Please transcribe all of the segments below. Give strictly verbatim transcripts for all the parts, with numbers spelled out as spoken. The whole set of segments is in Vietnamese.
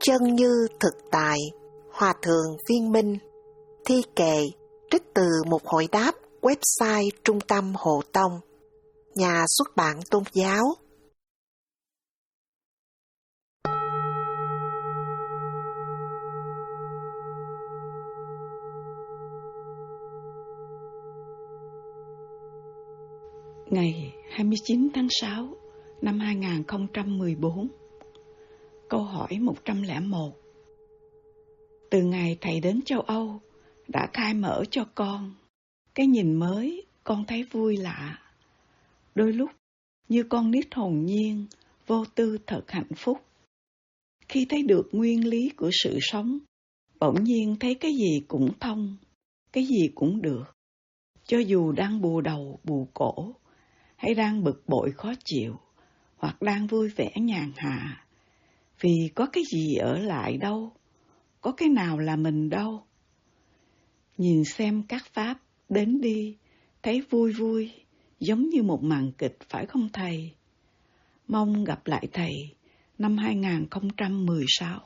Chân như thực tại, Hòa thượng Viên Minh. Thi kệ trích từ một hồi đáp website Trung tâm Hộ Tông. Nhà xuất bản tôn giáo. Ngày hai mươi chín tháng sáu năm hai nghìn không trăm mười bốn. Câu hỏi một trăm lẻ một. Từ ngày thầy đến châu Âu đã khai mở cho con cái nhìn mới, con thấy vui lạ. Đôi lúc như con nít hồn nhiên, vô tư thật hạnh phúc. Khi thấy được nguyên lý của sự sống, bỗng nhiên thấy cái gì cũng thông, cái gì cũng được. Cho dù đang bù đầu bù cổ, hay đang bực bội khó chịu, hoặc đang vui vẻ nhàn hạ. Vì có cái gì ở lại đâu, có cái nào là mình đâu. Nhìn xem các pháp đến đi, thấy vui vui, giống như một màn kịch phải không thầy? Mong gặp lại thầy năm hai nghìn không trăm mười sáu.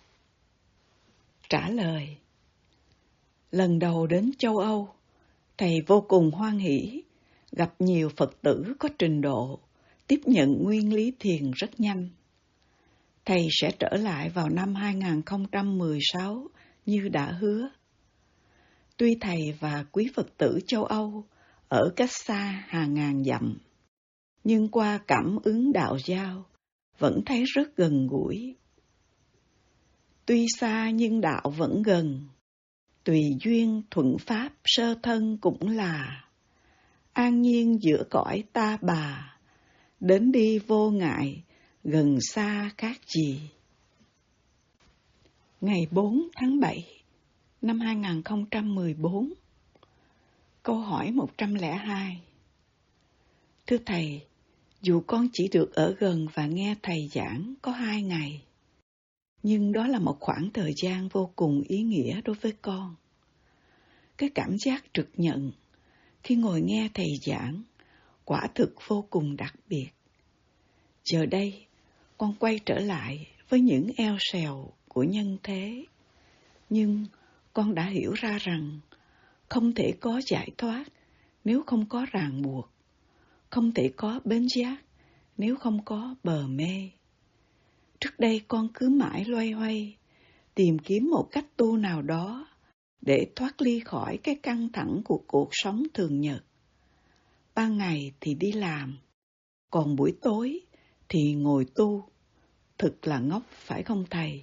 Trả lời. Lần đầu đến châu Âu, thầy vô cùng hoan hỷ, gặp nhiều Phật tử có trình độ, tiếp nhận nguyên lý thiền rất nhanh. Thầy sẽ trở lại vào năm hai nghìn không trăm mười sáu như đã hứa. Tuy thầy và quý Phật tử châu Âu ở cách xa hàng ngàn dặm, nhưng qua cảm ứng đạo giao vẫn thấy rất gần gũi. Tuy xa nhưng đạo vẫn gần, tùy duyên thuận pháp sơ thân cũng là, an nhiên giữa cõi ta bà, đến đi vô ngại, gần xa khác gì. Ngày bốn tháng bảy năm hai nghìn không trăm mười bốn. Câu hỏi một trăm lẻ hai. Thưa thầy, dù con chỉ được ở gần và nghe thầy giảng có hai ngày, nhưng đó là một khoảng thời gian vô cùng ý nghĩa đối với con. Cái cảm giác trực nhận khi ngồi nghe thầy giảng quả thực vô cùng đặc biệt. Giờ đây, con quay trở lại với những eo xèo của nhân thế, nhưng con đã hiểu ra rằng không thể có giải thoát nếu không có ràng buộc, không thể có bến giác nếu không có bờ mê. Trước đây con cứ mãi loay hoay, tìm kiếm một cách tu nào đó để thoát ly khỏi cái căng thẳng của cuộc sống thường nhật. Ban ngày thì đi làm, còn buổi tối thì ngồi tu. Thực là ngốc phải không thầy?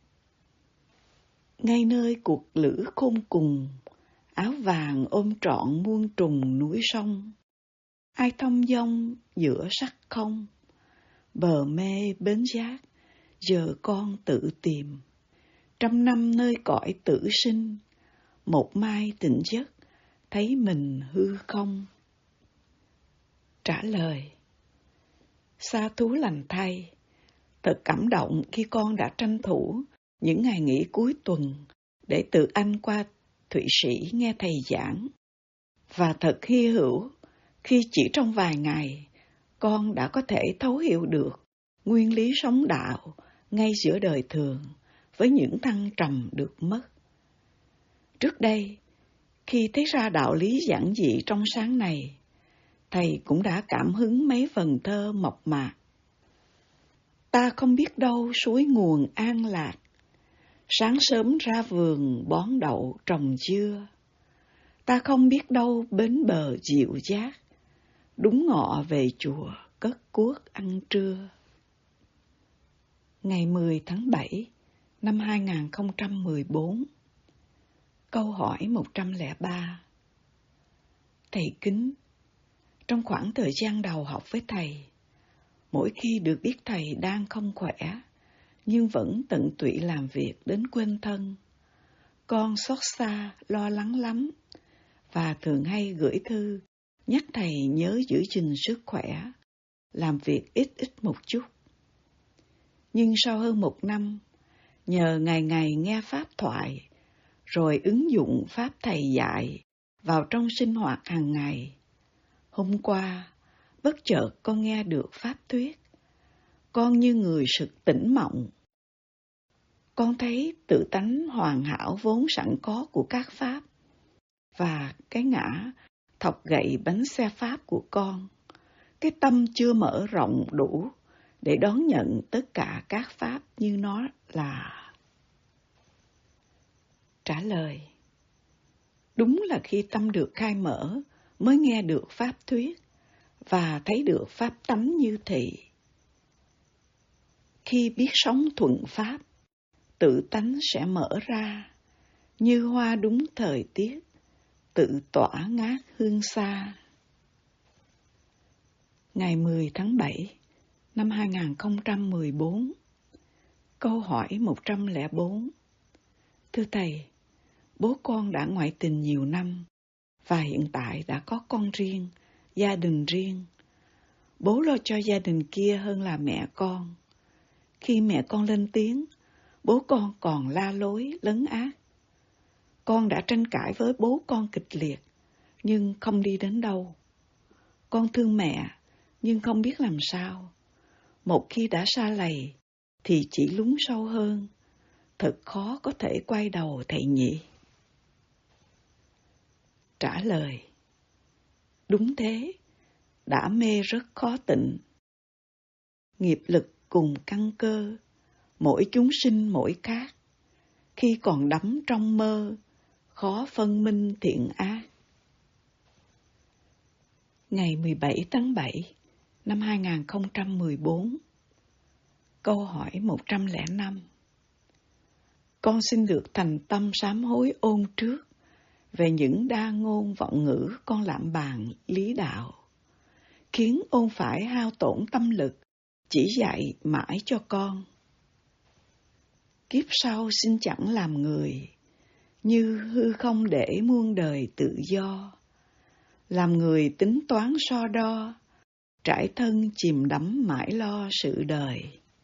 Ngay nơi cuộc lữ khôn cùng, áo vàng ôm trọn muôn trùng núi sông, ai thông dong giữa sắc không, bờ mê bến giác, giờ con tự tìm. Trăm năm nơi cõi tử sinh, một mai tỉnh giấc, thấy mình hư không. Trả lời. Sa thú lành thay, thật cảm động khi con đã tranh thủ những ngày nghỉ cuối tuần để tự anh qua Thụy Sĩ nghe thầy giảng. Và thật hy hữu khi chỉ trong vài ngày con đã có thể thấu hiểu được nguyên lý sống đạo ngay giữa đời thường với những thăng trầm được mất. Trước đây, khi thấy ra đạo lý giản dị trong sáng này, thầy cũng đã cảm hứng mấy phần thơ mộc mạc. Ta không biết đâu suối nguồn an lạc, sáng sớm ra vườn bón đậu trồng dưa. Ta không biết đâu bến bờ dịu dát, đúng ngọ về chùa cất cuốc ăn trưa. Ngày mười tháng bảy năm hai nghìn không trăm mười bốn. Câu hỏi một trăm lẻ ba. Thầy kính, trong khoảng thời gian đầu học với thầy, mỗi khi được biết thầy đang không khỏe, nhưng vẫn tận tụy làm việc đến quên thân, con xót xa, lo lắng lắm, và thường hay gửi thư, nhắc thầy nhớ giữ gìn sức khỏe, làm việc ít ít một chút. Nhưng sau hơn một năm, nhờ ngày ngày nghe pháp thoại, rồi ứng dụng pháp thầy dạy vào trong sinh hoạt hàng ngày, hôm qua, bất chợt con nghe được pháp thuyết. Con như người sực tỉnh mộng. con thấy tự tánh hoàn hảo vốn sẵn có của các pháp, và cái ngã thọc gậy bánh xe pháp của con, cái tâm chưa mở rộng đủ để đón nhận tất cả các pháp như nó là. Trả lời: đúng là khi tâm được khai mở mới nghe được pháp thuyết và thấy được pháp tánh như thị. Khi biết sống thuận pháp, tự tánh sẽ mở ra, như hoa đúng thời tiết, tự tỏa ngát hương xa. Ngày mười tháng bảy năm hai nghìn không trăm mười bốn, câu hỏi một trăm lẻ bốn. Thưa Thầy, bố con đã ngoại tình nhiều năm và hiện tại đã có con riêng, gia đình riêng. Bố lo cho gia đình kia hơn là mẹ con. Khi mẹ con lên tiếng, bố con còn la lối, lấn át. Con đã tranh cãi với bố con kịch liệt, nhưng không đi đến đâu. Con thương mẹ, nhưng không biết làm sao. Một khi đã sa lầy, thì chỉ lún sâu hơn. Thật khó có thể quay đầu thầy nhỉ. Trả lời: đúng thế, đã mê rất khó tịnh. Nghiệp lực cùng căn cơ, mỗi chúng sinh mỗi khác. Khi còn đắm trong mơ, khó phân minh thiện ác. Ngày mười bảy tháng bảy năm hai nghìn không trăm mười bốn, câu hỏi một trăm lẻ năm. Con xin được thành tâm sám hối ôn trước về những đa ngôn vọng ngữ con lạm bàn lý đạo, khiến ôn phải hao tổn tâm lực, chỉ dạy mãi cho con. Kiếp sau xin chẳng làm người, như hư không để muôn đời tự do. Làm người tính toán so đo, trải thân chìm đắm mãi lo sự đời.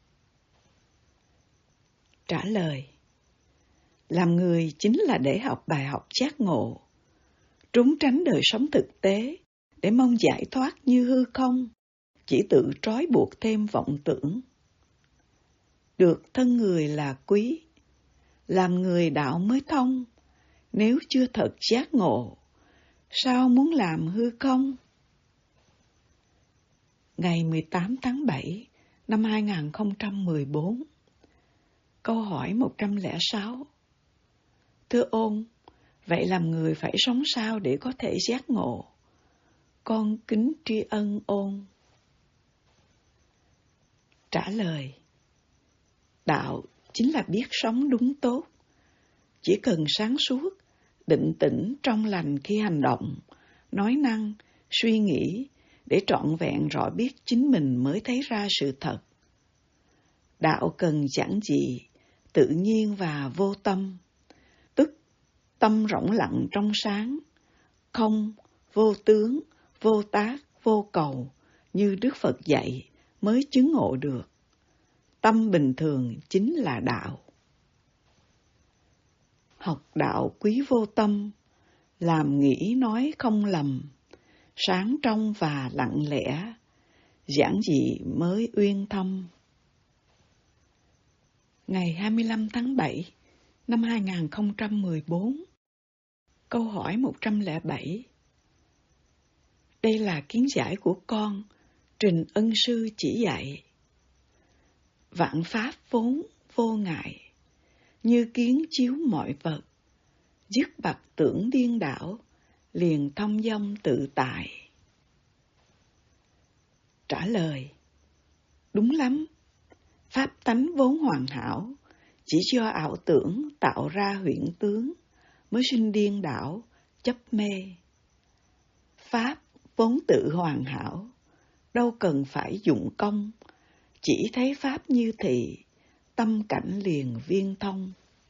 Trả lời: làm người chính là để học bài học giác ngộ, trốn tránh đời sống thực tế để mong giải thoát như hư không, chỉ tự trói buộc thêm vọng tưởng. Được thân người là quý, làm người đạo mới thông, nếu chưa thật giác ngộ, sao muốn làm hư không? Ngày mười tám tháng bảy năm hai nghìn không trăm mười bốn, câu hỏi một trăm lẻ sáu. Thưa ôn, vậy làm người phải sống sao để có thể giác ngộ? Con kính tri ân ôn. Trả lời: đạo chính là biết sống đúng tốt. Chỉ cần sáng suốt, định tĩnh trong lành khi hành động, nói năng, suy nghĩ, để trọn vẹn rõ biết chính mình mới thấy ra sự thật. Đạo cần giản dị, tự nhiên và vô tâm, tức tâm rỗng lặng trong sáng, không, vô tướng, vô tác, vô cầu, như Đức Phật dạy mới chứng ngộ được. Tâm bình thường chính là đạo. Học đạo quý vô tâm, làm nghĩ nói không lầm, sáng trong và lặng lẽ, giản dị mới uyên thâm. Ngày hai mươi lăm tháng bảy năm hai nghìn không trăm mười bốn, câu hỏi một trăm lẻ bảy. Đây là kiến giải của con, trình ân sư chỉ dạy. Vạn pháp vốn vô ngại, như kiến chiếu mọi vật, dứt bặt tưởng điên đảo, liền thông dong tự tại. Trả lời: đúng lắm, pháp tánh vốn hoàn hảo, chỉ do ảo tưởng tạo ra huyễn tướng, mới sinh điên đảo, chấp mê. Pháp vốn tự hoàn hảo, đâu cần phải dụng công, chỉ thấy pháp như thị, tâm cảnh liền viên thông.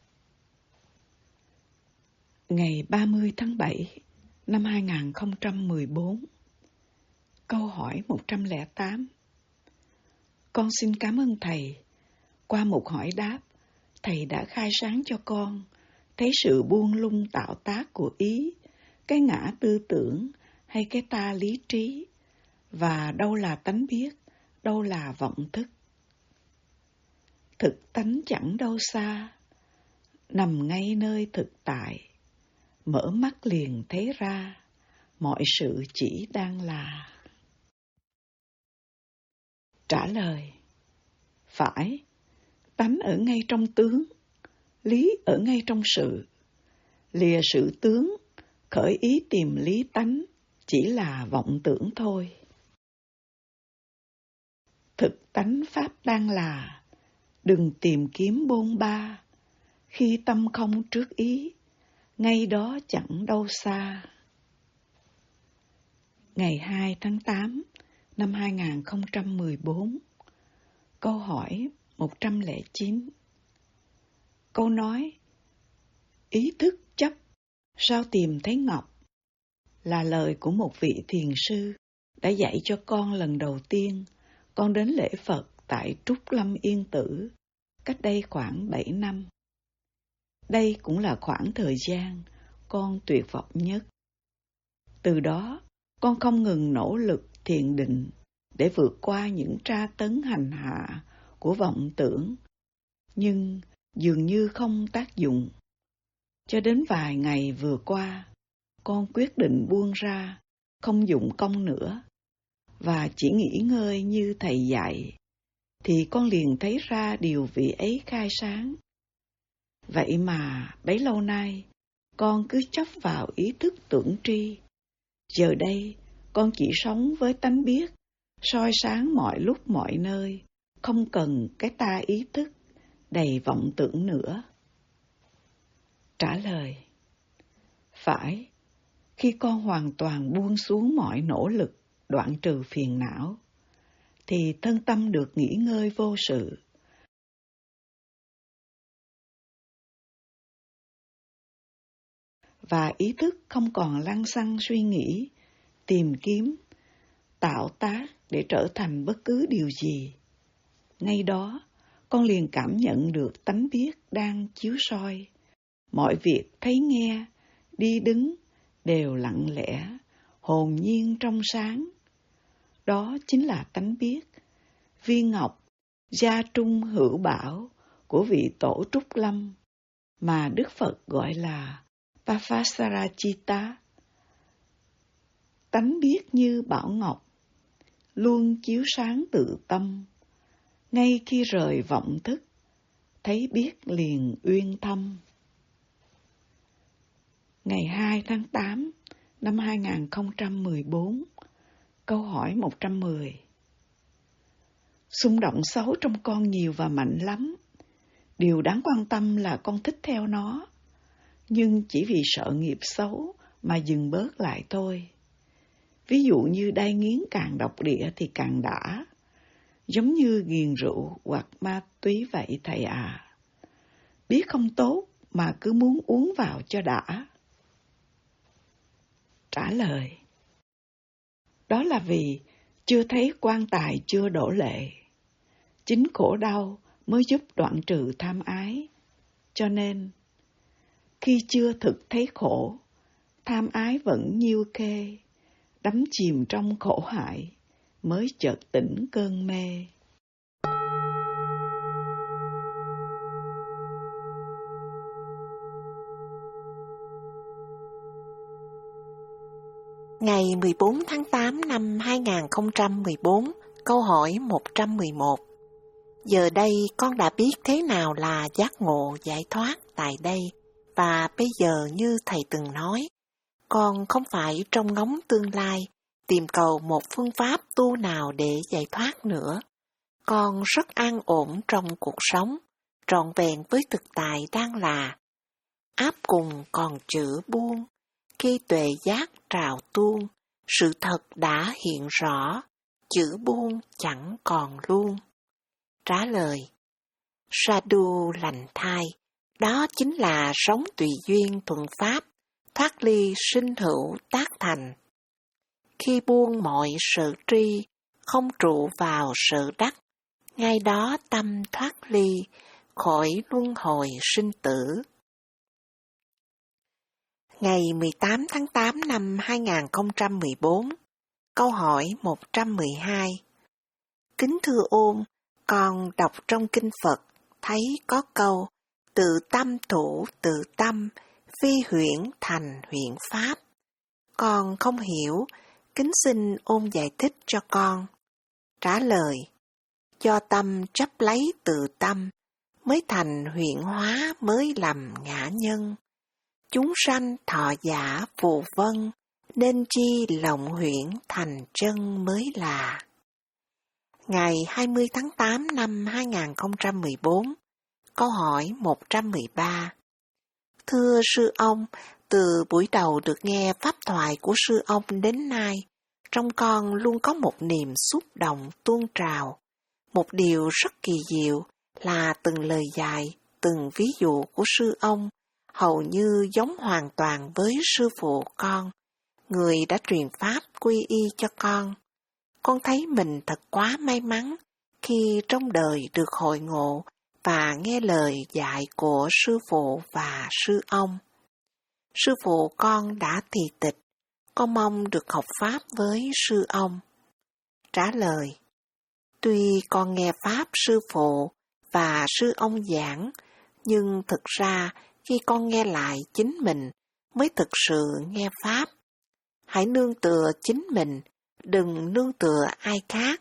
Ngày ba mươi tháng bảy năm hai nghìn không trăm mười bốn, câu hỏi một trăm lẻ tám. Con xin cảm ơn Thầy. Qua một hỏi đáp, Thầy đã khai sáng cho con thấy sự buông lung tạo tác của ý, cái ngã tư tưởng hay cái ta lý trí, và đâu là tánh biết, đâu là vọng thức. thực tánh chẳng đâu xa, nằm ngay nơi thực tại, mở mắt liền thấy ra, mọi sự chỉ đang là. Trả lời: phải, tánh ở ngay trong tướng, lý ở ngay trong sự. Lìa sự tướng, khởi ý tìm lý tánh, chỉ là vọng tưởng thôi. Thực tánh pháp đang là, đừng tìm kiếm bôn ba, khi tâm không trước ý, ngay đó chẳng đâu xa. Ngày hai tháng tám năm hai nghìn không trăm mười bốn, câu hỏi một trăm lẻ chín. Câu nói ý thức chấp sao tìm thấy ngọc là lời của một vị thiền sư đã dạy cho con lần đầu tiên con đến lễ Phật tại Trúc Lâm Yên Tử cách đây khoảng bảy năm. Đây cũng là khoảng thời gian con tuyệt vọng nhất. Từ đó, con không ngừng nỗ lực thiền định để vượt qua những tra tấn hành hạ của vọng tưởng, nhưng dường như không tác dụng. Cho đến vài ngày vừa qua, con quyết định buông ra, không dụng công nữa, và chỉ nghỉ ngơi như thầy dạy, thì con liền thấy ra điều vị ấy khai sáng. Vậy mà bấy lâu nay, con cứ chấp vào ý thức tưởng tri. Giờ đây, con chỉ sống với tánh biết, soi sáng mọi lúc mọi nơi, không cần cái ta ý thức, đầy vọng tưởng nữa. Trả lời: phải, khi con hoàn toàn buông xuống mọi nỗ lực đoạn trừ phiền não, thì thân tâm được nghỉ ngơi vô sự. Và ý thức không còn lăng xăng suy nghĩ, tìm kiếm, tạo tác để trở thành bất cứ điều gì. Ngay đó, con liền cảm nhận được tánh biết đang chiếu soi. Mọi việc thấy nghe, đi đứng đều lặng lẽ, hồn nhiên trong sáng. Đó chính là tánh biết, viên ngọc, gia trung hữu bảo của vị tổ Trúc Lâm, mà Đức Phật gọi là Pavasarachita. Tánh biết như bảo ngọc, luôn chiếu sáng tự tâm, ngay khi rời vọng thức, thấy biết liền uyên thâm. Ngày hai tháng tám năm hai nghìn không trăm mười bốn, câu hỏi một trăm mười. Xung động xấu trong con nhiều và mạnh lắm. Điều đáng quan tâm là con thích theo nó, nhưng chỉ vì sợ nghiệp xấu mà dừng bớt lại thôi. Ví dụ như đai nghiến càng độc địa thì càng đã, giống như ghiền rượu hoặc ma túy vậy thầy à. Biết không tốt mà cứ muốn uống vào cho đã. Trả lời: đó là vì chưa thấy quan tài chưa đổ lệ. Chính khổ đau mới giúp đoạn trừ tham ái. Cho nên, khi chưa thực thấy khổ, tham ái vẫn nhiêu khê, đắm chìm trong khổ hại, mới chợt tỉnh cơn mê. Ngày mười bốn tháng tám năm hai nghìn không trăm mười bốn, câu hỏi một trăm mười một. Giờ đây con đã biết thế nào là giác ngộ giải thoát tại đây, và bây giờ như thầy từng nói, con không phải trông ngóng tương lai, tìm cầu một phương pháp tu nào để giải thoát nữa. Con rất an ổn trong cuộc sống, trọn vẹn với thực tại đang là. Áp cùng còn chữ buông, khi tuệ giác trào tuôn, sự thật đã hiện rõ, chữ buông chẳng còn luôn. Trả lời: Sadhu lành thai, đó chính là sống tùy duyên thuận pháp, thoát ly sinh hữu tác thành. Khi buông mọi sự tri, không trụ vào sự đắc, ngay đó tâm thoát ly, khỏi luân hồi sinh tử. Ngày mười tám tháng tám năm hai nghìn không trăm mười bốn, câu hỏi một trăm mười hai. Kính thưa Ôn, con đọc trong Kinh Phật, thấy có câu tự tâm thủ tự tâm, phi huyễn thành huyễn pháp. Con không hiểu, kính xin ôn giải thích cho con. Trả lời, do tâm chấp lấy tự tâm, mới thành huyễn hóa mới lầm ngã nhân. Chúng sanh thọ giả phù vân, nên chi lộng huyễn thành chân mới là. Ngày hai mươi tháng tám năm hai nghìn không trăm mười bốn, câu hỏi một trăm mười ba. Thưa sư ông, từ buổi đầu được nghe pháp thoại của sư ông đến nay, trong con luôn có một niềm xúc động tuôn trào. Một điều rất kỳ diệu là từng lời dạy, từng ví dụ của sư ông hầu như giống hoàn toàn với sư phụ con, người đã truyền pháp quy y cho con. Con thấy mình thật quá may mắn khi trong đời được hội ngộ và nghe lời dạy của sư phụ và sư ông. Sư phụ con đã thì tịch, con mong được học pháp với sư ông. Trả lời, tuy con nghe pháp sư phụ và sư ông giảng, nhưng thực ra khi con nghe lại chính mình mới thực sự nghe pháp. Hãy nương tựa chính mình, đừng nương tựa ai khác.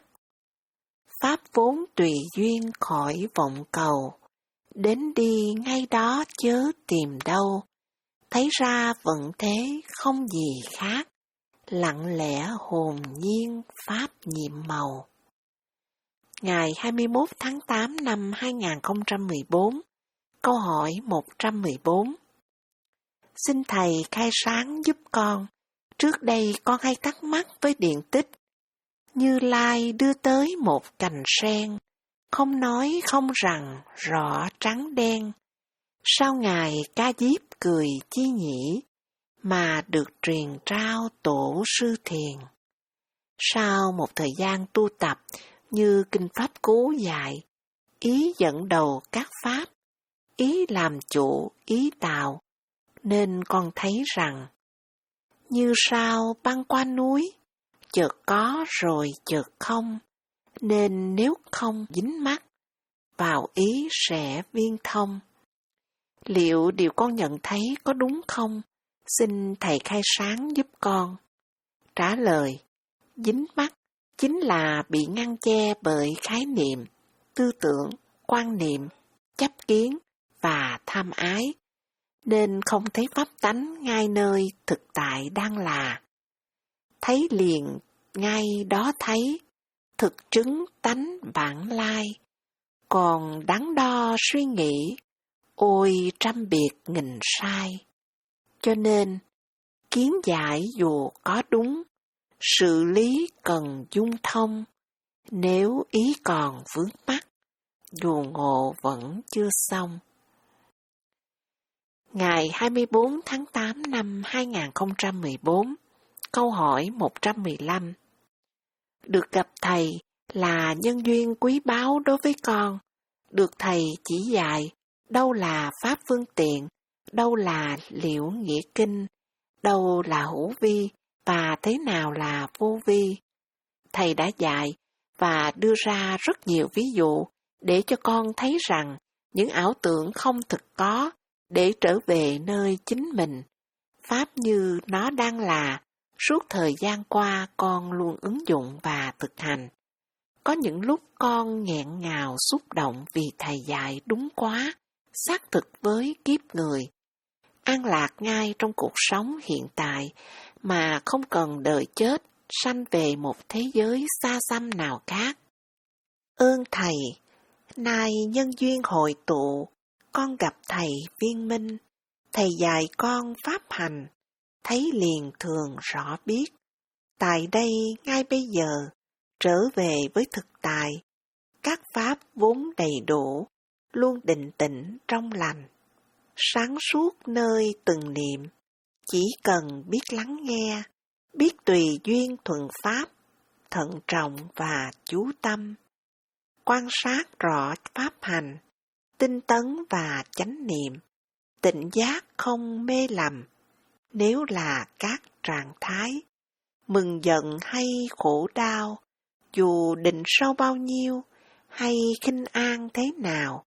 Pháp vốn tùy duyên khỏi vọng cầu, đến đi ngay đó chớ tìm đâu. Thấy ra vận thế không gì khác, lặng lẽ hồn nhiên pháp nhiệm màu. Ngày hai mươi mốt tháng tám năm hai nghìn không trăm mười bốn, câu hỏi một trăm mười bốn. Xin Thầy khai sáng giúp con. Trước đây con hay thắc mắc với điện tích. Như Lai đưa tới một cành sen, không nói không rằng rõ trắng đen. Sao Ngài Ca Diếp cười chi nhỉ, mà được truyền trao tổ sư thiền? Sau một thời gian tu tập như Kinh Pháp Cú dạy, ý dẫn đầu các pháp, ý làm chủ, ý tạo, nên con thấy rằng, như sao băng qua núi, chợt có rồi chợt không, nên nếu không dính mắc, vào ý sẽ viên thông. Liệu điều con nhận thấy có đúng không? Xin Thầy khai sáng giúp con. Trả lời, dính mắc chính là bị ngăn che bởi khái niệm, tư tưởng, quan niệm, chấp kiến và tham ái, nên không thấy pháp tánh ngay nơi thực tại đang là. Thấy liền ngay đó thấy, thực chứng tánh bản lai, còn đắn đo suy nghĩ, ôi trăm biệt nghìn sai. Cho nên, kiến giải dù có đúng, sự lý cần dung thông, nếu ý còn vướng mắc, dù ngộ vẫn chưa xong. Ngày hai mươi bốn tháng tám năm hai nghìn không trăm mười bốn, câu hỏi một trăm mười lăm. Được gặp Thầy là nhân duyên quý báu đối với con. Được Thầy chỉ dạy đâu là pháp phương tiện, đâu là liễu nghĩa kinh, đâu là hữu vi và thế nào là vô vi. Thầy đã dạy và đưa ra rất nhiều ví dụ để cho con thấy rằng những ảo tưởng không thực có để trở về nơi chính mình. Pháp như nó đang là, suốt thời gian qua con luôn ứng dụng và thực hành. Có những lúc con nghẹn ngào xúc động vì Thầy dạy đúng quá, xác thực với kiếp người. An lạc ngay trong cuộc sống hiện tại mà không cần đợi chết, sanh về một thế giới xa xăm nào khác. Ơn Thầy, nay nhân duyên hội tụ, con gặp Thầy viên minh. Thầy dạy con pháp hành, thấy liền thường rõ biết. Tại đây ngay bây giờ, trở về với thực tại, các pháp vốn đầy đủ, luôn định tĩnh trong lành. Sáng suốt nơi từng niệm, chỉ cần biết lắng nghe, biết tùy duyên thuận pháp, thận trọng và chú tâm. Quan sát rõ pháp hành, tinh tấn và chánh niệm, tỉnh giác không mê lầm. Nếu là các trạng thái, mừng giận hay khổ đau, dù định sâu bao nhiêu hay khinh an thế nào,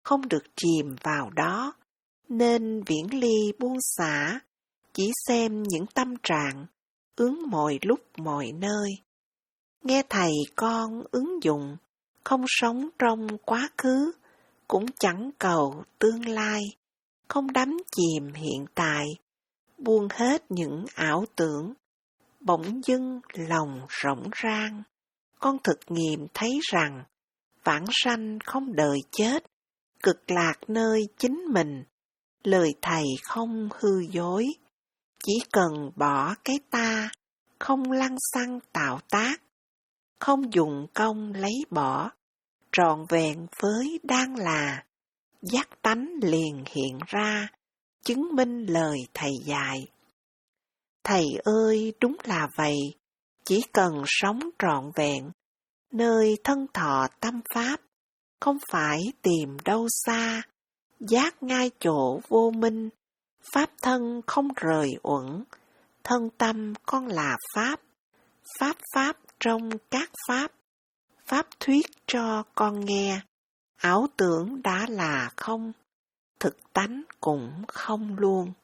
không được chìm vào đó, nên viễn ly buông xả, chỉ xem những tâm trạng, ứng mọi lúc mọi nơi. Nghe thầy con ứng dụng, không sống trong quá khứ, cũng chẳng cầu tương lai, không đắm chìm hiện tại, buông hết những ảo tưởng, bỗng dưng lòng rỗng rang. Con thực nghiệm thấy rằng, vãng sanh không đời chết, cực lạc nơi chính mình, lời thầy không hư dối. Chỉ cần bỏ cái ta, không lăng xăng tạo tác, không dùng công lấy bỏ, trọn vẹn với đang là, giác tánh liền hiện ra, chứng minh lời thầy dạy. Thầy ơi, đúng là vậy, chỉ cần sống trọn vẹn, nơi thân thọ tâm pháp, không phải tìm đâu xa, giác ngay chỗ vô minh, pháp thân không rời uẩn, thân tâm con là pháp, pháp pháp trong các pháp, pháp thuyết cho con nghe, ảo tưởng đã là không, thực tánh cũng không luôn.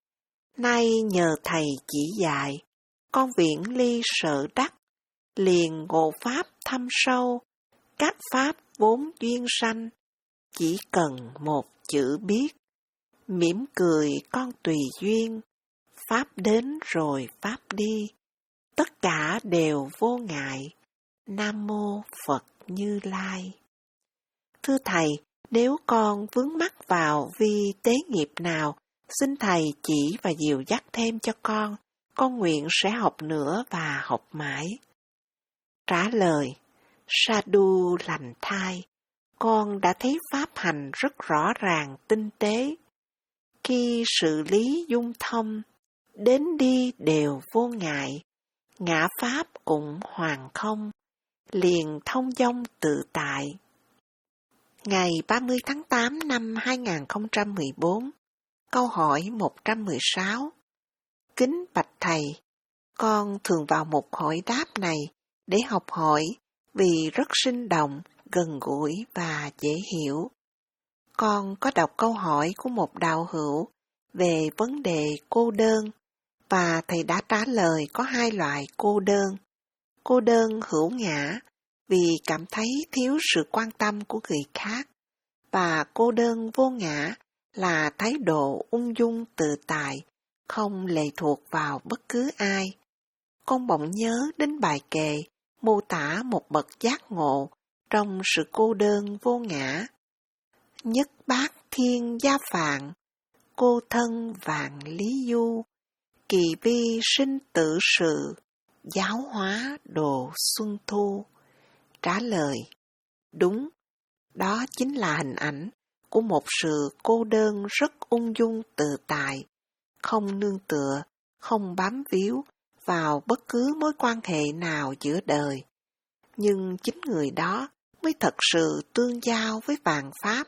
Nay nhờ thầy chỉ dạy, con viễn ly sở đắc, liền ngộ pháp thâm sâu, các pháp vốn duyên sanh, chỉ cần một chữ biết, mỉm cười con tùy duyên, pháp đến rồi pháp đi, tất cả đều vô ngại. Nam mô Phật Như Lai. Thưa thầy, nếu con vướng mắc vào vi tế nghiệp nào, xin thầy chỉ và dìu dắt thêm cho con, con nguyện sẽ học nữa và học mãi. Trả lời, Sadhu lành thai, con đã thấy pháp hành rất rõ ràng tinh tế. Khi sự lý dung thông, đến đi đều vô ngại, ngã pháp cũng hoàn không, liền thông dong tự tại. Ngày ba mươi tháng tám năm hai nghìn không trăm mười bốn, câu hỏi một trăm mười sáu. Kính bạch thầy, con thường vào một hỏi đáp này để học hỏi vì rất sinh động, gần gũi và dễ hiểu. Con có đọc câu hỏi của một đạo hữu về vấn đề cô đơn, và thầy đã trả lời có hai loại cô đơn. Cô đơn hữu ngã vì cảm thấy thiếu sự quan tâm của người khác, và cô đơn vô ngã là thái độ ung dung tự tại, không lệ thuộc vào bất cứ ai. Con bỗng nhớ đến bài kệ mô tả một bậc giác ngộ trong sự cô đơn vô ngã. Nhất bát thiên gia phạn, cô thân vạn lý du, kỳ vi sinh tử sự, giáo hóa đồ xuân thu. Trả lời, đúng, đó chính là hình ảnh của một sự cô đơn rất ung dung tự tại, không nương tựa, không bám víu vào bất cứ mối quan hệ nào giữa đời. Nhưng chính người đó mới thật sự tương giao với vạn pháp.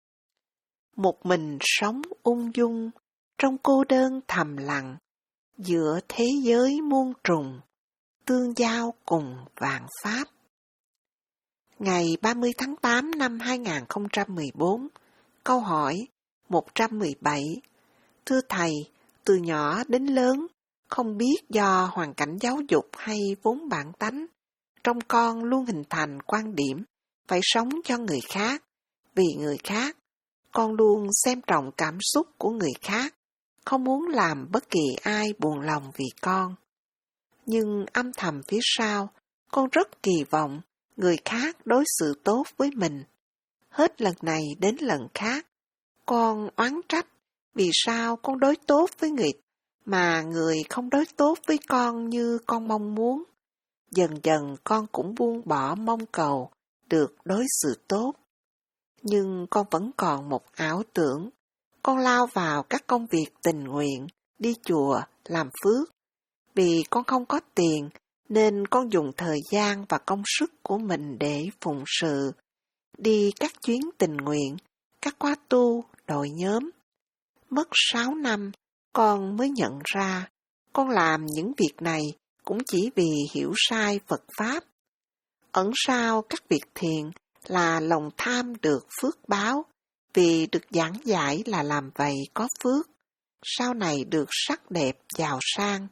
Một mình sống ung dung, trong cô đơn thầm lặng, giữa thế giới muôn trùng, tương giao cùng vạn pháp. Ngày ba mươi tháng tám năm hai nghìn không trăm mười bốn, câu hỏi một trăm mười bảy. Thưa thầy, từ nhỏ đến lớn, không biết do hoàn cảnh giáo dục hay vốn bản tánh, trong con luôn hình thành quan điểm phải sống cho người khác, vì người khác. Con luôn xem trọng cảm xúc của người khác, không muốn làm bất kỳ ai buồn lòng vì con. Nhưng âm thầm phía sau, con rất kỳ vọng người khác đối xử tốt với mình. Hết lần này đến lần khác, con oán trách vì sao con đối tốt với người mà người không đối tốt với con như con mong muốn. Dần dần con cũng buông bỏ mong cầu được đối xử tốt. Nhưng con vẫn còn một ảo tưởng. Con lao vào các công việc tình nguyện, đi chùa, làm phước. Vì con không có tiền, nên con dùng thời gian và công sức của mình để phụng sự. Đi các chuyến tình nguyện, các khóa tu, đội nhóm. Mất sáu năm, con mới nhận ra, con làm những việc này cũng chỉ vì hiểu sai Phật Pháp. Ẩn sau các việc thiện là lòng tham được phước báo, Vì được giảng giải là làm vậy có phước, sau này được sắc đẹp giàu sang.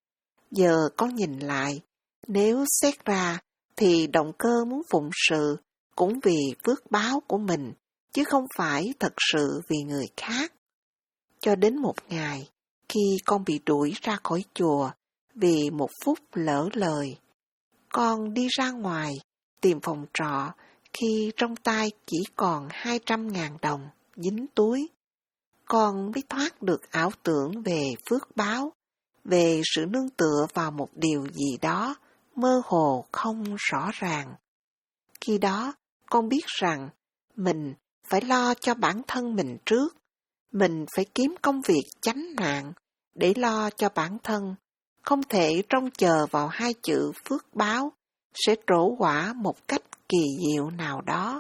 Giờ con nhìn lại, nếu xét ra thì động cơ muốn phụng sự cũng vì phước báo của mình, chứ không phải thật sự vì người khác. Cho đến một ngày, khi con bị đuổi ra khỏi chùa vì một phút lỡ lời, con đi ra ngoài tìm phòng trọ khi trong tay chỉ còn hai trăm ngàn đồng dính túi. Con mới thoát được ảo tưởng về phước báo, về sự nương tựa vào một điều gì đó mơ hồ không rõ ràng. Khi đó, con biết rằng mình phải lo cho bản thân mình trước, mình phải kiếm công việc chánh nạn để lo cho bản thân, không thể trông chờ vào hai chữ phước báo sẽ trổ quả một cách kỳ diệu nào đó.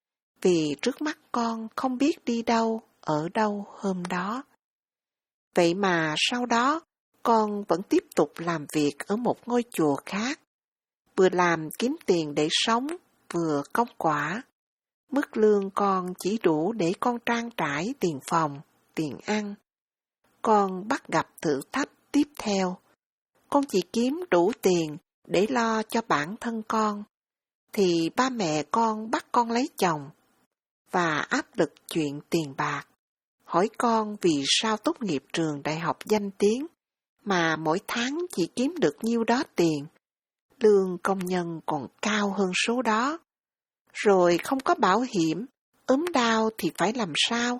Vì trước mắt con không biết đi đâu, ở đâu hôm đó. Vậy mà sau đó, con vẫn tiếp tục làm việc ở một ngôi chùa khác, vừa làm kiếm tiền để sống, vừa công quả. Mức lương con chỉ đủ để con trang trải tiền phòng, tiền ăn. Con bắt gặp thử thách tiếp theo. Con chỉ kiếm đủ tiền để lo cho bản thân con, thì ba mẹ con bắt con lấy chồng, và áp lực chuyện tiền bạc. Hỏi con vì sao tốt nghiệp trường đại học danh tiếng, mà mỗi tháng chỉ kiếm được nhiêu đó tiền. Lương công nhân còn cao hơn số đó. Rồi không có bảo hiểm, ốm đau thì phải làm sao?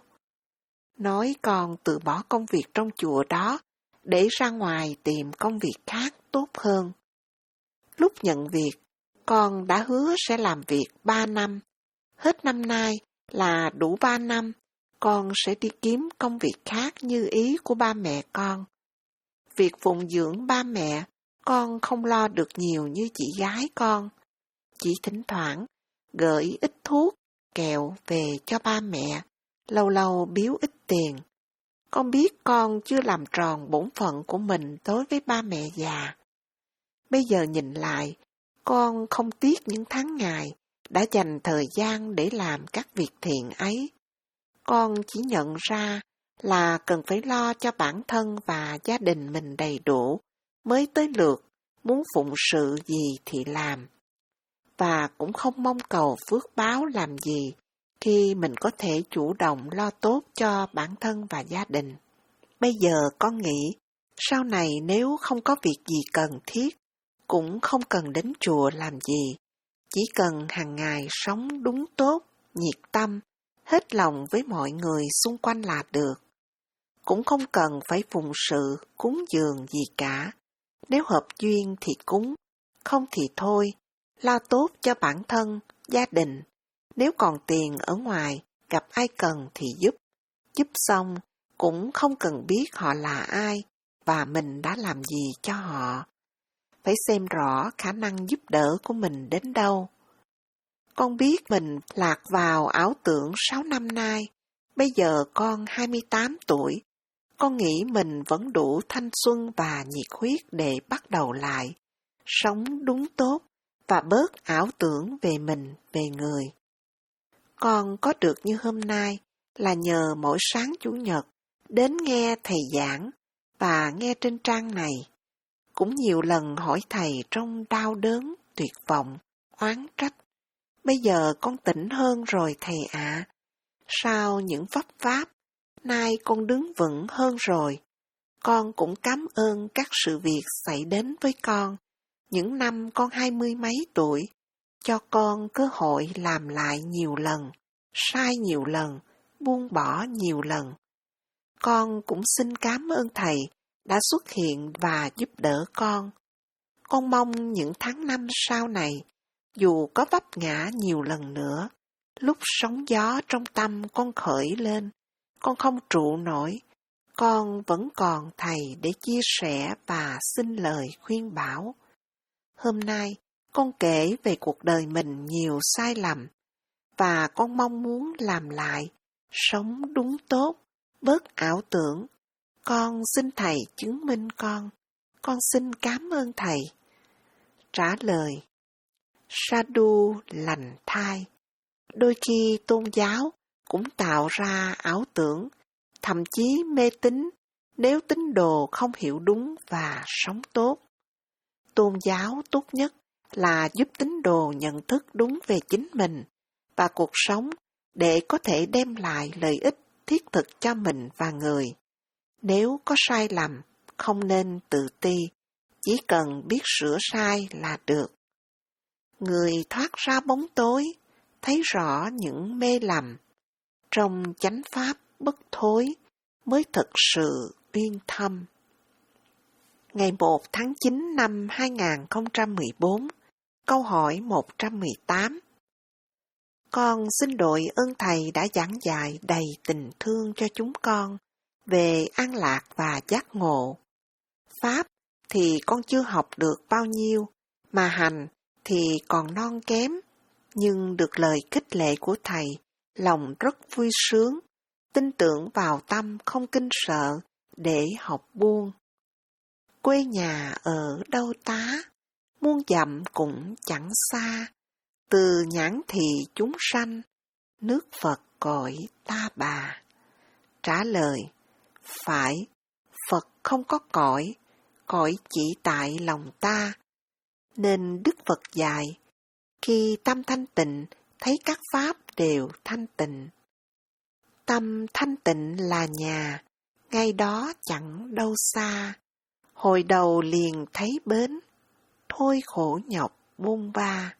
Nói con từ bỏ công việc trong chùa đó, để ra ngoài tìm công việc khác tốt hơn. Lúc nhận việc, con đã hứa sẽ làm việc ba năm. Hết năm nay là đủ ba năm, con sẽ đi kiếm công việc khác như ý của ba mẹ con. Việc phụng dưỡng ba mẹ, con không lo được nhiều như chị gái con. Chỉ thỉnh thoảng gửi ít thuốc, kẹo về cho ba mẹ, lâu lâu biếu ít tiền. Con biết con chưa làm tròn bổn phận của mình đối với ba mẹ già. Bây giờ nhìn lại, con không tiếc những tháng ngày đã dành thời gian để làm các việc thiện ấy. Con chỉ nhận ra là cần phải lo cho bản thân và gia đình mình đầy đủ, mới tới lượt muốn phụng sự gì thì làm. Và cũng không mong cầu phước báo làm gì khi mình có thể chủ động lo tốt cho bản thân và gia đình. Bây giờ con nghĩ, sau này nếu không có việc gì cần thiết, cũng không cần đến chùa làm gì, chỉ cần hàng ngày sống đúng tốt, nhiệt tâm, hết lòng với mọi người xung quanh là được. Cũng không cần phải phụng sự, cúng dường gì cả. Nếu hợp duyên thì cúng, không thì thôi, lo tốt cho bản thân, gia đình. Nếu còn tiền ở ngoài, gặp ai cần thì giúp. Giúp xong, cũng không cần biết họ là ai và mình đã làm gì cho họ. Phải xem rõ khả năng giúp đỡ của mình đến đâu. Con biết mình lạc vào ảo tưởng sáu năm nay. Bây giờ con hai mươi tám tuổi. Con nghĩ mình vẫn đủ thanh xuân và nhiệt huyết để bắt đầu lại. Sống đúng tốt và bớt ảo tưởng về mình, về người. Con có được như hôm nay là nhờ mỗi sáng Chủ nhật đến nghe thầy giảng và nghe trên trang này. Cũng nhiều lần hỏi thầy trong đau đớn, tuyệt vọng, oán trách. Bây giờ con tỉnh hơn rồi thầy ạ. À. Sau những vấp váp, nay con đứng vững hơn rồi. Con cũng cảm ơn các sự việc xảy đến với con. Những năm con hai mươi mấy tuổi, cho con cơ hội làm lại nhiều lần, sai nhiều lần, buông bỏ nhiều lần. Con cũng xin cảm ơn thầy đã xuất hiện và giúp đỡ con. Con mong những tháng năm sau này, dù có vấp ngã nhiều lần nữa, lúc sóng gió trong tâm con khởi lên, con không trụ nổi, con vẫn còn thầy để chia sẻ và xin lời khuyên bảo. Hôm nay, con kể về cuộc đời mình nhiều sai lầm, và con mong muốn làm lại, sống đúng tốt, bớt ảo tưởng. Con xin thầy chứng minh con. Con xin cảm ơn thầy. Trả lời: Sadhu lành thai. Đôi khi tôn giáo cũng tạo ra ảo tưởng, thậm chí mê tín nếu tín đồ không hiểu đúng và sống tốt. Tôn giáo tốt nhất là giúp tín đồ nhận thức đúng về chính mình và cuộc sống để có thể đem lại lợi ích thiết thực cho mình và người. Nếu có sai lầm, không nên tự ti, chỉ cần biết sửa sai là được. Người thoát ra bóng tối, thấy rõ những mê lầm, trong chánh pháp bất thối mới thực sự uyên thâm. Ngày một tháng chín năm hai nghìn không trăm mười bốn, câu hỏi một trăm mười tám. Con xin đội ơn Thầy đã giảng dạy đầy tình thương cho chúng con về an lạc và giác ngộ. Pháp thì con chưa học được bao nhiêu, mà hành thì còn non kém, nhưng được lời khích lệ của Thầy, lòng rất vui sướng, tin tưởng vào tâm không kinh sợ để học buông. Quê nhà ở đâu tá, muôn dặm cũng chẳng xa, từ nhãn thì chúng sanh, nước Phật cõi ta bà. Trả lời, phải, Phật không có cõi, cõi chỉ tại lòng ta. Nên Đức Phật dạy, khi tâm thanh tịnh, thấy các pháp đều thanh tịnh. Tâm thanh tịnh là nhà, ngay đó chẳng đâu xa. Hồi đầu liền thấy bến, thôi khổ nhọc bôn ba.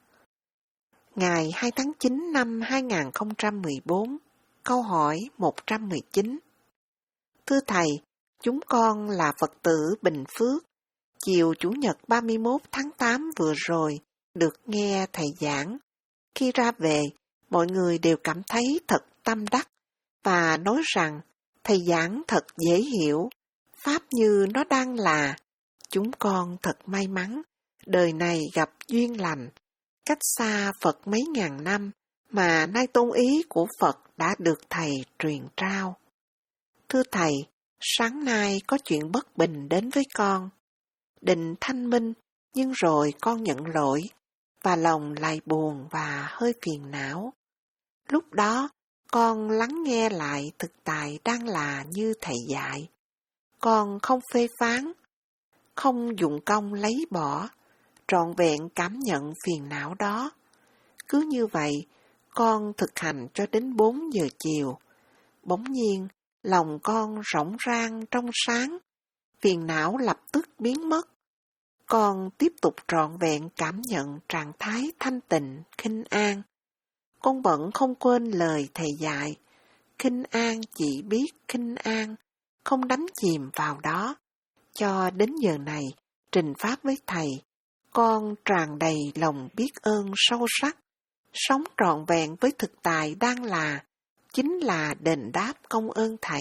Ngày hai tháng chín năm hai nghìn không trăm mười bốn, câu hỏi một trăm mười chín. Thưa Thầy, chúng con là Phật tử Bình Phước. Chiều Chủ nhật ba mươi mốt tháng tám vừa rồi, được nghe Thầy giảng. Khi ra về, mọi người đều cảm thấy thật tâm đắc và nói rằng Thầy giảng thật dễ hiểu, Pháp như nó đang là. Chúng con thật may mắn, đời này gặp duyên lành, cách xa Phật mấy ngàn năm mà nay tôn ý của Phật đã được Thầy truyền trao. Thưa Thầy, sáng nay có chuyện bất bình đến với con. Định thanh minh, nhưng rồi con nhận lỗi, và lòng lại buồn và hơi phiền não. Lúc đó, con lắng nghe lại thực tại đang là như Thầy dạy. Con không phê phán, không dụng công lấy bỏ, trọn vẹn cảm nhận phiền não đó. Cứ như vậy, con thực hành cho đến bốn giờ chiều. Bỗng nhiên, lòng con rỗng rang trong sáng, phiền não lập tức biến mất. Con tiếp tục trọn vẹn cảm nhận trạng thái thanh tịnh, khinh an. Con vẫn không quên lời Thầy dạy, khinh an chỉ biết khinh an, không đắm chìm vào đó. Cho đến giờ này, trình pháp với Thầy, con tràn đầy lòng biết ơn sâu sắc, sống trọn vẹn với thực tại đang là, chính là đền đáp công ơn Thầy.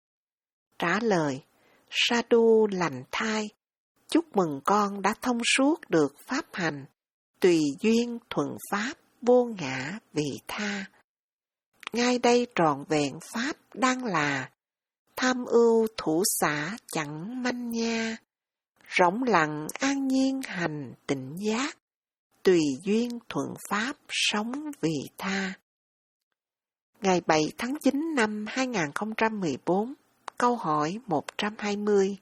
Trả lời, Sadhu lành thai, chúc mừng con đã thông suốt được pháp hành, tùy duyên thuận pháp, vô ngã vị tha. Ngay đây trọn vẹn pháp đang là, tham ưu thủ xả chẳng manh nha, rỗng lặng an nhiên hành tịnh giác, tùy duyên thuận pháp sống vị tha. Ngày bảy tháng chín năm hai nghìn không trăm mười bốn, câu hỏi một trăm hai mươi.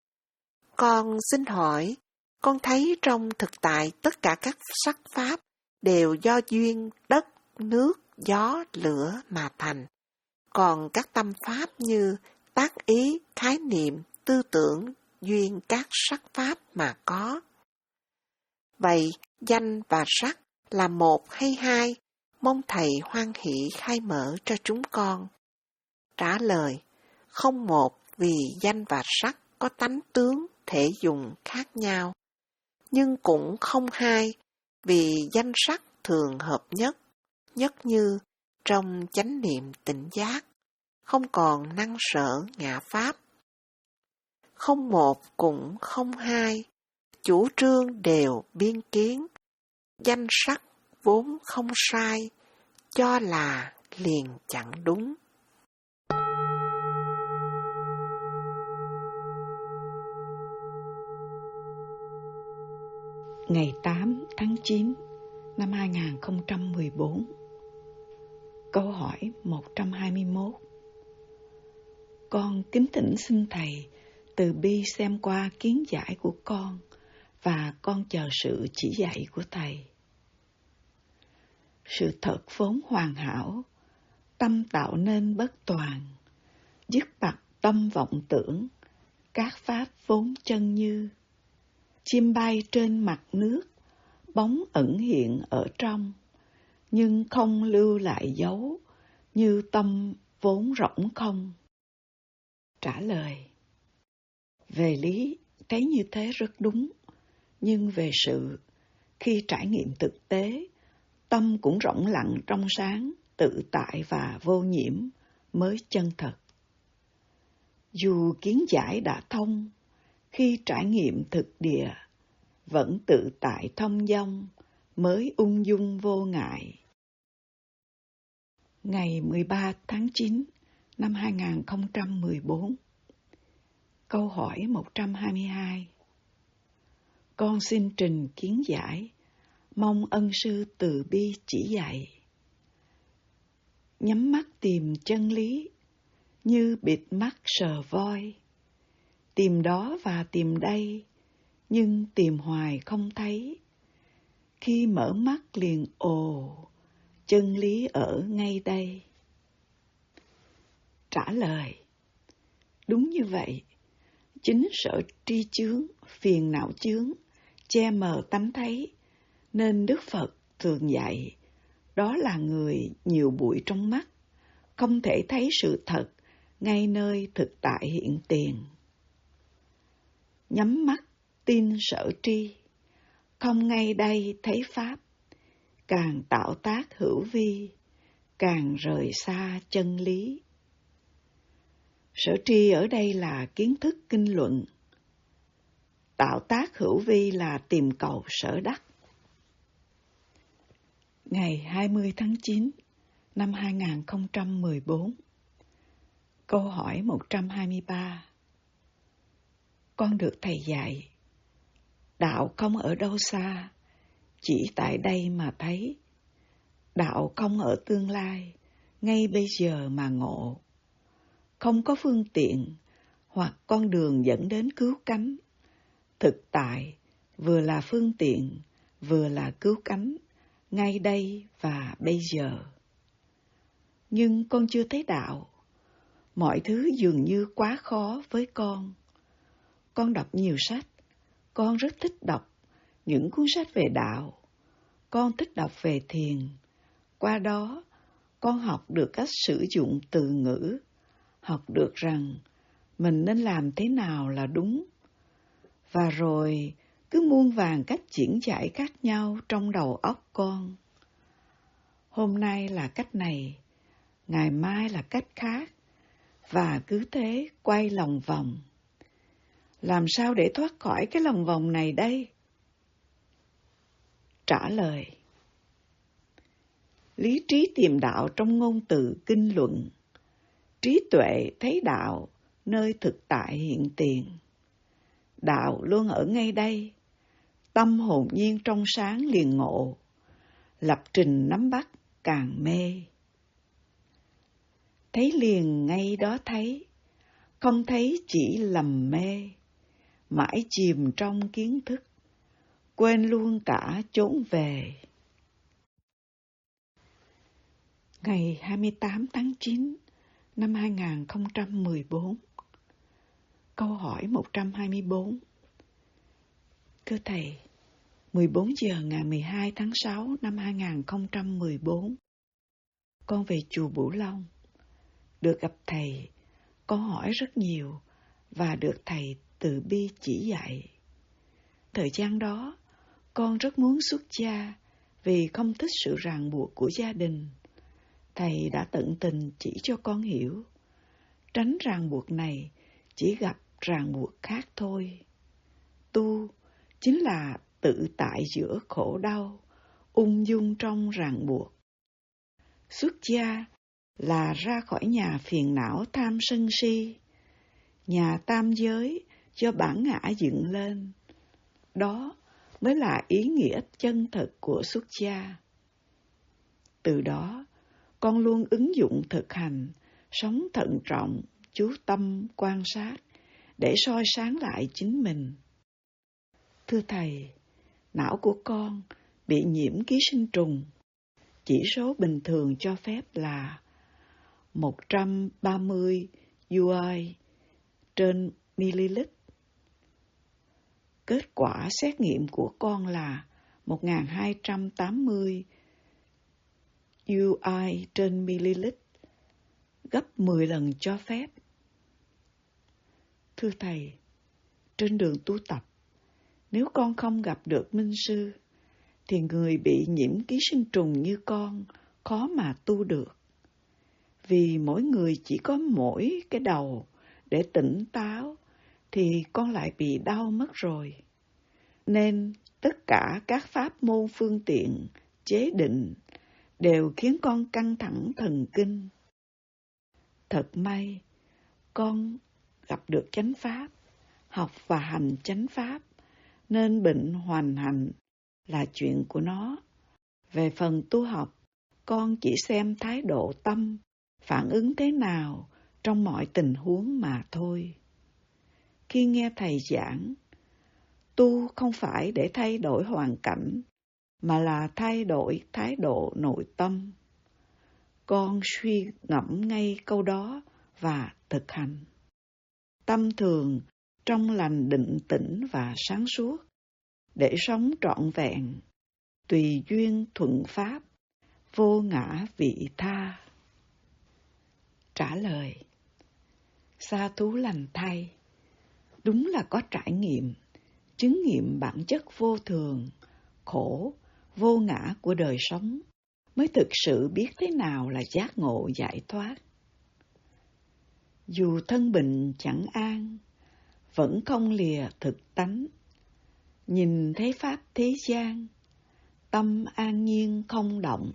Con xin hỏi, con thấy trong thực tại tất cả các sắc pháp đều do duyên đất, nước, gió, lửa mà thành. Còn các tâm pháp như tác ý, khái niệm, tư tưởng, duyên các sắc pháp mà có. Vậy, danh và sắc là một hay hai? Mong Thầy hoan hỷ khai mở cho chúng con. Trả lời, không một vì danh và sắc có tánh tướng, thể dùng khác nhau. Nhưng cũng không hai vì danh sắc thường hợp nhất, nhất như trong chánh niệm tỉnh giác, không còn năng sở ngã pháp. Không một cũng không hai, chủ trương đều biên kiến, danh sắc vốn không sai, cho là liền chẳng đúng. Ngày tám tháng chín năm hai nghìn không trăm mười bốn, Câu hỏi một trăm hai mươi mốt. Con kính thỉnh xin Thầy từ bi xem qua kiến giải của con và con chờ sự chỉ dạy của Thầy. Sự thật vốn hoàn hảo, tâm tạo nên bất toàn, dứt bặt tâm vọng tưởng, các pháp vốn chân như. Chim bay trên mặt nước, bóng ẩn hiện ở trong, nhưng không lưu lại dấu, như tâm vốn rỗng không. Trả lời: về lý, thấy như thế rất đúng, nhưng về sự, khi trải nghiệm thực tế, tâm cũng rỗng lặng trong sáng, tự tại và vô nhiễm mới chân thật. Dù kiến giải đã thông, khi trải nghiệm thực địa, vẫn tự tại thông dong mới ung dung vô ngại. Ngày mười ba tháng chín năm hai nghìn không trăm mười bốn. Câu hỏi một trăm hai mươi hai. Con xin trình kiến giải, mong ân sư từ bi chỉ dạy. Nhắm mắt tìm chân lý, như bịt mắt sờ voi. Tìm đó và tìm đây, nhưng tìm hoài không thấy. Khi mở mắt liền ồ, chân lý ở ngay đây. Trả lời: đúng như vậy. Chính sở tri chướng, phiền não chướng, che mờ tánh thấy, nên Đức Phật thường dạy, đó là người nhiều bụi trong mắt, không thể thấy sự thật ngay nơi thực tại hiện tiền. Nhắm mắt tin sở tri, không ngay đây thấy pháp, càng tạo tác hữu vi, càng rời xa chân lý. Sở tri ở đây là kiến thức kinh luận, tạo tác hữu vi là tìm cầu sở đắc. Ngày hai mươi tháng chín năm hai nghìn không trăm mười bốn. Câu hỏi một trăm hai mươi ba. Con được Thầy dạy, đạo không ở đâu xa, chỉ tại đây mà thấy. Đạo không ở tương lai, ngay bây giờ mà ngộ. Không có phương tiện hoặc con đường dẫn đến cứu cánh. Thực tại vừa là phương tiện, vừa là cứu cánh, ngay đây và bây giờ. Nhưng con chưa thấy đạo. Mọi thứ dường như quá khó với con. Con đọc nhiều sách, con rất thích đọc những cuốn sách về đạo. Con thích đọc về thiền. Qua đó, con học được cách sử dụng từ ngữ, học được rằng mình nên làm thế nào là đúng. Và rồi cứ muôn vàn cách diễn giải khác nhau trong đầu óc con. Hôm nay là cách này, ngày mai là cách khác, và cứ thế quay lòng vòng. Làm sao để thoát khỏi cái lòng vòng này đây? Trả lời: lý trí tìm đạo trong ngôn từ kinh luận, trí tuệ thấy đạo nơi thực tại hiện tiền. Đạo luôn ở ngay đây, tâm hồn nhiên trong sáng liền ngộ, lập trình nắm bắt càng mê. Thấy liền ngay đó thấy, không thấy chỉ lầm mê, mãi chìm trong kiến thức, quên luôn cả chốn về. Ngày hai mươi tám tháng chín năm hai nghìn không trăm mười bốn. Câu hỏi một trăm hai mươi bốn. Thưa Thầy, mười bốn giờ ngày mười hai tháng sáu năm hai nghìn không trăm mười bốn, con về chùa Bửu Long. Được gặp Thầy, con hỏi rất nhiều và được Thầy từ bi chỉ dạy. Thời gian đó, con rất muốn xuất gia vì không thích sự ràng buộc của gia đình. Thầy đã tận tình chỉ cho con hiểu, tránh ràng buộc này chỉ gặp ràng buộc khác thôi. Tu chính là tự tại giữa khổ đau, ung dung trong ràng buộc. Xuất gia là ra khỏi nhà phiền não tham sân si, nhà tam giới do bản ngã dựng lên. Đó mới là ý nghĩa chân thật của xuất gia. Từ đó, con luôn ứng dụng thực hành, sống thận trọng, chú tâm quan sát để soi sáng lại chính mình. Thưa Thầy, não của con bị nhiễm ký sinh trùng. Chỉ số bình thường cho phép là một trăm ba mươi u i trên ml. Kết quả xét nghiệm của con là một nghìn hai trăm tám mươi u i trên ml, gấp mười lần cho phép. Thưa Thầy, trên đường tu tập, nếu con không gặp được minh sư, thì người bị nhiễm ký sinh trùng như con khó mà tu được. Vì mỗi người chỉ có mỗi cái đầu để tỉnh táo, thì con lại bị đau mất rồi. Nên tất cả các pháp môn phương tiện, chế định đều khiến con căng thẳng thần kinh. Thật may, con gặp được chánh pháp, học và hành chánh pháp, nên bệnh hoành hành là chuyện của nó. Về phần tu học, con chỉ xem thái độ tâm, phản ứng thế nào trong mọi tình huống mà thôi. Khi nghe Thầy giảng, tu không phải để thay đổi hoàn cảnh, mà là thay đổi thái độ nội tâm. Con suy ngẫm ngay câu đó và thực hành. Tâm thường, trong lành định tĩnh và sáng suốt, để sống trọn vẹn, tùy duyên thuận pháp, vô ngã vị tha. Trả lời: sa thú lành thay, đúng là có trải nghiệm, chứng nghiệm bản chất vô thường, khổ, vô ngã của đời sống, mới thực sự biết thế nào là giác ngộ giải thoát. Dù thân bệnh chẳng an, vẫn không lìa thực tánh, nhìn thấy pháp thế gian, tâm an nhiên không động.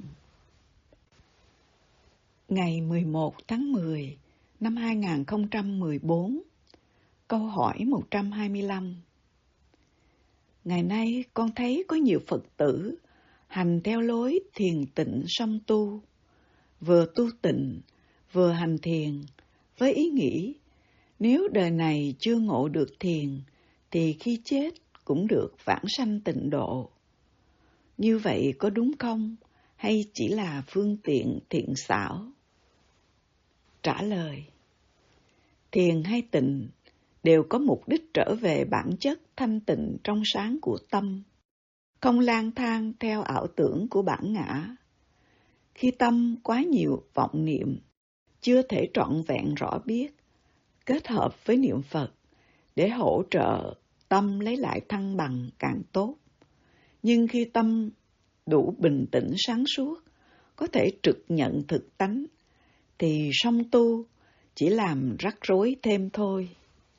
Ngày mười một tháng mười năm hai nghìn không trăm mười bốn, câu hỏi một trăm hai mươi lăm. Ngày nay con thấy có nhiều Phật tử hành theo lối thiền tịnh song tu, vừa tu tịnh, vừa hành thiền, với ý nghĩ nếu đời này chưa ngộ được thiền, thì khi chết cũng được vãng sanh tịnh độ. Như vậy có đúng không, hay chỉ là phương tiện thiện xảo? Trả lời: thiền hay tịnh đều có mục đích trở về bản chất thanh tịnh trong sáng của tâm, không lang thang theo ảo tưởng của bản ngã. Khi tâm quá nhiều vọng niệm, chưa thể trọn vẹn rõ biết, kết hợp với niệm Phật để hỗ trợ tâm lấy lại thăng bằng càng tốt. Nhưng khi tâm đủ bình tĩnh sáng suốt, có thể trực nhận thực tánh, thì song tu chỉ làm rắc rối thêm thôi.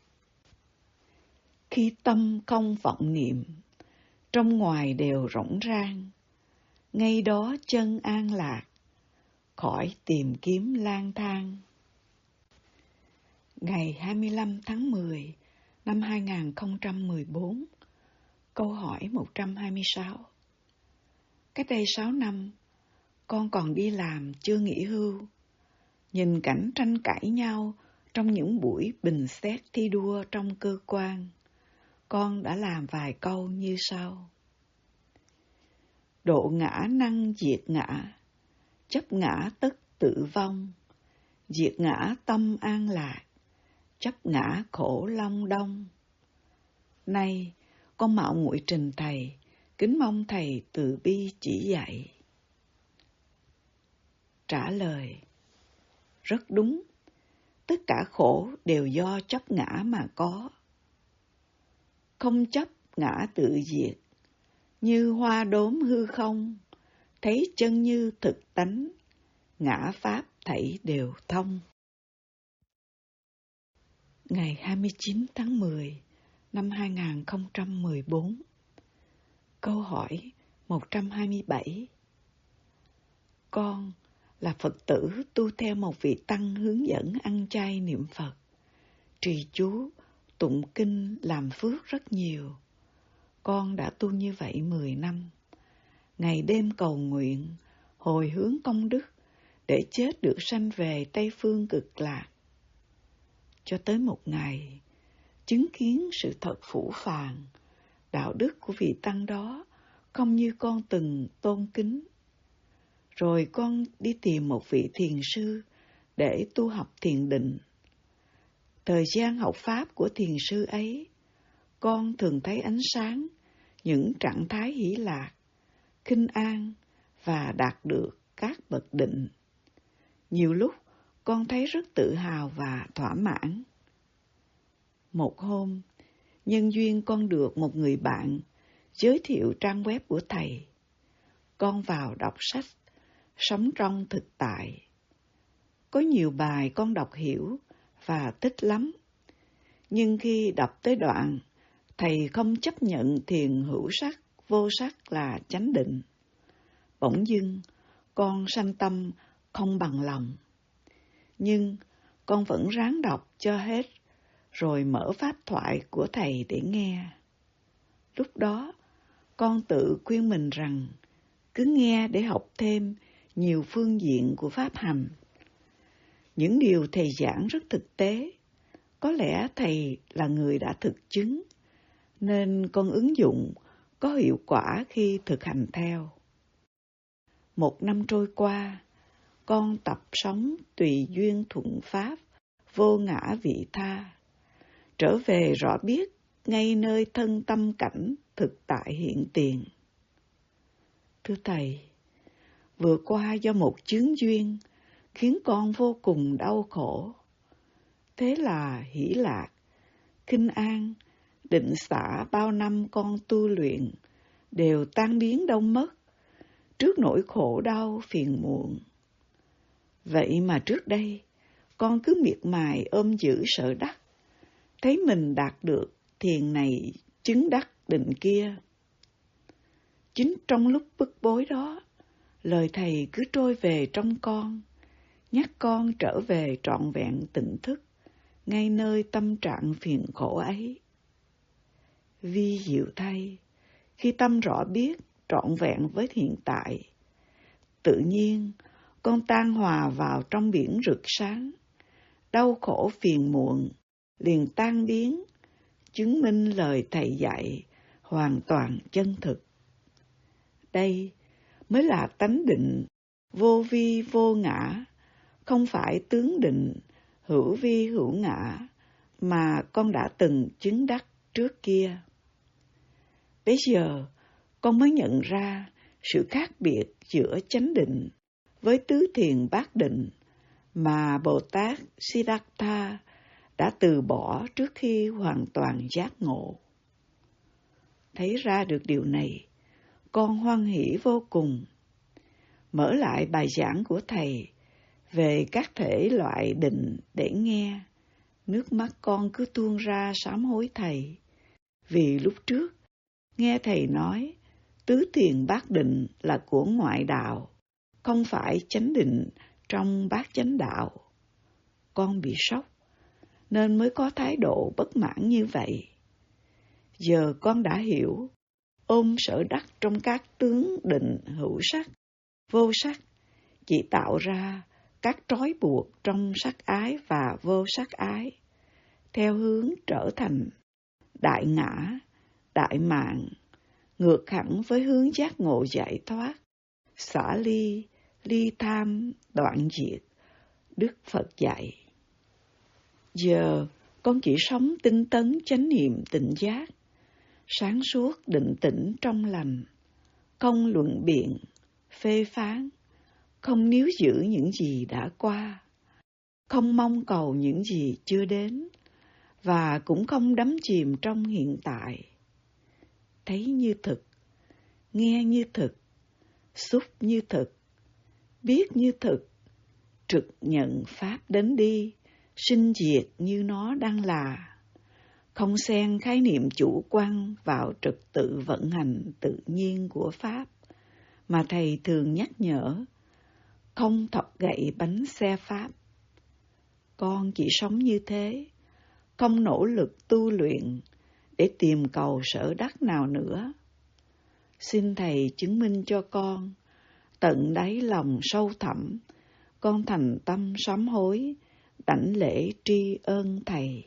Khi tâm không vọng niệm, trong ngoài đều rỗng rang, ngay đó chân an lạc, khỏi tìm kiếm lang thang. Ngày hai mươi lăm tháng mười năm hai nghìn không trăm mười bốn, câu hỏi một trăm hai mươi sáu. Cách đây sáu năm, con còn đi làm chưa nghỉ hưu. Nhìn cảnh tranh cãi nhau trong những buổi bình xét thi đua trong cơ quan, con đã làm vài câu như sau. Độ ngã năng diệt ngã, chấp ngã tất tự vong, diệt ngã tâm an lạc, chấp ngã khổ long đong. Nay, con mạo muội trình Thầy, kính mong Thầy từ bi chỉ dạy. Trả lời: rất đúng, tất cả khổ đều do chấp ngã mà có. Không chấp ngã tự diệt, như hoa đốm hư không, thấy chân như thực tánh, ngã pháp thảy đều thông. Ngày hai mươi chín tháng mười năm hai nghìn không trăm mười bốn, câu hỏi một trăm hai mươi bảy. Con là Phật tử tu theo một vị tăng hướng dẫn ăn chay niệm Phật, trì chú, tụng kinh, làm phước rất nhiều. Con đã tu như vậy mười năm, ngày đêm cầu nguyện, hồi hướng công đức để chết được sanh về Tây Phương Cực Lạc. Cho tới một ngày, chứng kiến sự thật phũ phàng, đạo đức của vị tăng đó không như con từng tôn kính. Rồi con đi tìm một vị thiền sư để tu học thiền định. Thời gian học pháp của thiền sư ấy, con thường thấy ánh sáng, những trạng thái hỷ lạc, khinh an và đạt được các bậc định. Nhiều lúc con thấy rất tự hào và thỏa mãn. Một hôm, nhân duyên con được một người bạn giới thiệu trang web của thầy. Con vào đọc sách, sống trong thực tại. Có nhiều bài con đọc hiểu và thích lắm. Nhưng khi đọc tới đoạn, thầy không chấp nhận thiền hữu sắc, vô sắc là chánh định. Bỗng dưng, con sanh tâm không bằng lòng. Nhưng con vẫn ráng đọc cho hết, rồi mở pháp thoại của thầy để nghe. Lúc đó, con tự khuyên mình rằng, cứ nghe để học thêm nhiều phương diện của pháp hành. Những điều thầy giảng rất thực tế, có lẽ thầy là người đã thực chứng, nên con ứng dụng có hiệu quả khi thực hành theo. Một năm trôi qua, con tập sống tùy duyên thuận pháp, vô ngã vị tha, trở về rõ biết ngay nơi thân tâm cảnh thực tại hiện tiền. Thưa thầy, vừa qua do một chướng duyên khiến con vô cùng đau khổ. Thế là hỷ lạc, khinh an, định xả bao năm con tu luyện đều tan biến đâu mất trước nỗi khổ đau phiền muộn. Vậy mà trước đây, con cứ miệt mài ôm giữ sở đắc, thấy mình đạt được thiền này chứng đắc định kia. Chính trong lúc bức bối đó, lời thầy cứ trôi về trong con, nhắc con trở về trọn vẹn tỉnh thức, ngay nơi tâm trạng phiền khổ ấy. Vi diệu thay, khi tâm rõ biết trọn vẹn với hiện tại, tự nhiên con tan hòa vào trong biển rực sáng, đau khổ phiền muộn liền tan biến, chứng minh lời thầy dạy hoàn toàn chân thực. Đây mới là tánh định vô vi vô ngã, không phải tướng định hữu vi hữu ngã mà con đã từng chứng đắc trước kia. Bây giờ con mới nhận ra sự khác biệt giữa chánh định với tứ thiền bát định mà Bồ Tát Siddhartha đã từ bỏ trước khi hoàn toàn giác ngộ. Thấy ra được điều này, con hoan hỷ vô cùng. Mở lại bài giảng của thầy về các thể loại định để nghe, nước mắt con cứ tuôn ra sám hối thầy. Vì lúc trước, nghe thầy nói, tứ thiền bát định là của ngoại đạo, không phải chánh định trong bát chánh đạo. Con bị sốc, nên mới có thái độ bất mãn như vậy. Giờ con đã hiểu, ôm sở đắc trong các tướng định hữu sắc, vô sắc, chỉ tạo ra các trói buộc trong sắc ái và vô sắc ái, theo hướng trở thành đại ngã, đại mạng, ngược hẳn với hướng giác ngộ giải thoát, xả ly, ly tham, đoạn diệt, Đức Phật dạy. Giờ con chỉ sống tinh tấn chánh niệm tỉnh giác, sáng suốt định tĩnh trong lành, không luận biện, phê phán, không níu giữ những gì đã qua, không mong cầu những gì chưa đến, và cũng không đắm chìm trong hiện tại. Thấy như thực, nghe như thực, xúc như thực, biết như thực, trực nhận pháp đến đi, sinh diệt như nó đang là, không xen khái niệm chủ quan vào trật tự vận hành tự nhiên của pháp, mà thầy thường nhắc nhở, không thọc gậy bánh xe pháp. Con chỉ sống như thế, không nỗ lực tu luyện để tìm cầu sở đắc nào nữa. Xin thầy chứng minh cho con, tận đáy lòng sâu thẳm, con thành tâm sám hối, đảnh lễ tri ân Thầy.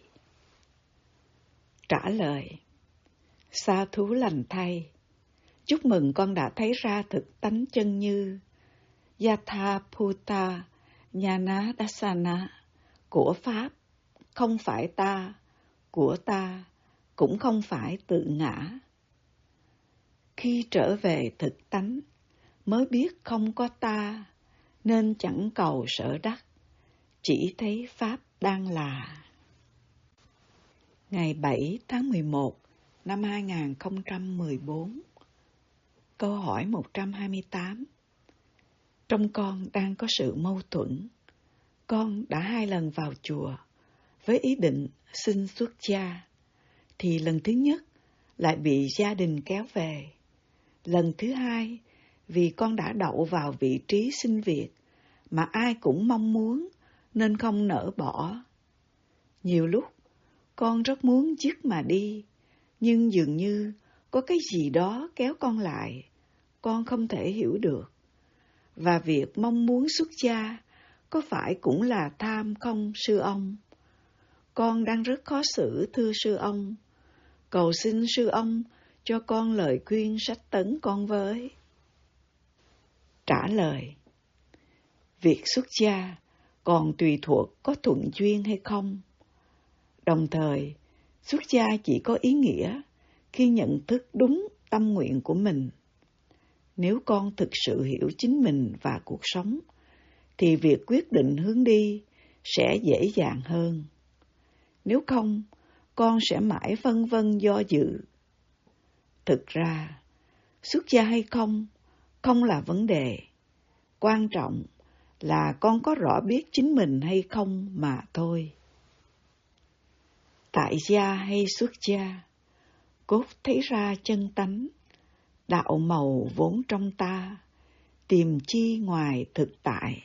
Trả lời: Sa thú lành thay, chúc mừng con đã thấy ra thực tánh chân như Yatha Bhuta Nhana Dasana của Pháp, không phải ta, của ta, cũng không phải tự ngã. Khi trở về thực tánh, mới biết không có ta, nên chẳng cầu sở đắc, chỉ thấy Pháp đang là. Ngày bảy tháng mười một năm hai nghìn không trăm mười bốn. Câu hỏi một trăm hai mươi tám. Trong con đang có sự mâu thuẫn. Con đã hai lần vào chùa với ý định xin xuất gia, thì lần thứ nhất lại bị gia đình kéo về. Lần thứ hai, vì con đã đậu vào vị trí xin việc mà ai cũng mong muốn nên không nỡ bỏ. Nhiều lúc con rất muốn dứt mà đi, nhưng dường như có cái gì đó kéo con lại, con không thể hiểu được. Và việc mong muốn xuất gia có phải cũng là tham không sư ông? Con đang rất khó xử thưa sư ông. Cầu xin sư ông cho con lời khuyên sách tấn con với. Trả lời: Việc xuất gia còn tùy thuộc có thuận duyên hay không. Đồng thời, xuất gia chỉ có ý nghĩa khi nhận thức đúng tâm nguyện của mình. Nếu con thực sự hiểu chính mình và cuộc sống, thì việc quyết định hướng đi sẽ dễ dàng hơn. Nếu không, con sẽ mãi vân vân do dự. Thực ra, xuất gia hay không, không là vấn đề. Quan trọng là con có rõ biết chính mình hay không mà thôi. Tại gia hay xuất gia, cốt thấy ra chân tánh, đạo màu vốn trong ta, tìm chi ngoài thực tại.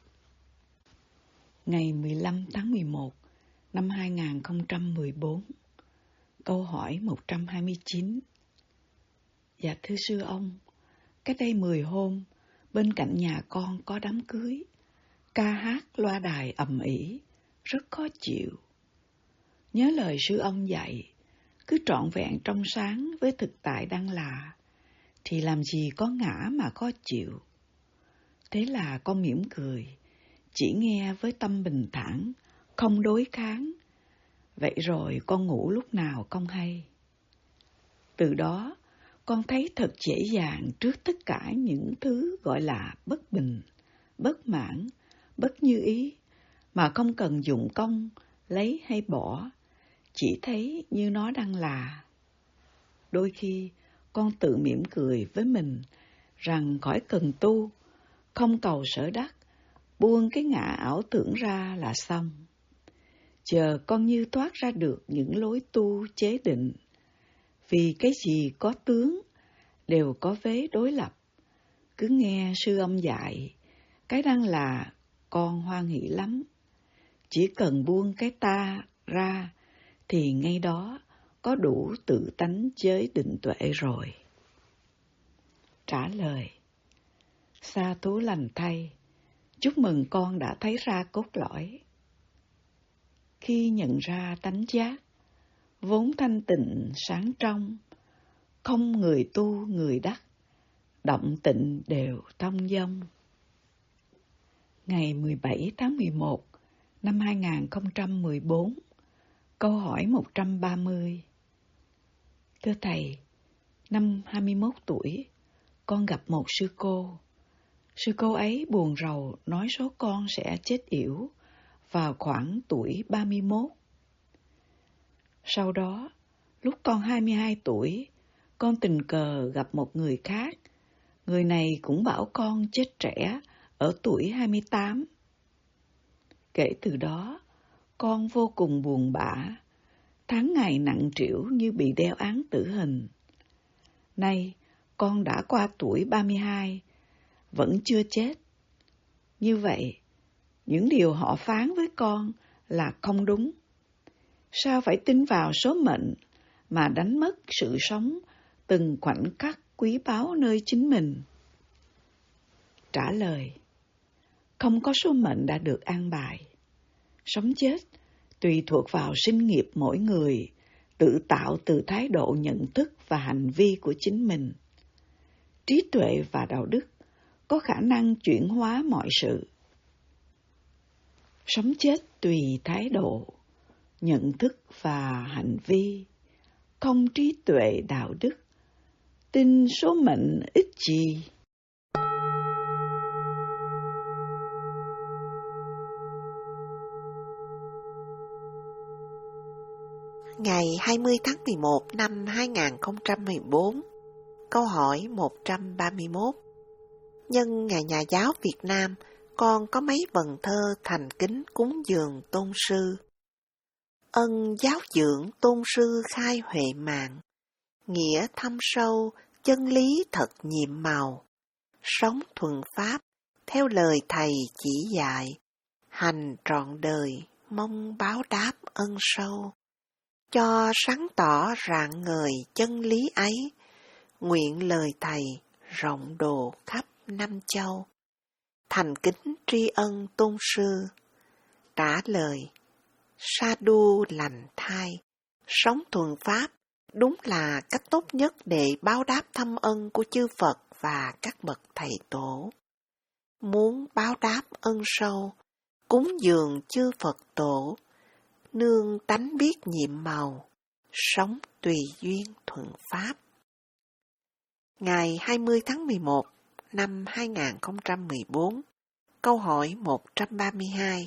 Ngày mười lăm tháng mười một năm hai nghìn không trăm mười bốn. Câu hỏi một trăm hai mươi chín. Dạ thưa sư ông, cách đây mười hôm, bên cạnh nhà con có đám cưới, ca hát loa đài ầm ĩ, rất khó chịu. Nhớ lời sư ông dạy, cứ trọn vẹn trong sáng với thực tại đang là, thì làm gì có ngã mà khó chịu. Thế là con mỉm cười, chỉ nghe với tâm bình thản, không đối kháng. Vậy rồi con ngủ lúc nào không hay. Từ đó, con thấy thật dễ dàng trước tất cả những thứ gọi là bất bình, bất mãn, bất như ý, mà không cần dụng công, lấy hay bỏ, chỉ thấy như nó đang là. Đôi khi, con tự mỉm cười với mình rằng khỏi cần tu, không cầu sở đắc, buông cái ngã ảo tưởng ra là xong. Giờ con như thoát ra được những lối tu chế định, vì cái gì có tướng đều có vế đối lập. Cứ nghe sư ông dạy, cái đang là con hoan hỷ lắm. Chỉ cần buông cái ta ra thì ngay đó có đủ tự tánh giới định tuệ rồi. Trả lời: Sa thú lành thay, chúc mừng con đã thấy ra cốt lõi. Khi nhận ra tánh giác, vốn thanh tịnh sáng trong, không người tu người đắc, động tịnh đều thông dong. Ngày mười bảy tháng mười một năm hai nghìn không trăm mười bốn. Câu hỏi một trăm ba mươi. Thưa Thầy, năm hai mươi mốt tuổi, con gặp một sư cô. Sư cô ấy buồn rầu nói số con sẽ chết yểu vào khoảng tuổi ba mươi mốt. Sau đó, lúc con hai mươi hai tuổi, con tình cờ gặp một người khác. Người này cũng bảo con chết trẻ ở tuổi hai mươi tám. Kể từ đó, con vô cùng buồn bã, tháng ngày nặng trĩu như bị đeo án tử hình. Nay, con đã qua tuổi ba mươi hai, vẫn chưa chết. Như vậy, những điều họ phán với con là không đúng. Sao phải tin vào số mệnh mà đánh mất sự sống từng khoảnh khắc quý báu nơi chính mình? Trả lời: Không có số mệnh đã được an bài. Sống chết tùy thuộc vào sinh nghiệp mỗi người, tự tạo từ thái độ nhận thức và hành vi của chính mình. Trí tuệ và đạo đức có khả năng chuyển hóa mọi sự. Sống chết tùy thái độ, nhận thức và hành vi, không trí tuệ đạo đức, tin số mệnh ích gì. Ngày hai mươi tháng mười một năm hai nghìn không trăm mười bốn, câu hỏi một trăm ba mươi mốt. Nhân Ngày Nhà giáo Việt Nam, con có mấy vần thơ thành kính cúng dường tôn sư. Ân giáo dưỡng tôn sư khai huệ mạng, nghĩa thâm sâu, chân lý thật nhiệm màu. Sống thuần pháp, theo lời thầy chỉ dạy, hành trọn đời, mong báo đáp ân sâu. Cho sáng tỏ rạng ngời chân lý ấy, nguyện lời thầy rộng độ khắp năm châu. Thành kính tri ân tôn sư. Trả lời: sa đu lành thai, sống thuần pháp đúng là cách tốt nhất để báo đáp thâm ân của chư Phật và các bậc thầy tổ. Muốn báo đáp ân sâu, cúng dường chư Phật tổ, nương tánh biết nhiệm màu, sống tùy duyên thuận pháp. Ngày hai mươi tháng mười một năm hai nghìn không trăm mười bốn, câu hỏi một trăm ba mươi hai.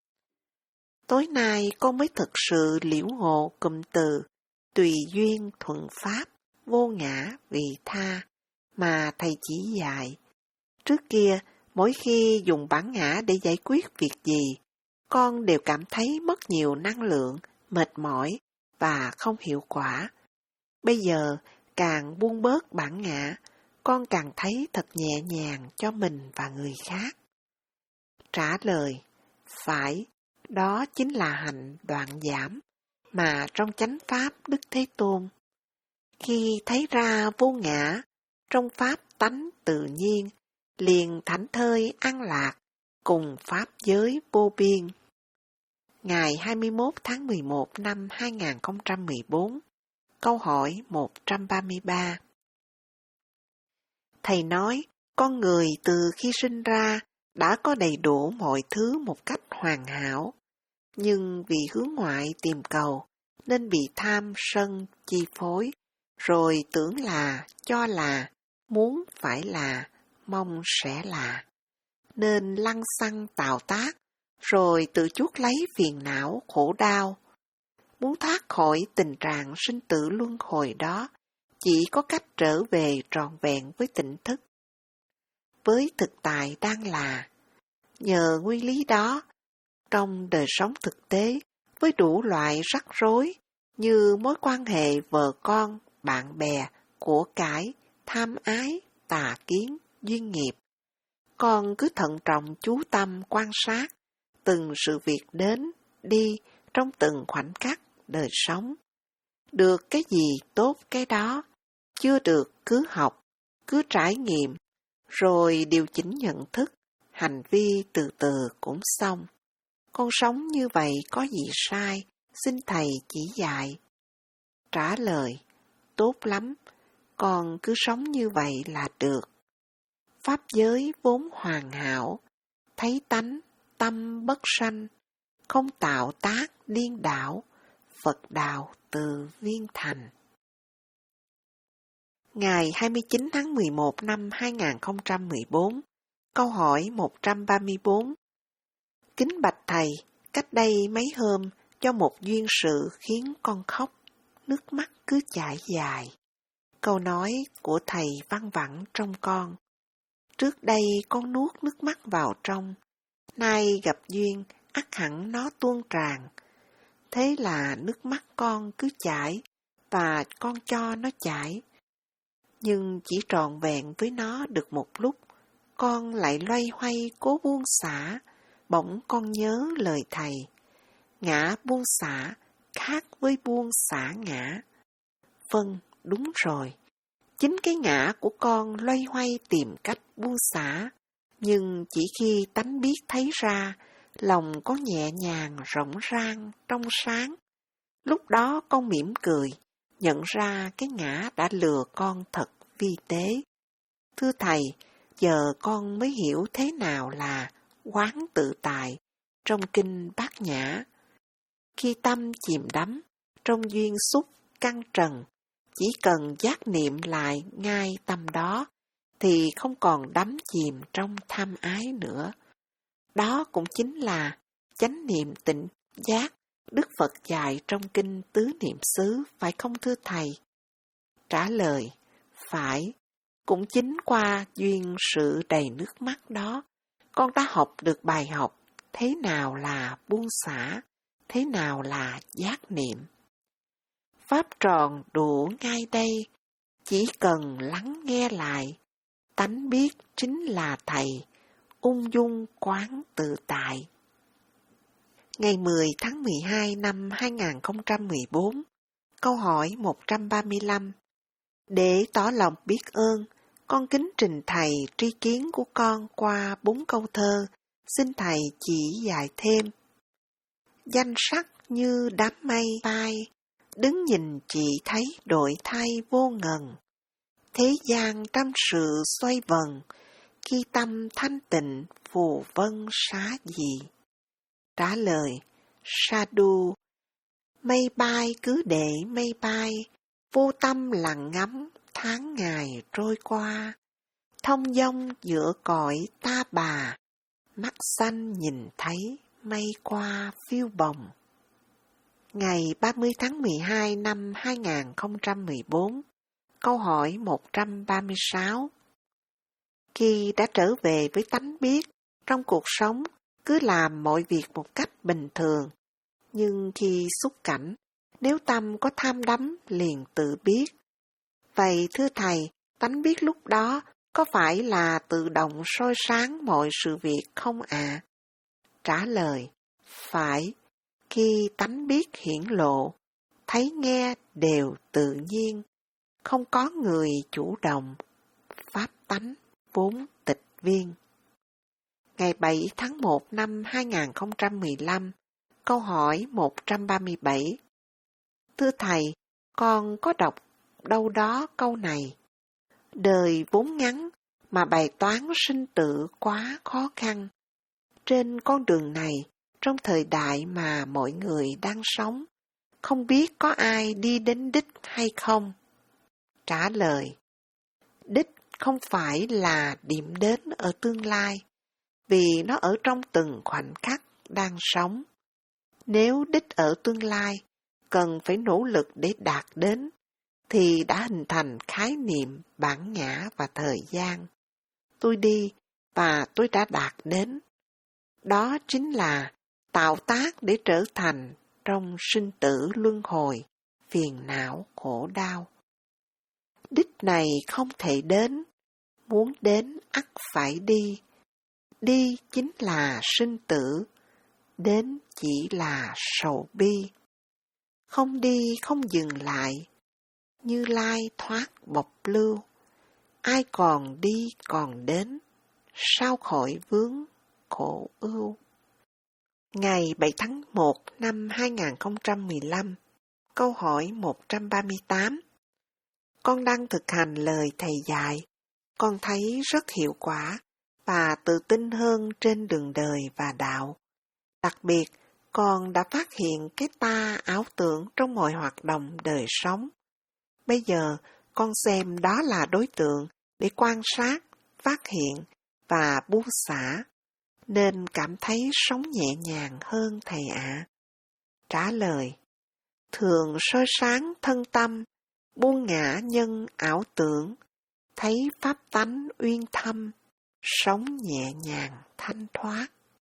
Tối nay con mới thực sự liễu ngộ cụm từ tùy duyên thuận pháp, vô ngã vị tha mà thầy chỉ dạy. Trước kia, mỗi khi dùng bản ngã để giải quyết việc gì, con đều cảm thấy mất nhiều năng lượng, mệt mỏi và không hiệu quả. Bây giờ, càng buông bớt bản ngã, con càng thấy thật nhẹ nhàng cho mình và người khác. Trả lời: phải, đó chính là hành đoạn giảm mà trong chánh pháp Đức Thế Tôn. Khi thấy ra vô ngã, trong pháp tánh tự nhiên, liền thảnh thơi an lạc, cùng pháp giới vô biên. Ngày hai mươi mốt tháng mười một năm hai nghìn không trăm mười bốn, câu hỏi một trăm ba mươi ba. Thầy nói, con người từ khi sinh ra đã có đầy đủ mọi thứ một cách hoàn hảo, nhưng vì hướng ngoại tìm cầu nên bị tham sân chi phối, rồi tưởng là, cho là, muốn phải là, mong sẽ là, nên lăng xăng tạo tác, rồi tự chuốc lấy phiền não khổ đau. Muốn thoát khỏi tình trạng sinh tử luân hồi đó, chỉ có cách trở về trọn vẹn với tỉnh thức, với thực tại đang là. Nhờ nguyên lý đó, trong đời sống thực tế, với đủ loại rắc rối như mối quan hệ vợ con, bạn bè, của cải, tham ái, tà kiến, duyên nghiệp, con cứ thận trọng chú tâm quan sát từng sự việc đến, đi trong từng khoảnh khắc đời sống. Được cái gì tốt cái đó, chưa được cứ học, cứ trải nghiệm, rồi điều chỉnh nhận thức, hành vi từ từ cũng xong. Con sống như vậy có gì sai, xin thầy chỉ dạy. Trả lời: tốt lắm, con cứ sống như vậy là được. Pháp giới vốn hoàn hảo, thấy tánh, tâm bất sanh, không tạo tác điên đảo, Phật đạo từ viên thành. Ngày hai mươi chín tháng mười một năm hai nghìn không trăm mười bốn, câu hỏi một trăm ba mươi bốn. Kính bạch thầy, cách đây mấy hôm, cho một duyên sự khiến con khóc, nước mắt cứ chảy dài. Câu nói của thầy văng vẳng trong con. Trước đây con nuốt nước mắt vào trong, nay gặp duyên, ắt hẳn nó tuôn tràn. Thế là nước mắt con cứ chảy, và con cho nó chảy. Nhưng chỉ trọn vẹn với nó được một lúc, con lại loay hoay cố buông xả, bỗng con nhớ lời thầy. Ngã buông xả khác với buông xả ngã. Vâng, đúng rồi. Chính cái ngã của con loay hoay tìm cách buông xả, Nhưng chỉ khi tánh biết thấy ra, lòng con nhẹ nhàng, rộng rang, trong sáng. Lúc đó con mỉm cười, nhận ra cái ngã đã lừa con thật vi tế. Thưa Thầy, giờ con mới hiểu thế nào là quán tự tại trong kinh Bát Nhã. Khi tâm chìm đắm trong duyên xúc căn trần, chỉ cần giác niệm lại ngay tâm đó, thì không còn đắm chìm trong tham ái nữa. Đó cũng chính là chánh niệm tỉnh giác Đức Phật dạy trong kinh Tứ Niệm xứ, phải không thưa Thầy? Trả lời, phải. Cũng chính qua duyên sự đầy nước mắt đó, con đã học được bài học thế nào là buông xả, thế nào là giác niệm. Pháp tròn đủ ngay đây, chỉ cần lắng nghe lại, tánh biết chính là Thầy, ung dung quán tự tại. Ngày mười tháng mười hai năm hai nghìn không trăm mười bốn, câu hỏi một trăm ba mươi lăm. Để tỏ lòng biết ơn, con kính trình Thầy tri kiến của con qua bốn câu thơ, xin Thầy chỉ dạy thêm. Danh sắc như đám mây bay, đứng nhìn chỉ thấy đổi thay vô ngần. Thế gian trăm sự xoay vần, khi tâm thanh tịnh phù vân xá gì. Trả lời, Sadhu, mây bay cứ để mây bay, vô tâm lặng ngắm tháng ngày trôi qua. Thông dong giữa cõi ta bà, mắt xanh nhìn thấy mây qua phiêu bồng. Ngày ba mươi tháng mười hai năm hai nghìn không trăm mười bốn, câu hỏi một trăm ba mươi sáu. Khi đã trở về với tánh biết, trong cuộc sống cứ làm mọi việc một cách bình thường, nhưng khi xúc cảnh, nếu tâm có tham đắm liền tự biết. Vậy thưa Thầy, tánh biết lúc đó có phải là tự động soi sáng mọi sự việc không ạ? À? Trả lời, phải. Khi tánh biết hiển lộ, thấy nghe đều tự nhiên, không có người chủ động, pháp tánh vốn tịch viên. Ngày bảy tháng một năm hai nghìn không trăm mười lăm, câu hỏi một trăm ba mươi bảy. Thưa Thầy, con có đọc đâu đó câu này. Đời vốn ngắn mà bài toán sinh tử quá khó khăn. Trên con đường này, trong thời đại mà mọi người đang sống, không biết có ai đi đến đích hay không? Trả lời, đích không phải là điểm đến ở tương lai, vì nó ở trong từng khoảnh khắc đang sống. Nếu đích ở tương lai, cần phải nỗ lực để đạt đến, thì đã hình thành khái niệm bản ngã và thời gian. Tôi đi và tôi đã đạt đến. Đó chính là tạo tác để trở thành trong sinh tử luân hồi, phiền não khổ đau. Đích này không thể đến, muốn đến ắt phải đi. Đi chính là sinh tử, đến chỉ là sầu bi. Không đi không dừng lại, Như Lai thoát bộc lưu. Ai còn đi còn đến, sao khỏi vướng khổ ưu. Ngày bảy tháng một năm hai nghìn không trăm mười lăm, câu hỏi một trăm ba mươi tám. Con đang thực hành lời Thầy dạy, con thấy rất hiệu quả và tự tin hơn trên đường đời và đạo. Đặc biệt, con đã phát hiện cái ta ảo tưởng trong mọi hoạt động đời sống. Bây giờ, con xem đó là đối tượng để quan sát, phát hiện và buông xả, nên cảm thấy sống nhẹ nhàng hơn Thầy ạ. À. Trả lời, thường soi sáng thân tâm, buông ngã nhân ảo tưởng, thấy pháp tánh uyên thâm, sống nhẹ nhàng thanh thoát.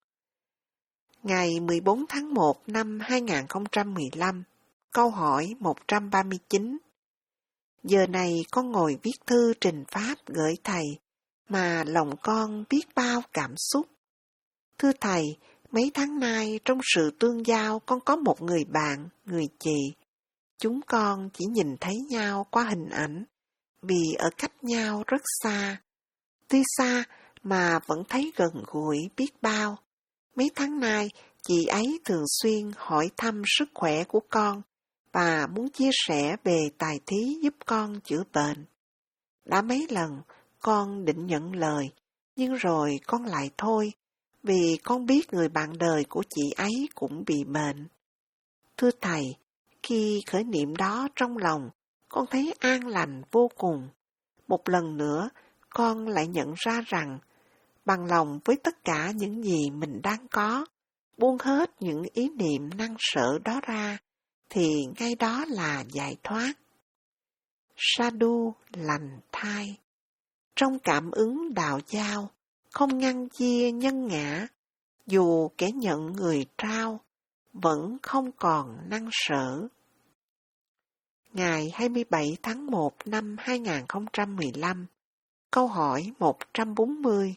Ngày mười bốn tháng một năm hai nghìn không trăm mười lăm, câu hỏi một trăm ba mươi chín. Giờ này con ngồi viết thư trình pháp gửi Thầy, mà lòng con biết bao cảm xúc. Thưa Thầy, mấy tháng nay trong sự tương giao con có một người bạn, người chị. Chúng con chỉ nhìn thấy nhau qua hình ảnh, vì ở cách nhau rất xa. Tuy xa, mà vẫn thấy gần gũi biết bao. Mấy tháng nay, chị ấy thường xuyên hỏi thăm sức khỏe của con và muốn chia sẻ về tài thí giúp con chữa bệnh. Đã mấy lần con định nhận lời, nhưng rồi con lại thôi, vì con biết người bạn đời của chị ấy cũng bị bệnh. Thưa Thầy, khi khởi niệm đó trong lòng, con thấy an lành vô cùng. Một lần nữa, con lại nhận ra rằng, bằng lòng với tất cả những gì mình đang có, buông hết những ý niệm năng sợ đó ra, thì ngay đó là giải thoát. Sadhu lành thai. Trong cảm ứng đạo giao, không ngăn chia nhân ngã, dù kẻ nhận người trao, vẫn không còn năng sở. Ngày hai mươi bảy tháng một năm hai nghìn không trăm mười lăm, câu hỏi một trăm bốn mươi.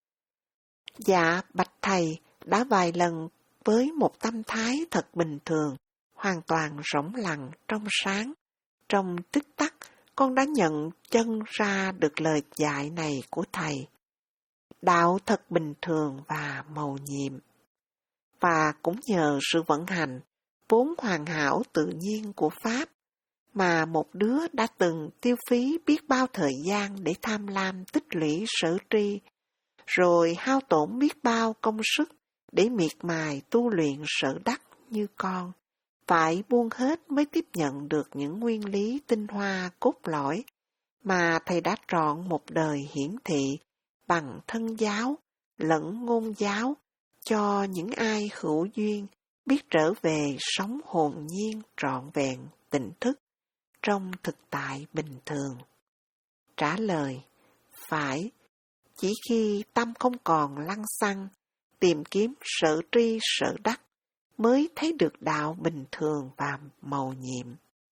Dạ, bạch Thầy, đã vài lần với một tâm thái thật bình thường, hoàn toàn rỗng lặng trong sáng. Trong tích tắc, con đã nhận chân ra được lời dạy này của Thầy. Đạo thật bình thường và mầu nhiệm. Và cũng nhờ sự vận hành, vốn hoàn hảo tự nhiên của Pháp, mà một đứa đã từng tiêu phí biết bao thời gian để tham lam tích lũy sở tri, rồi hao tổn biết bao công sức để miệt mài tu luyện sở đắc như con, phải buông hết mới tiếp nhận được những nguyên lý tinh hoa cốt lõi mà Thầy đã trọn một đời hiển thị bằng thân giáo lẫn ngôn giáo cho những ai hữu duyên biết trở về sống hồn nhiên trọn vẹn tỉnh thức trong thực tại bình thường. Trả lời, phải, chỉ khi tâm không còn lăng xăng, tìm kiếm sở tri sở đắc, mới thấy được đạo bình thường và mầu nhiệm.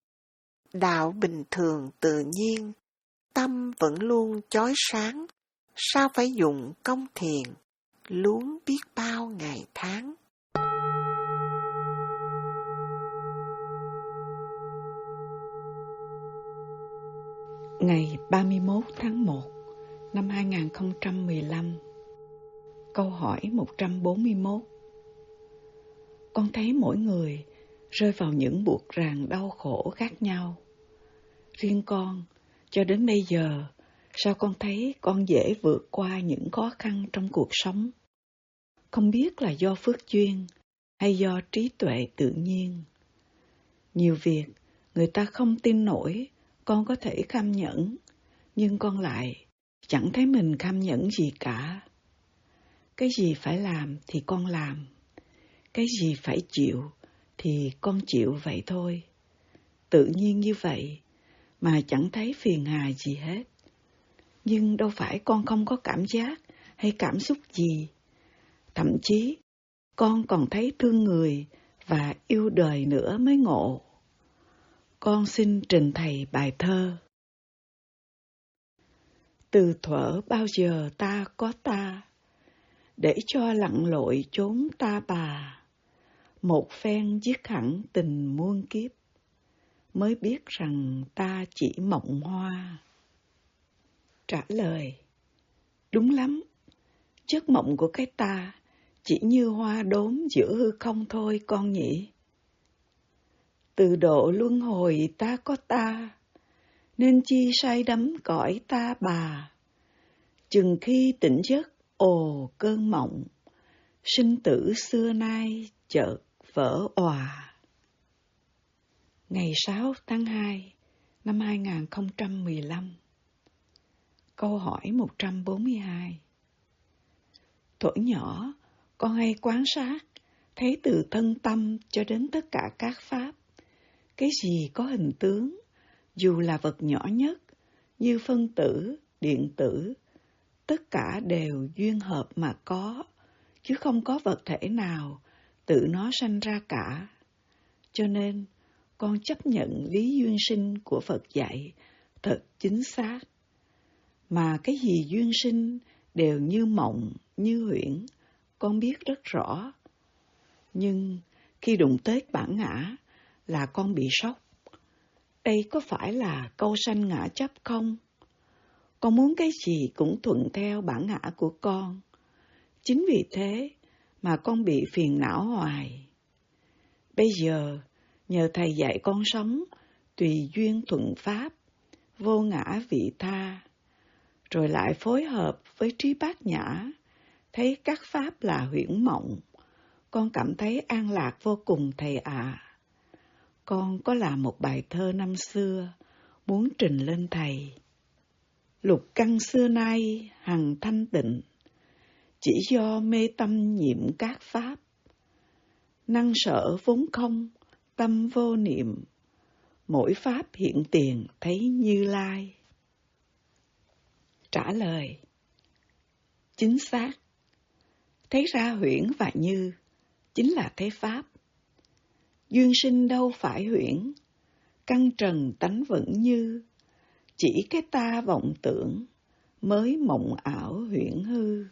Đạo bình thường tự nhiên, tâm vẫn luôn chói sáng, sao phải dùng công thiền, luống biết bao ngày tháng. Ngày ba mươi mốt tháng một năm hai nghìn không trăm mười lăm, câu hỏi một trăm bốn mươi mốt. Con thấy mỗi người rơi vào những buộc ràng đau khổ khác nhau. Riêng con, cho đến bây giờ, sao con thấy con dễ vượt qua những khó khăn trong cuộc sống? Không biết là do phước duyên hay do trí tuệ tự nhiên. Nhiều việc người ta không tin nổi con có thể kham nhẫn, nhưng con lại chẳng thấy mình kham nhẫn gì cả. Cái gì phải làm thì con làm, cái gì phải chịu thì con chịu vậy thôi. Tự nhiên như vậy mà chẳng thấy phiền hà gì hết. Nhưng đâu phải con không có cảm giác hay cảm xúc gì. Thậm chí con còn thấy thương người và yêu đời nữa mới ngộ. Con xin trình Thầy bài thơ. Từ thuở bao giờ ta có ta, để cho lặn lội chốn ta bà, một phen giết hẳn tình muôn kiếp, mới biết rằng ta chỉ mộng hoa. Trả lời, đúng lắm, giấc mộng của cái ta chỉ như hoa đốm giữa hư không thôi con nhỉ. Từ độ luân hồi ta có ta, nên chi say đắm cõi ta bà. Chừng khi tỉnh giấc ồ cơn mộng, sinh tử xưa nay chợt vỡ òa. Ngày sáu tháng hai năm hai nghìn không trăm mười lăm. Câu hỏi một trăm bốn mươi hai. Thuở nhỏ, con hay quan sát, thấy từ thân tâm cho đến tất cả các pháp, cái gì có hình tướng, dù là vật nhỏ nhất, như phân tử, điện tử, tất cả đều duyên hợp mà có, chứ không có vật thể nào tự nó sanh ra cả. Cho nên, con chấp nhận lý duyên sinh của Phật dạy thật chính xác. Mà cái gì duyên sinh đều như mộng, như huyễn, con biết rất rõ. Nhưng khi đụng tới bản ngã là con bị sốc. Đây có phải là câu sanh ngã chấp không? Con muốn cái gì cũng thuận theo bản ngã của con. Chính vì thế mà con bị phiền não hoài. Bây giờ, nhờ Thầy dạy con sống tùy duyên thuận pháp, vô ngã vị tha, rồi lại phối hợp với trí bát nhã, thấy các pháp là huyễn mộng, con cảm thấy an lạc vô cùng Thầy ạ. À. Con có làm một bài thơ năm xưa, muốn trình lên Thầy. Lục căn xưa nay hằng thanh tịnh, chỉ do mê tâm nhiễm các pháp. Năng sở vốn không, tâm vô niệm, mỗi pháp hiện tiền thấy Như Lai. Trả lời: chính xác. Thấy ra huyễn và như chính là thế pháp. Duyên sinh đâu phải huyễn, căn trần tánh vẫn như, chỉ cái ta vọng tưởng mới mộng ảo huyễn hư.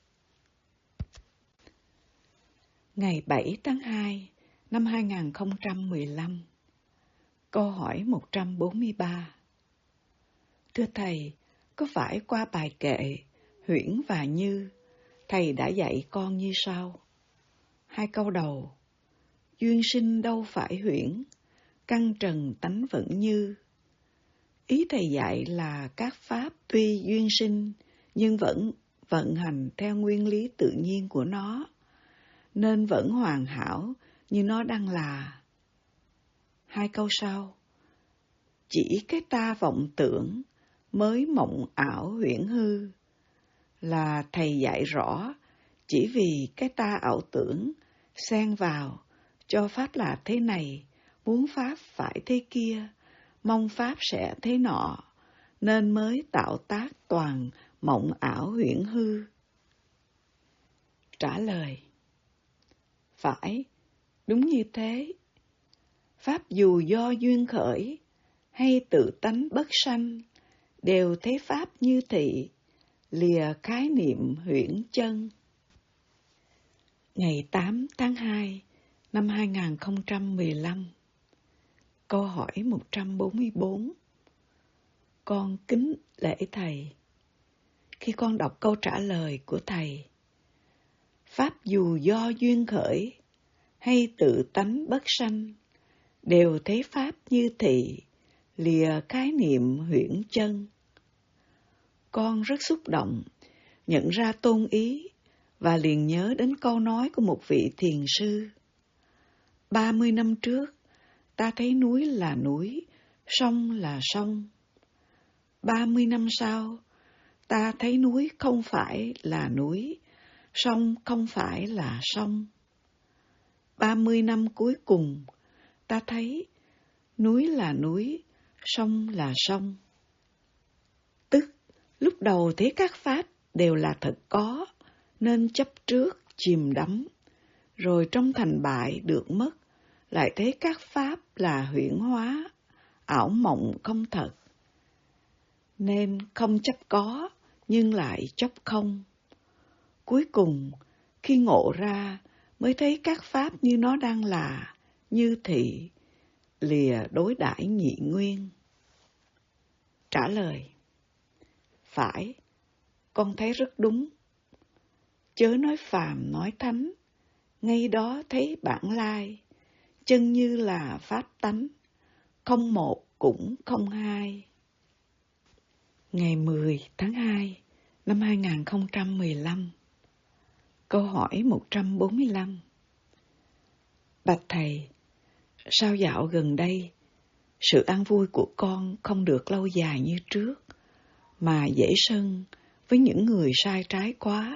Ngày bảy tháng hai năm hai nghìn không trăm mười lăm. Câu hỏi một trăm bốn mươi ba. Thưa Thầy, có phải qua bài kệ huyễn và như, Thầy đã dạy con như sau? Hai câu đầu: duyên sinh đâu phải huyễn, căn trần tánh vẫn như. Ý Thầy dạy là các pháp tuy duyên sinh nhưng vẫn vận hành theo nguyên lý tự nhiên của nó, nên vẫn hoàn hảo như nó đang là. Hai câu sau: chỉ cái ta vọng tưởng mới mộng ảo huyễn hư, là Thầy dạy rõ chỉ vì cái ta ảo tưởng xen vào, cho pháp là thế này, muốn pháp phải thế kia, mong pháp sẽ thế nọ, nên mới tạo tác toàn mộng ảo huyễn hư. Trả lời: phải, đúng như thế. Pháp dù do duyên khởi hay tự tánh bất sanh, đều thấy pháp như thị, lìa khái niệm huyễn chân. Ngày tám tháng hai năm hai nghìn không trăm mười lăm. Câu hỏi một trăm bốn mươi bốn. Con kính lễ Thầy. Khi con đọc câu trả lời của Thầy, pháp dù do duyên khởi hay tự tánh bất sanh, đều thấy pháp như thị, lìa khái niệm huyễn chân, con rất xúc động, nhận ra tôn ý và liền nhớ đến câu nói của một vị thiền sư. Ba mươi năm trước, ta thấy núi là núi, sông là sông. Ba mươi năm sau, ta thấy núi không phải là núi, sông không phải là sông. Ba mươi năm cuối cùng, ta thấy núi là núi, sông là sông. Tức, lúc đầu thấy các pháp đều là thật có, nên chấp trước, chìm đắm, rồi trong thành bại được mất, lại thấy các pháp là huyễn hóa, ảo mộng không thật. Nên không chấp có, nhưng lại chấp không. Cuối cùng, khi ngộ ra, mới thấy các pháp như nó đang là, như thị, lìa đối đãi nhị nguyên. Trả lời: phải, con thấy rất đúng. Chớ nói phàm nói thánh, ngay đó thấy bản lai, chân như là pháp tánh, không một cũng không hai. Ngày mười tháng hai năm hai nghìn không trăm mười lăm. Câu hỏi một trăm bốn mươi lăm. Bạch Thầy, sao dạo gần đây, sự an vui của con không được lâu dài như trước, mà dễ sân với những người sai trái quá.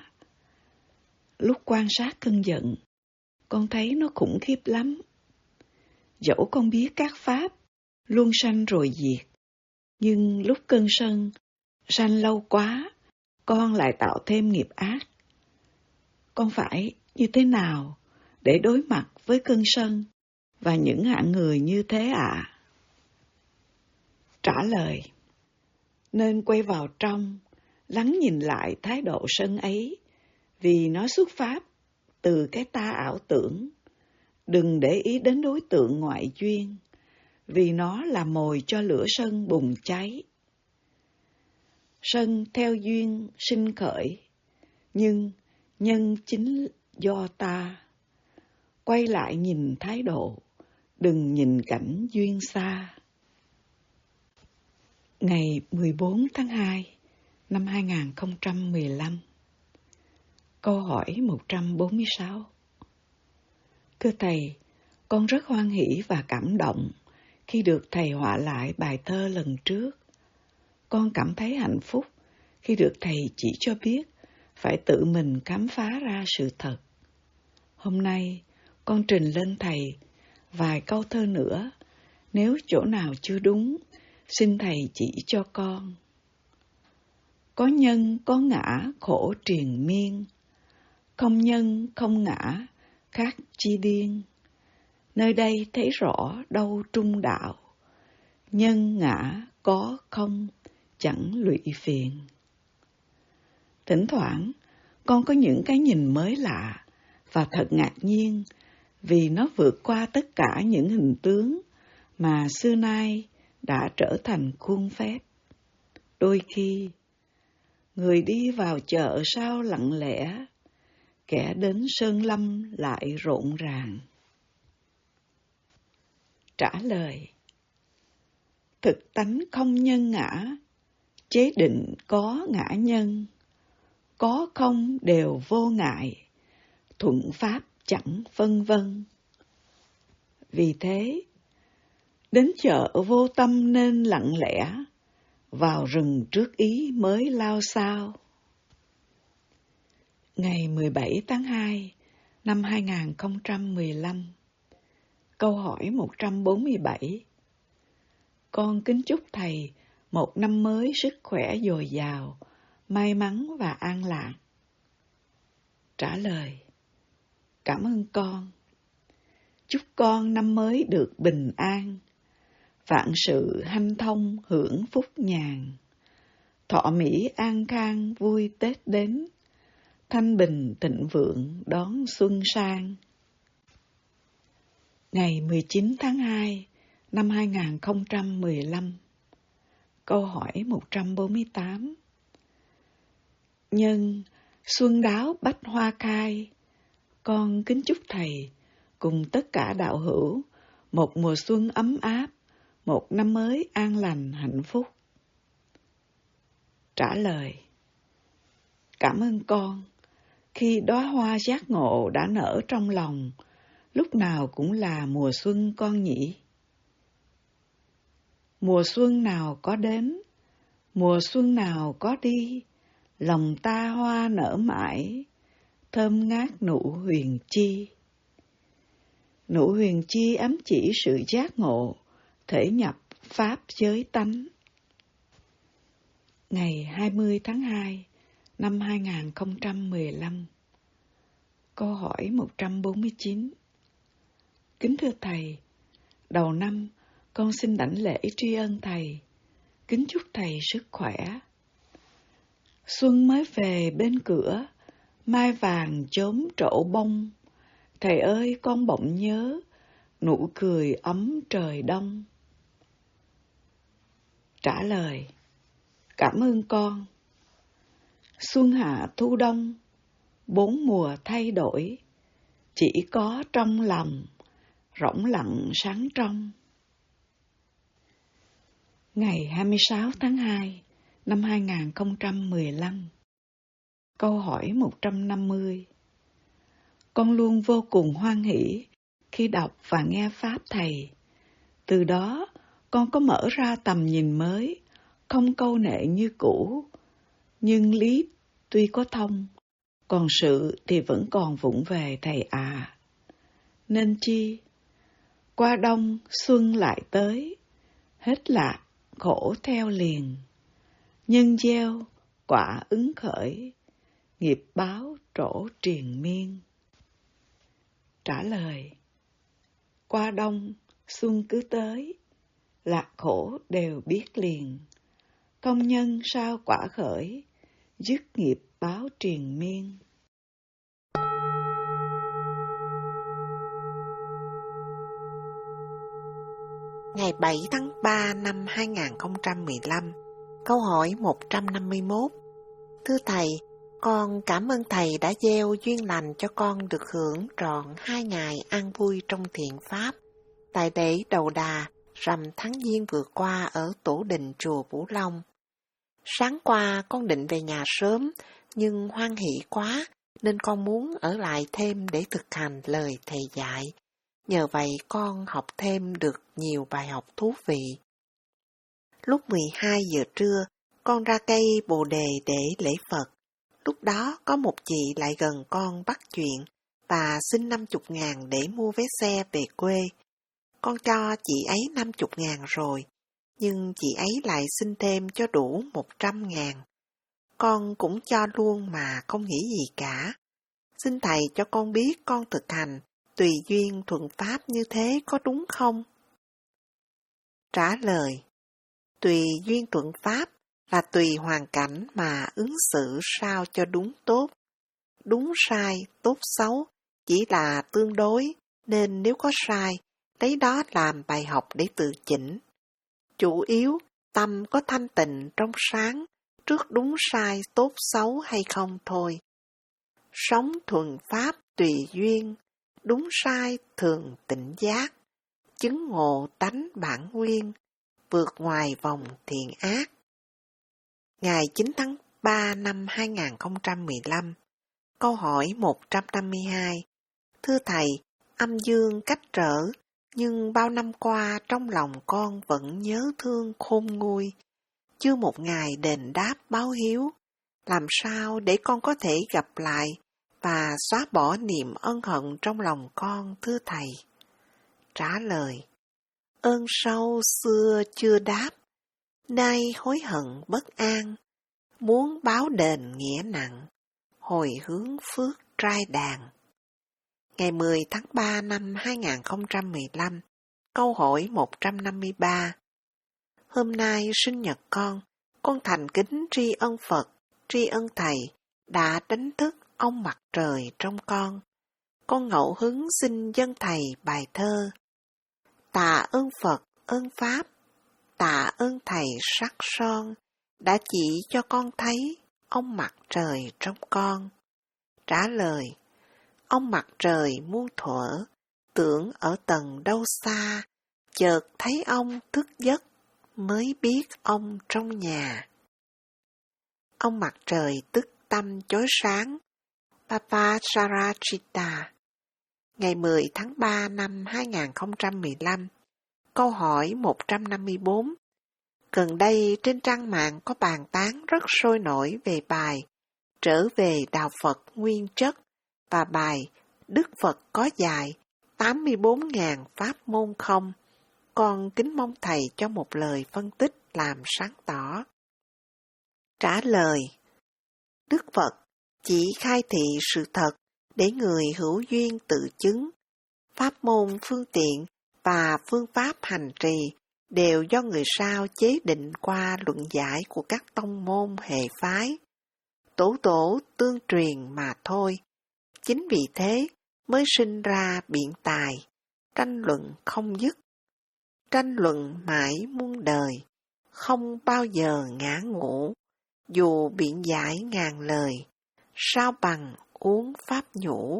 Lúc quan sát cơn giận, con thấy nó khủng khiếp lắm. Dẫu con biết các pháp luôn sanh rồi diệt, nhưng lúc cơn sân sanh lâu quá, con lại tạo thêm nghiệp ác. Con phải như thế nào để đối mặt với cơn sân và những hạng người như thế ạ? À? Trả lời: nên quay vào trong, lắng nhìn lại thái độ sân ấy, vì nó xuất phát từ cái ta ảo tưởng. Đừng để ý đến đối tượng ngoại duyên, vì nó là mồi cho lửa sân bùng cháy. Sân theo duyên sinh khởi, nhưng nhân chính do ta. Quay lại nhìn thái độ, đừng nhìn cảnh duyên xa. Ngày mười bốn tháng hai năm hai nghìn không trăm mười lăm. Câu hỏi một trăm bốn mươi sáu. Thưa Thầy, con rất hoan hỷ và cảm động khi được Thầy họa lại bài thơ lần trước. Con cảm thấy hạnh phúc khi được Thầy chỉ cho biết phải tự mình khám phá ra sự thật. Hôm nay, con trình lên Thầy vài câu thơ nữa, nếu chỗ nào chưa đúng, xin Thầy chỉ cho con. Có nhân có ngã khổ triền miên, không nhân không ngã khác chi điên. Nơi đây thấy rõ đâu trung đạo, nhân ngã có không chẳng lụy phiền. Thỉnh thoảng, con có những cái nhìn mới lạ và thật ngạc nhiên vì nó vượt qua tất cả những hình tướng mà xưa nay đã trở thành khuôn phép. Đôi khi, người đi vào chợ sao lặng lẽ, kẻ đến sơn lâm lại rộn ràng. Trả lời: thực tánh không nhân ngã, chế định có ngã nhân. Có không đều vô ngại, thuận pháp chẳng phân vân. Vì thế, đến chợ vô tâm nên lặng lẽ, vào rừng trước ý mới lao sao. Ngày mười bảy tháng hai năm hai nghìn không trăm mười lăm. Câu hỏi một trăm bốn mươi bảy. Con kính chúc Thầy một năm mới sức khỏe dồi dào, may mắn và an lạc. Trả lời: cảm ơn con. Chúc con năm mới được bình an, vạn sự hanh thông hưởng phúc nhàn, thọ mỹ an khang vui Tết đến, thanh bình thịnh vượng đón xuân sang. Ngày mười chín tháng hai năm hai nghìn không trăm mười lăm. Câu hỏi một trăm bốn mươi tám. Nhân xuân đáo bách hoa khai, con kính chúc Thầy cùng tất cả đạo hữu một mùa xuân ấm áp, một năm mới an lành hạnh phúc. Trả lời: cảm ơn con. Khi đóa hoa giác ngộ đã nở trong lòng, lúc nào cũng là mùa xuân con nhỉ. Mùa xuân nào có đến, mùa xuân nào có đi, lòng ta hoa nở mãi, thơm ngát nụ huyền chi. Nụ huyền chi ám chỉ sự giác ngộ, thể nhập pháp giới tánh. Ngày hai mươi tháng hai năm hai nghìn không trăm mười lăm. Câu hỏi một trăm bốn mươi chín. Kính thưa Thầy, đầu năm con xin đảnh lễ tri ân Thầy, kính chúc Thầy sức khỏe. Xuân mới về bên cửa, mai vàng chớm trổ bông. Thầy ơi con bỗng nhớ, nụ cười ấm trời đông. Trả lời: cảm ơn con. Xuân hạ thu đông, bốn mùa thay đổi, chỉ có trong lòng, rỗng lặng sáng trong. Ngày hai mươi sáu tháng hai năm hai nghìn không trăm mười lăm. Câu hỏi một trăm năm mươi. Con luôn vô cùng hoan hỷ khi đọc và nghe Pháp Thầy. Từ đó, con có mở ra tầm nhìn mới, không câu nệ như cũ. Nhưng lý tuy có thông, còn sự thì vẫn còn vụng về Thầy à. Nên chi? Qua đông, xuân lại tới, hết lạc, khổ theo liền. Nhân gieo, quả ứng khởi, nghiệp báo trổ triền miên. Trả lời: qua đông, xuân cứ tới, lạc khổ đều biết liền. Công nhân sao quả khởi, dứt nghiệp báo triền miên. Ngày bảy tháng ba năm hai nghìn không trăm mười lăm, Câu hỏi một trăm năm mươi mốt. Thưa Thầy, con cảm ơn Thầy đã gieo duyên lành cho con được hưởng trọn hai ngày an vui trong thiện pháp tại lễ đầu đà rằm tháng Giêng vừa qua ở tổ đình chùa Vũ Long. Sáng qua con định về nhà sớm, nhưng hoan hỷ quá nên con muốn ở lại thêm để thực hành lời Thầy dạy. Nhờ vậy con học thêm được nhiều bài học thú vị. Lúc mười hai giờ trưa, con ra cây Bồ Đề để lễ Phật. Lúc đó có một chị lại gần con bắt chuyện và xin năm chục ngàn để mua vé xe về quê. Con cho chị ấy năm chục ngàn rồi, nhưng chị ấy lại xin thêm cho đủ một trăm ngàn. Con cũng cho luôn mà không nghĩ gì cả. Xin Thầy cho con biết con thực hành tùy duyên thuận pháp như thế có đúng không? Trả lời: tùy duyên thuận pháp là tùy hoàn cảnh mà ứng xử sao cho đúng tốt. Đúng sai, tốt xấu chỉ là tương đối, nên nếu có sai, lấy đó làm bài học để tự chỉnh. Chủ yếu, tâm có thanh tịnh trong sáng, trước đúng sai, tốt xấu hay không thôi. Sống thuận pháp tùy duyên, đúng sai thường tỉnh giác, chứng ngộ tánh bản nguyên, vượt ngoài vòng thiện ác. Ngày chín tháng ba năm hai nghìn không trăm mười lăm, câu hỏi một trăm năm mươi hai. Thưa Thầy, âm dương cách trở, nhưng bao năm qua trong lòng con vẫn nhớ thương khôn nguôi, chưa một ngày đền đáp báo hiếu. Làm sao để con có thể gặp lại và xóa bỏ niềm ân hận trong lòng con, thưa Thầy? Trả lời: ơn sâu xưa chưa đáp, nay hối hận bất an, muốn báo đền nghĩa nặng, hồi hướng phước trai đàn. Ngày mười tháng ba năm hai nghìn không trăm mười lăm, câu hỏi một trăm năm mươi ba. Hôm nay sinh nhật con, con thành kính tri ân Phật, tri ân Thầy đã đánh thức ông mặt trời trong con. Con ngẫu hứng xin dâng Thầy bài thơ: tạ ơn Phật ơn Pháp, tạ ơn Thầy sắc son, đã chỉ cho con thấy ông mặt trời trong con. Trả lời: ông mặt trời muôn thuở, tưởng ở tầng đâu xa, chợt thấy ông thức giấc, mới biết ông trong nhà. Ông mặt trời tức tâm chói sáng, Papa Sarachita. Ngày mười tháng ba năm hai nghìn không trăm mười lăm, câu hỏi một trăm năm mươi bốn. Gần đây trên trang mạng có bàn tán rất sôi nổi về bài Trở về Đạo Phật Nguyên Chất và bài Đức Phật có dạy tám mươi bốn nghìn pháp môn không. Con kính mong Thầy cho một lời phân tích làm sáng tỏ. Trả lời: Đức Phật chỉ khai thị sự thật để người hữu duyên tự chứng. Pháp môn phương tiện và phương pháp hành trì đều do người sao chế định qua luận giải của các tông môn hệ phái. Tổ tổ tương truyền mà thôi. Chính vì thế mới sinh ra biện tài, tranh luận không dứt. Tranh luận mãi muôn đời, không bao giờ ngã ngũ, dù biện giải ngàn lời, sao bằng uống pháp nhũ.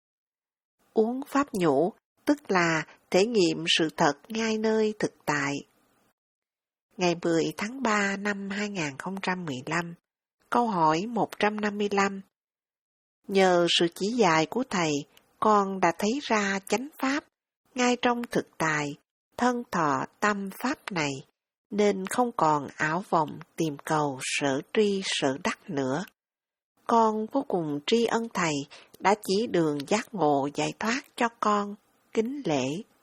Uống pháp nhũ tức là thể nghiệm sự thật ngay nơi thực tại. Ngày mười tháng ba năm hai nghìn không trăm mười lăm, câu hỏi một trăm năm mươi lăm. Nhờ sự chỉ dạy của Thầy, con đã thấy ra chánh pháp ngay trong thực tại, thân thọ tâm pháp này, nên không còn ảo vọng tìm cầu sở tri sở đắc nữa. Con vô cùng tri ân Thầy đã chỉ đường giác ngộ giải thoát cho con, kính lễ.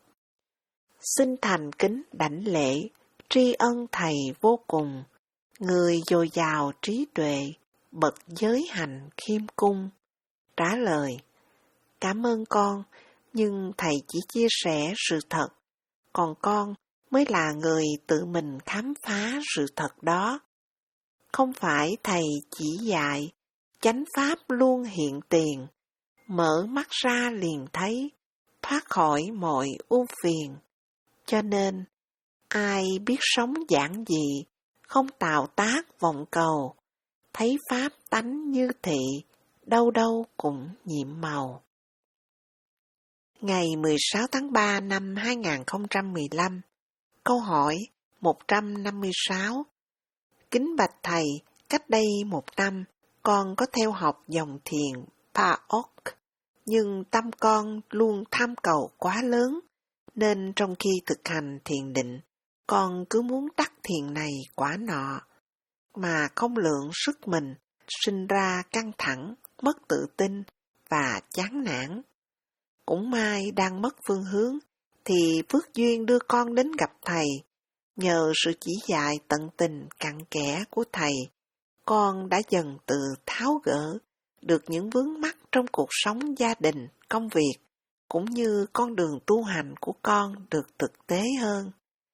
Xin thành kính đảnh lễ, tri ân Thầy vô cùng, người dồi dào trí tuệ, bậc giới hành khiêm cung. Trả lời: cảm ơn con, nhưng Thầy chỉ chia sẻ sự thật, còn con mới là người tự mình khám phá sự thật đó. Không phải Thầy chỉ dạy, chánh pháp luôn hiện tiền, mở mắt ra liền thấy, thoát khỏi mọi ưu phiền. Cho nên, ai biết sống giản dị, không tạo tác vọng cầu, thấy pháp tánh như thị, đâu đâu cũng nhiệm màu. Ngày mười sáu tháng ba năm hai nghìn không trăm mười lăm, câu hỏi một trăm năm mươi sáu. Kính bạch Thầy, cách đây một năm, con có theo học dòng thiền Pa-ok, nhưng tâm con luôn tham cầu quá lớn, nên trong khi thực hành thiền định, con cứ muốn đắc thiền này quả nọ, mà không lượng sức mình, sinh ra căng thẳng, mất tự tin và chán nản. Cũng may đang mất phương hướng, thì phước duyên đưa con đến gặp Thầy. Nhờ sự chỉ dạy tận tình cặn kẽ của Thầy, con đã dần tự tháo gỡ được những vướng mắc trong cuộc sống gia đình, công việc, cũng như con đường tu hành của con được thực tế hơn.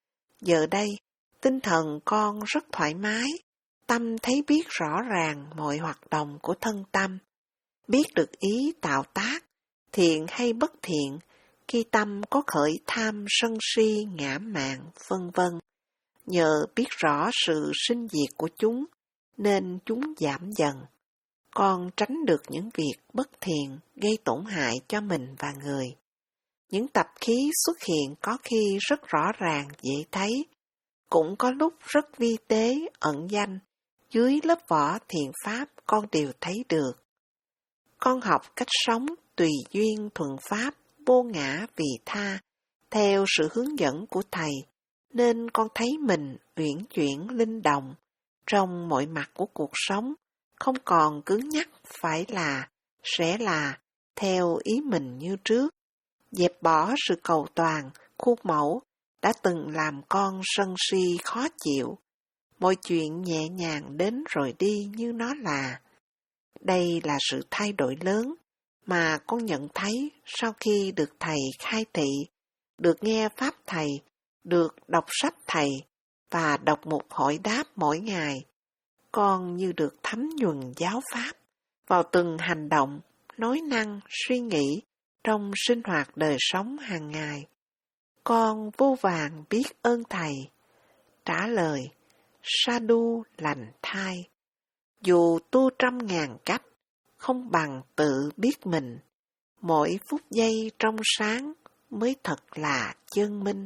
Giờ đây, tinh thần con rất thoải mái, tâm thấy biết rõ ràng mọi hoạt động của thân tâm, biết được ý tạo tác, thiện hay bất thiện, khi tâm có khởi tham sân si ngã mạn vân vân. Nhờ biết rõ sự sinh diệt của chúng, nên chúng giảm dần. Con tránh được những việc bất thiện gây tổn hại cho mình và người. Những tập khí xuất hiện có khi rất rõ ràng dễ thấy, cũng có lúc rất vi tế ẩn danh, dưới lớp vỏ thiện pháp con đều thấy được. Con học cách sống tùy duyên thuận pháp, vô ngã vị tha, theo sự hướng dẫn của Thầy, nên con thấy mình uyển chuyển linh động trong mọi mặt của cuộc sống, không còn cứng nhắc phải là, sẽ là, theo ý mình như trước. Dẹp bỏ sự cầu toàn, khuôn mẫu, đã từng làm con sân si khó chịu. Mọi chuyện nhẹ nhàng đến rồi đi như nó là. Đây là sự thay đổi lớn mà con nhận thấy sau khi được Thầy khai thị, được nghe Pháp Thầy, được đọc sách Thầy và đọc một hỏi đáp mỗi ngày. Con như được thấm nhuần giáo Pháp vào từng hành động, nói năng, suy nghĩ trong sinh hoạt đời sống hàng ngày. Con vô vàn biết ơn Thầy. Trả lời, Sadhu lành thai. Dù tu trăm ngàn cách, không bằng tự biết mình. Mỗi phút giây trong sáng mới thật là chân minh.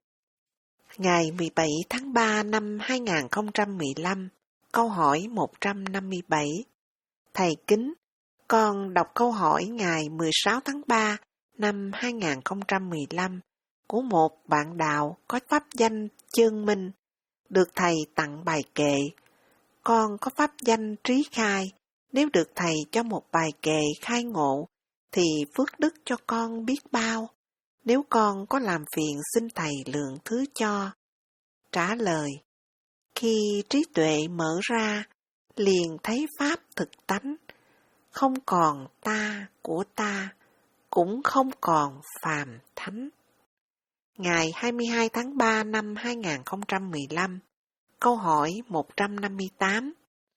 Ngày mười bảy tháng ba năm hai nghìn không trăm mười lăm, câu hỏi một trăm năm mươi bảy. Thầy kính, con đọc câu hỏi ngày mười sáu tháng ba năm hai nghìn không trăm mười lăm của một bạn đạo có pháp danh Chân Minh, được Thầy tặng bài kệ. Con có pháp danh Trí Khai, nếu được Thầy cho một bài kệ khai ngộ, thì phước đức cho con biết bao. Nếu con có làm phiền xin Thầy lượng thứ cho. Trả lời, khi trí tuệ mở ra, liền thấy Pháp thực tánh, không còn ta của ta, cũng không còn phàm thánh. Ngày hai mươi hai tháng ba năm hai nghìn không trăm mười lăm, câu hỏi một trăm năm mươi tám.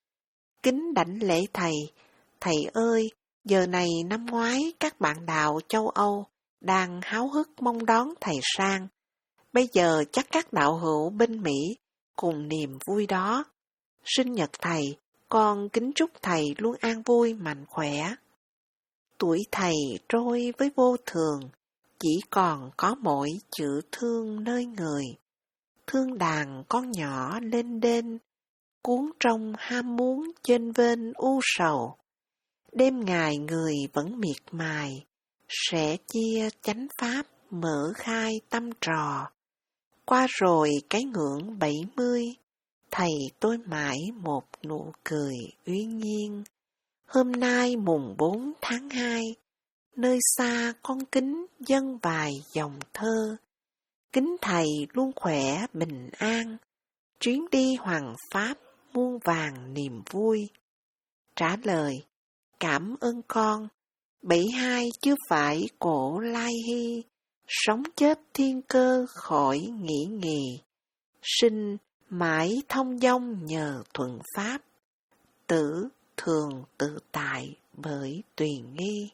Kính đảnh lễ Thầy, Thầy ơi, giờ này năm ngoái các bạn đạo châu Âu đang háo hức mong đón Thầy sang. Bây giờ chắc các đạo hữu bên Mỹ cùng niềm vui đó. Sinh nhật Thầy, con kính chúc Thầy luôn an vui mạnh khỏe. Tuổi Thầy trôi với vô thường, chỉ còn có mỗi chữ thương nơi người. Thương đàn con nhỏ lên đên, cuốn trong ham muốn chênh vênh u sầu. Đêm ngày người vẫn miệt mài, sẽ chia chánh pháp mở khai tâm trò. Qua rồi cái ngưỡng bảy mươi, Thầy tôi mãi một nụ cười uyên nhiên. Hôm nay mùng bốn tháng hai, nơi xa con kính dâng vài dòng thơ. Kính Thầy luôn khỏe bình an, chuyến đi hoàng pháp muôn vàng niềm vui. Trả lời, cảm ơn con, bảy hai chưa phải cổ lai hy, sống chết thiên cơ khỏi nghĩ nghì, sinh mãi thông dong nhờ thuận pháp, tử thường tự tại bởi tùy nghi.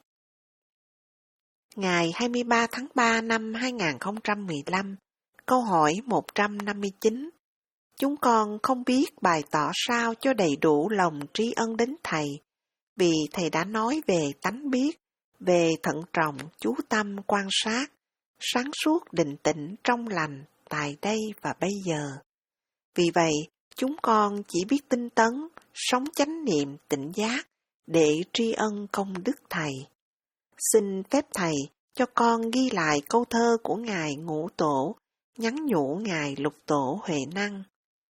Ngày hai mươi ba tháng ba năm hai nghìn không trăm mười lăm, câu hỏi một trăm năm mươi chín. chúng con không biết bày tỏ sao cho đầy đủ lòng tri ân đến Thầy, vì Thầy đã nói về tánh biết, về thận trọng, chú tâm, quan sát, sáng suốt, định tĩnh, trong lành, tại đây và bây giờ. Vì vậy, chúng con chỉ biết tinh tấn, sống chánh niệm, tỉnh giác, để tri ân công đức Thầy. Xin phép Thầy cho con ghi lại câu thơ của Ngài Ngũ Tổ, nhắn nhủ Ngài Lục Tổ Huệ Năng.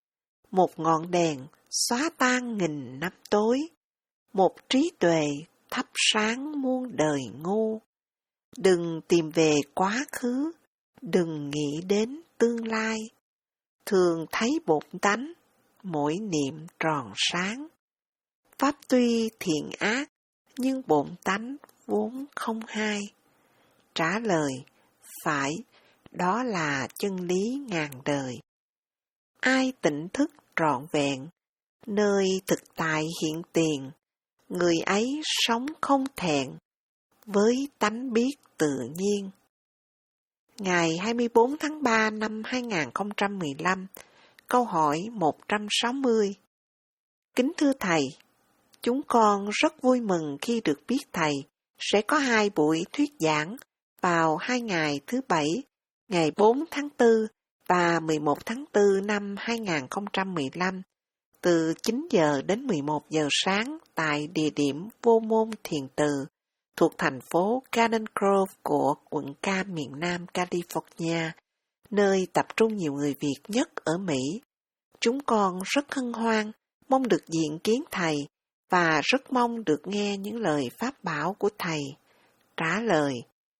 Một ngọn đèn xóa tan nghìn năm tối, một trí tuệ thắp sáng muôn đời ngu. Đừng tìm về quá khứ, đừng nghĩ đến tương lai, thường thấy bổn tánh, mỗi niệm tròn sáng. Pháp tuy thiện ác, nhưng bổn tánh vốn không hai. Trả lời, phải, đó là chân lý ngàn đời. Ai tỉnh thức trọn vẹn, nơi thực tại hiện tiền, người ấy sống không thẹn, với tánh biết tự nhiên. Ngày hai mươi bốn tháng ba năm hai nghìn không trăm mười lăm, câu hỏi một trăm sáu mươi. Kính thưa Thầy, chúng con rất vui mừng khi được biết Thầy sẽ có hai buổi thuyết giảng vào hai ngày thứ Bảy, ngày bốn tháng tư và mười một tháng tư năm hai nghìn không trăm mười lăm, từ chín giờ đến mười một giờ sáng tại địa điểm Vô Môn Thiền Từ, thuộc thành phố Garden Grove của quận Cam, miền Nam California, nơi tập trung nhiều người Việt nhất ở Mỹ. Chúng con rất hân hoan, mong được diện kiến Thầy và rất mong được nghe những lời pháp bảo của Thầy. Trả lời,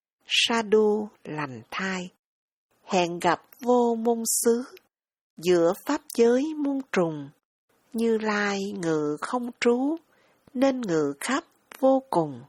Sadhu lành thai. Hẹn gặp vô môn xứ, giữa pháp giới muôn trùng, Như Lai ngự không trú, nên ngự khắp vô cùng.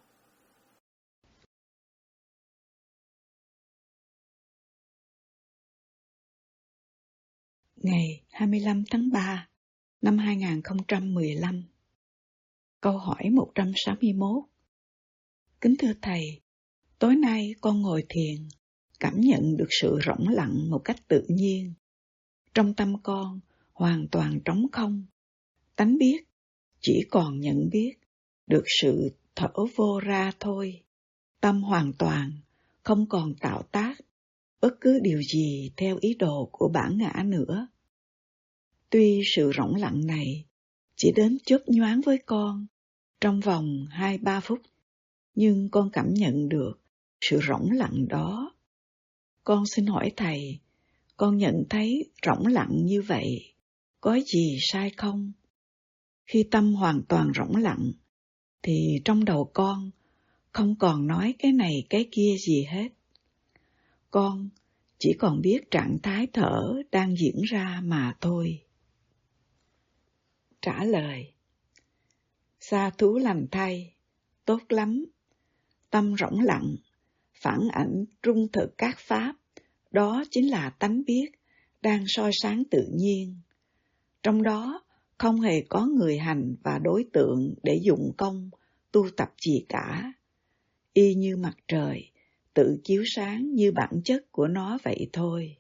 Ngày hai mươi lăm tháng ba năm hai nghìn không trăm mười lăm. Câu hỏi một trăm sáu mươi mốt. Kính thưa Thầy, tối nay con ngồi thiền, cảm nhận được sự rỗng lặng một cách tự nhiên. Trong tâm con hoàn toàn trống không, tánh biết chỉ còn nhận biết, được sự thở vô ra thôi. Tâm hoàn toàn, không còn tạo tác bất cứ điều gì theo ý đồ của bản ngã nữa. Tuy sự rỗng lặng này chỉ đến chớp nhoáng với con trong vòng hai ba phút, nhưng con cảm nhận được sự rỗng lặng đó. Con xin hỏi Thầy, con nhận thấy rỗng lặng như vậy, có gì sai không? Khi tâm hoàn toàn rỗng lặng, thì trong đầu con không còn nói cái này cái kia gì hết. Con chỉ còn biết trạng thái thở đang diễn ra mà thôi. Trả lời, sa thú lành thay, tốt lắm. Tâm rỗng lặng, phản ảnh trung thực các pháp, đó chính là tánh biết, đang soi sáng tự nhiên. Trong đó không hề có người hành và đối tượng để dụng công, tu tập gì cả. Y như mặt trời, tự chiếu sáng như bản chất của nó vậy thôi.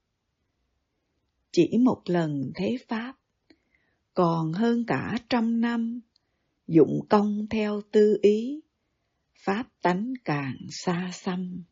Chỉ một lần thấy Pháp, còn hơn cả trăm năm, dụng công theo tư ý, Pháp tánh càng xa xăm.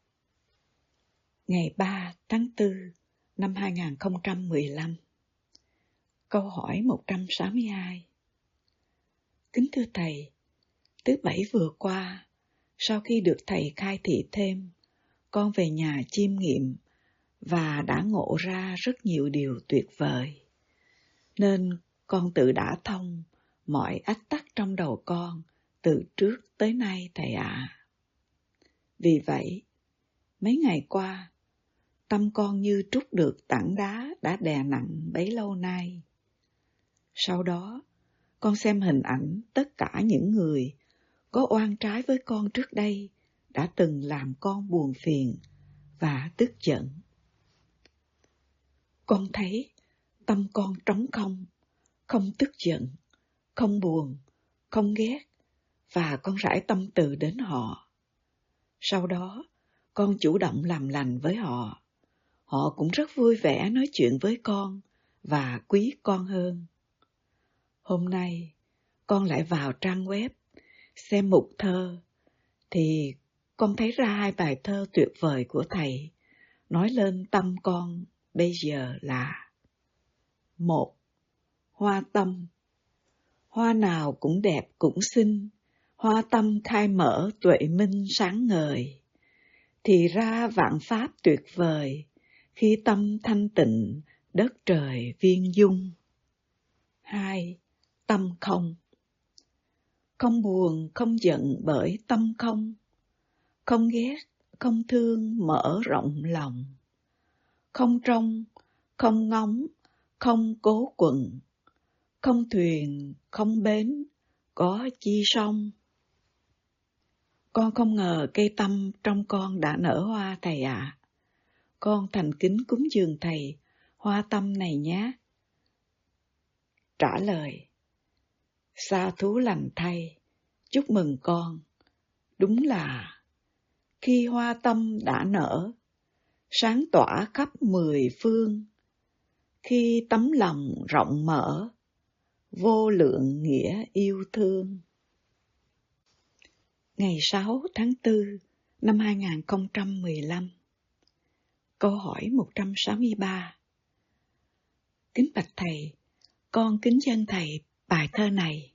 Ngày ba tháng tư năm hai nghìn không trăm mười lăm. Câu hỏi một trăm sáu mươi hai. Kính thưa Thầy, thứ Bảy vừa qua, sau khi được Thầy khai thị thêm, con về nhà chiêm nghiệm và đã ngộ ra rất nhiều điều tuyệt vời. Nên con tự đã thông mọi ách tắc trong đầu con từ trước tới nay Thầy ạ. À. Vì vậy, mấy ngày qua, tâm con như trút được tảng đá đã đè nặng bấy lâu nay. Sau đó, con xem hình ảnh tất cả những người có oan trái với con trước đây đã từng làm con buồn phiền và tức giận. Con thấy tâm con trống không, không tức giận, không buồn, không ghét, và con rải tâm từ đến họ. Sau đó, con chủ động làm lành với họ. Họ cũng rất vui vẻ nói chuyện với con và quý con hơn. Hôm nay, con lại vào trang web, xem mục thơ, thì con thấy ra hai bài thơ tuyệt vời của thầy, nói lên tâm con bây giờ là: Một, hoa tâm. Hoa nào cũng đẹp cũng xinh, hoa tâm khai mở tuệ minh sáng ngời. Thì ra vạn pháp tuyệt vời, khi tâm thanh tịnh, đất trời viên dung. Hai, tâm không. Không buồn, không giận bởi tâm không. Không ghét, không thương, mở rộng lòng. Không trông, không ngóng, không cố quận. Không thuyền, không bến, có chi sông. Con không ngờ cây tâm trong con đã nở hoa thầy ạ. À. Con thành kính cúng dường thầy hoa tâm này nhé. Trả lời: Sa thú lành thay, chúc mừng con. Đúng là khi hoa tâm đã nở, sáng tỏa khắp mười phương. Khi tấm lòng rộng mở, vô lượng nghĩa yêu thương. Ngày sáu tháng tư năm hai nghìn không trăm mười lăm. Câu hỏi một trăm sáu mươi ba. Kính bạch thầy, con kính dâng thầy bài thơ này.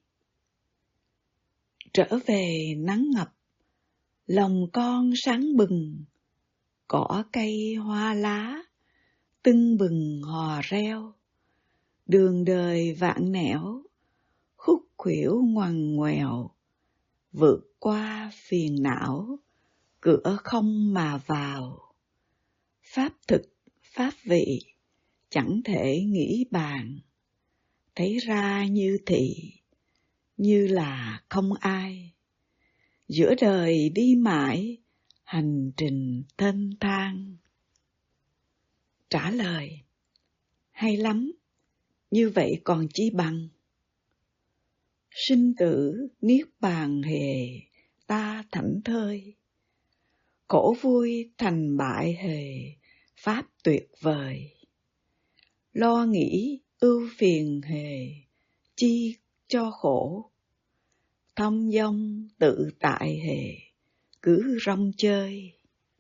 Trở về nắng ngập, lòng con sáng bừng, cỏ cây hoa lá, tưng bừng hò reo. Đường đời vạn nẻo, khúc khuỷu ngoằn ngoèo, vượt qua phiền não, cửa không mà vào. Pháp thực, pháp vị, chẳng thể nghĩ bàn. Thấy ra như thị, như là không ai. Giữa đời đi mãi, hành trình thênh thang. Trả lời: hay lắm, như vậy còn chi bằng. Sinh tử niết bàn hề, ta thảnh thơi. Khổ vui thành bại hề, pháp tuyệt vời. Lo nghĩ ưu phiền hề, chi cho khổ. Thông dong tự tại hề, cứ rong chơi.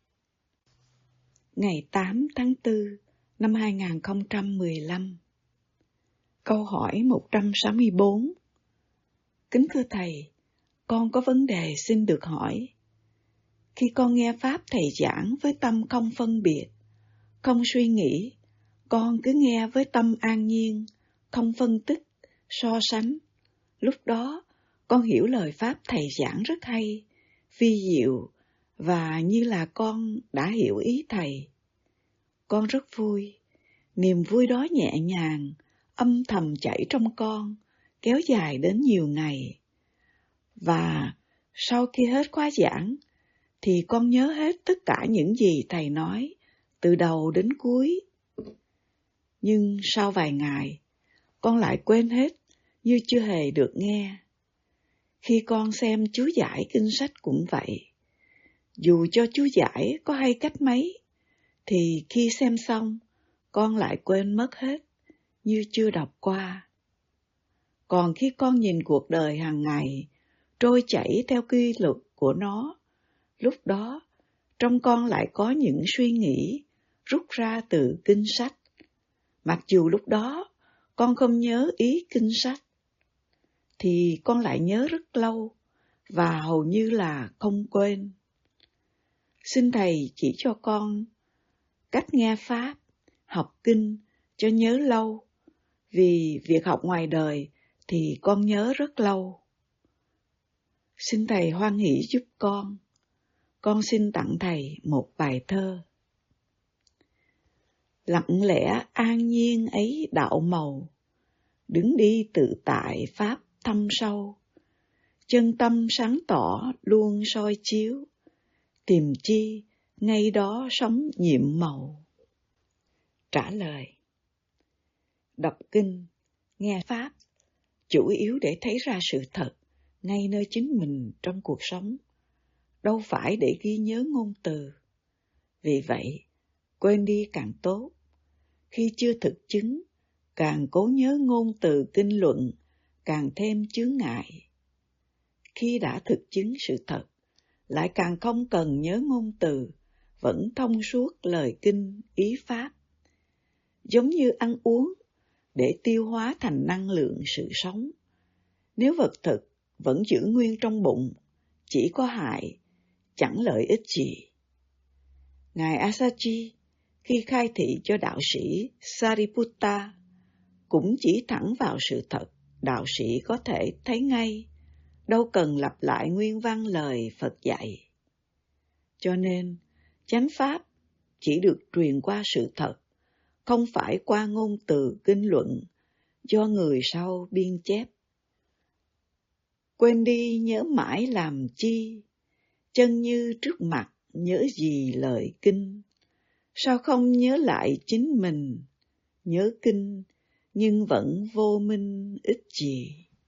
Ngày tám tháng tư năm hai nghìn không trăm mười lăm. Câu hỏi một trăm sáu mươi bốn. Kính thưa thầy, con có vấn đề xin được hỏi. Khi con nghe Pháp thầy giảng với tâm không phân biệt, không suy nghĩ, con cứ nghe với tâm an nhiên, không phân tích, so sánh. Lúc đó, con hiểu lời Pháp thầy giảng rất hay, vi diệu, và như là con đã hiểu ý thầy. Con rất vui, niềm vui đó nhẹ nhàng, âm thầm chảy trong con, kéo dài đến nhiều ngày. Và sau khi hết khóa giảng, thì con nhớ hết tất cả những gì thầy nói, từ đầu đến cuối. Nhưng sau vài ngày, con lại quên hết, như chưa hề được nghe. Khi con xem chú giải kinh sách cũng vậy. Dù cho chú giải có hay cách mấy, thì khi xem xong, con lại quên mất hết, như chưa đọc qua. Còn khi con nhìn cuộc đời hàng ngày, trôi chảy theo quy luật của nó, lúc đó, trong con lại có những suy nghĩ rút ra từ kinh sách. Mặc dù lúc đó, con không nhớ ý kinh sách, thì con lại nhớ rất lâu, và hầu như là không quên. Xin thầy chỉ cho con cách nghe Pháp, học kinh cho nhớ lâu, vì việc học ngoài đời thì con nhớ rất lâu. Xin thầy hoan hỷ giúp con. Con xin tặng thầy một bài thơ. Lặng lẽ an nhiên ấy đạo màu, đứng đi tự tại Pháp thâm sâu. Chân tâm sáng tỏ luôn soi chiếu, tìm chi ngay đó sống nhiệm màu. Trả lời: đọc kinh, nghe Pháp, chủ yếu để thấy ra sự thật ngay nơi chính mình trong cuộc sống, đâu phải để ghi nhớ ngôn từ. Vì vậy, quên đi càng tốt. Khi chưa thực chứng, càng cố nhớ ngôn từ kinh luận, càng thêm chướng ngại. Khi đã thực chứng sự thật, lại càng không cần nhớ ngôn từ, vẫn thông suốt lời kinh, ý pháp. Giống như ăn uống, để tiêu hóa thành năng lượng sự sống. Nếu vật thực vẫn giữ nguyên trong bụng, chỉ có hại, chẳng lợi ích gì. Ngài Asaji, khi khai thị cho đạo sĩ Sariputta, cũng chỉ thẳng vào sự thật, đạo sĩ có thể thấy ngay, đâu cần lặp lại nguyên văn lời Phật dạy. Cho nên, chánh pháp chỉ được truyền qua sự thật, không phải qua ngôn từ kinh luận do người sau biên chép. Quên đi nhớ mãi làm chi, chân như trước mặt nhớ gì lời kinh. Sao không nhớ lại chính mình, nhớ kinh nhưng vẫn vô minh ích gì.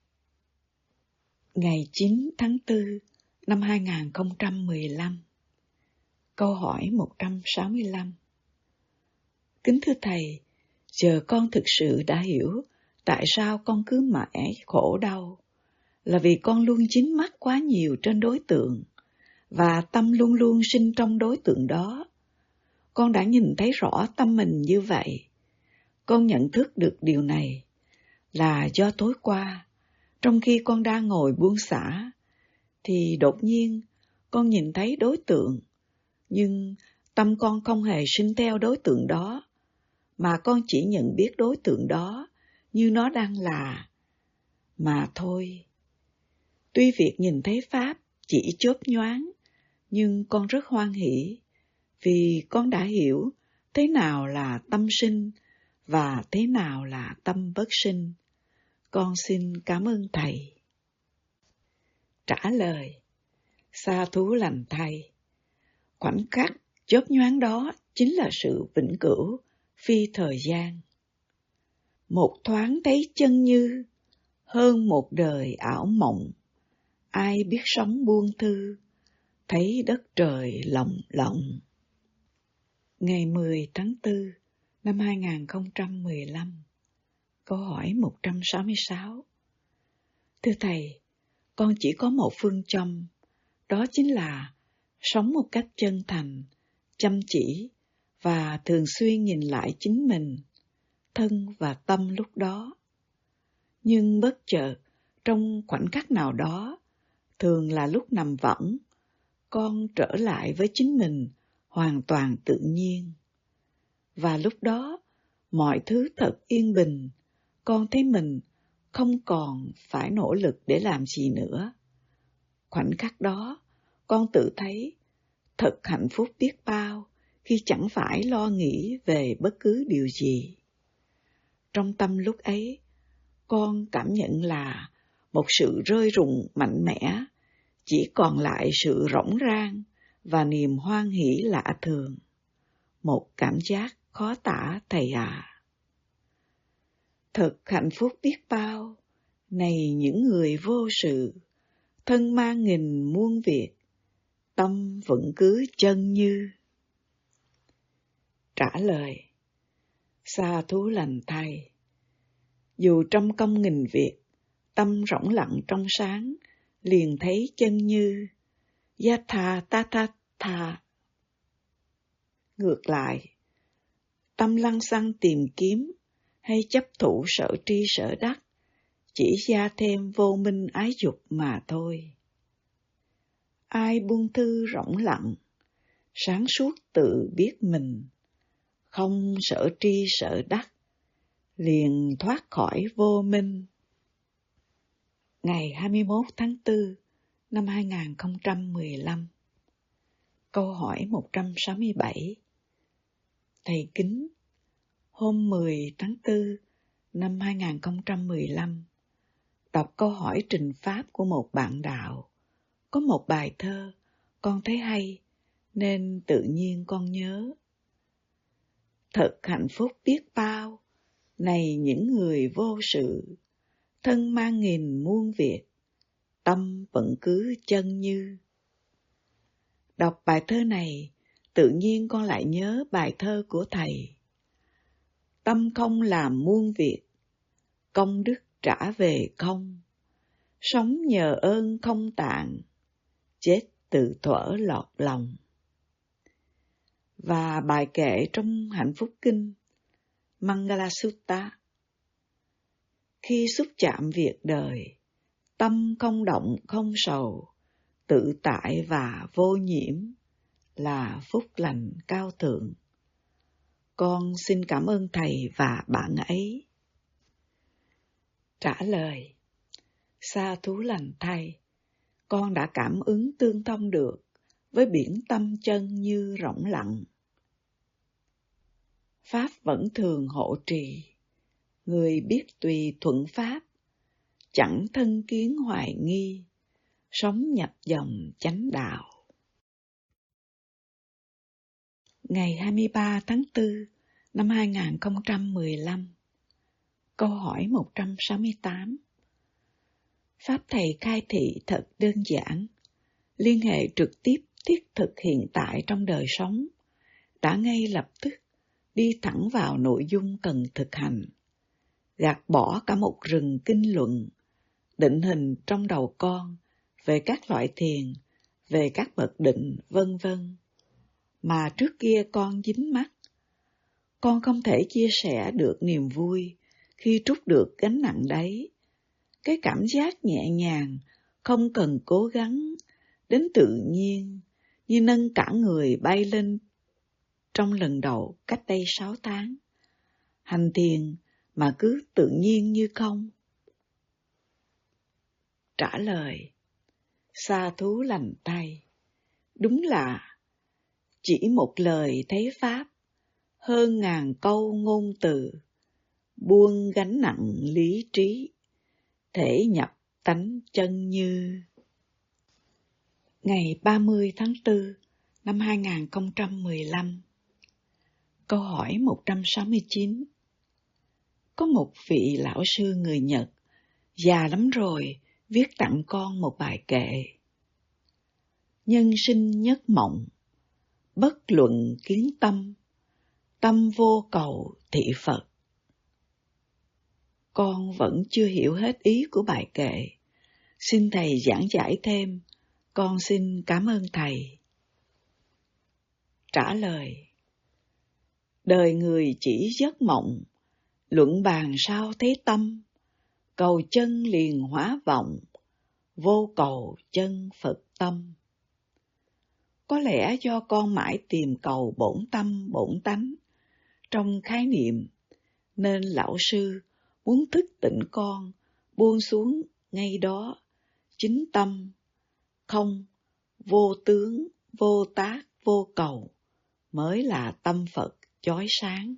Ngày chín tháng tư năm hai nghìn không trăm mười lăm. Câu hỏi một trăm sáu mươi lăm. Kính thưa Thầy, giờ con thực sự đã hiểu tại sao con cứ mãi khổ đau. Là vì con luôn dính mắc quá nhiều trên đối tượng, và tâm luôn luôn sinh trong đối tượng đó. Con đã nhìn thấy rõ tâm mình như vậy. Con nhận thức được điều này là do tối qua, trong khi con đang ngồi buông xả, thì đột nhiên con nhìn thấy đối tượng, nhưng tâm con không hề sinh theo đối tượng đó, mà con chỉ nhận biết đối tượng đó như nó đang là, mà thôi. Tuy việc nhìn thấy Pháp chỉ chớp nhoáng, nhưng con rất hoan hỷ, vì con đã hiểu thế nào là tâm sinh và thế nào là tâm bất sinh. Con xin cảm ơn Thầy. Trả lời: Sa thú lành Thầy. Khoảnh khắc chớp nhoáng đó chính là sự vĩnh cửu, phi thời gian. Một thoáng thấy chân như, hơn một đời ảo mộng. Ai biết sống buông thư, thấy đất trời lộng lộng. Ngày mười tháng tư năm hai nghìn không trăm mười lăm. Câu hỏi một trăm sáu mươi sáu. Thưa Thầy, con chỉ có một phương châm, đó chính là sống một cách chân thành, chăm chỉ và thường xuyên nhìn lại chính mình, thân và tâm lúc đó. Nhưng bất chợt, trong khoảnh khắc nào đó, thường là lúc nằm võng, con trở lại với chính mình hoàn toàn tự nhiên. Và lúc đó, mọi thứ thật yên bình, con thấy mình không còn phải nỗ lực để làm gì nữa. Khoảnh khắc đó, con tự thấy thật hạnh phúc biết bao khi chẳng phải lo nghĩ về bất cứ điều gì. Trong tâm lúc ấy, con cảm nhận là một sự rơi rụng mạnh mẽ, chỉ còn lại sự rỗng rang và niềm hoan hỷ lạ thường. Một cảm giác khó tả Thầy ạ. À. Thật hạnh phúc biết bao, này những người vô sự, thân mang nghìn muôn việc, tâm vẫn cứ chân như. Trả lời: Sa thú lành Thầy. Dù trăm công nghìn việc, tâm rỗng lặng trong sáng, liền thấy chân như. Yatha tata tha. Ngược lại, tâm lăng xăng tìm kiếm hay chấp thủ sở tri sở đắc, chỉ gia thêm vô minh ái dục mà thôi. Ai buông thư rỗng lặng, sáng suốt tự biết mình, không sở tri sở đắc, liền thoát khỏi vô minh. Ngày hai mươi mốt tháng tư năm hai nghìn không trăm mười lăm. Câu hỏi một trăm sáu mươi bảy. Thầy kính, hôm mười tháng tư năm hai nghìn không trăm mười lăm, đọc câu hỏi trình pháp của một bạn đạo. Có một bài thơ, con thấy hay, nên tự nhiên con nhớ. Thật hạnh phúc biết bao, này những người vô sự, thân mang nghìn muôn việc, tâm vẫn cứ chân như. Đọc bài thơ này, tự nhiên con lại nhớ bài thơ của Thầy. tâm không làm muôn việc, công đức trả về không, sống nhờ ơn không tạng, chết tự thuở lọt lòng. Và bài kệ trong Hạnh Phúc Kinh, Mangala Sutta: khi xúc chạm việc đời, tâm không động không sầu, tự tại và vô nhiễm, là phúc lành cao thượng. Con xin cảm ơn Thầy và bạn ấy. Trả lời: sa thú lành Thầy, con đã cảm ứng tương thông được với biển tâm chân như rỗng lặng. Pháp vẫn thường hộ trì, người biết tùy thuận Pháp, chẳng thân kiến hoài nghi, sống nhập dòng chánh đạo. Ngày hai mươi ba tháng tư năm hai nghìn không trăm mười lăm, câu hỏi một trăm sáu mươi tám. Pháp Thầy khai thị thật đơn giản, liên hệ trực tiếp thiết thực hiện tại trong đời sống, đã ngay lập tức đi thẳng vào nội dung cần thực hành, gạt bỏ cả một rừng kinh luận, định hình trong đầu con về các loại thiền, về các bậc định, vân vân, mà trước kia con dính mắc. Con không thể chia sẻ được niềm vui khi trút được gánh nặng đấy. Cái cảm giác nhẹ nhàng, không cần cố gắng, đến tự nhiên, như nâng cả người bay lên trong lần đầu cách đây sáu tháng. Hành thiền mà cứ tự nhiên như không. Trả lời: sa thú lành Thầy, đúng là chỉ một lời thấy Pháp, hơn ngàn câu ngôn từ, buông gánh nặng lý trí, thể nhập tánh chân như. Ngày ba mươi tháng tư năm hai nghìn không trăm mười lăm, câu hỏi một trăm sáu mươi chín. Có một vị lão sư người Nhật, già lắm rồi, viết tặng con một bài kệ: nhân sinh nhất mộng, bất luận kiến tâm, tâm vô cầu thị Phật. Con vẫn chưa hiểu hết ý của bài kệ, xin Thầy giảng giải thêm, con xin cảm ơn Thầy. Trả lời: đời người chỉ giấc mộng, luận bàn sao thấy tâm, cầu chân liền hóa vọng, vô cầu chân Phật tâm. Có lẽ do con mãi tìm cầu bổn tâm bổn tánh trong khái niệm, nên lão sư muốn thức tỉnh con buông xuống ngay đó chính tâm, không, vô tướng, vô tác, vô cầu mới là tâm Phật chói sáng.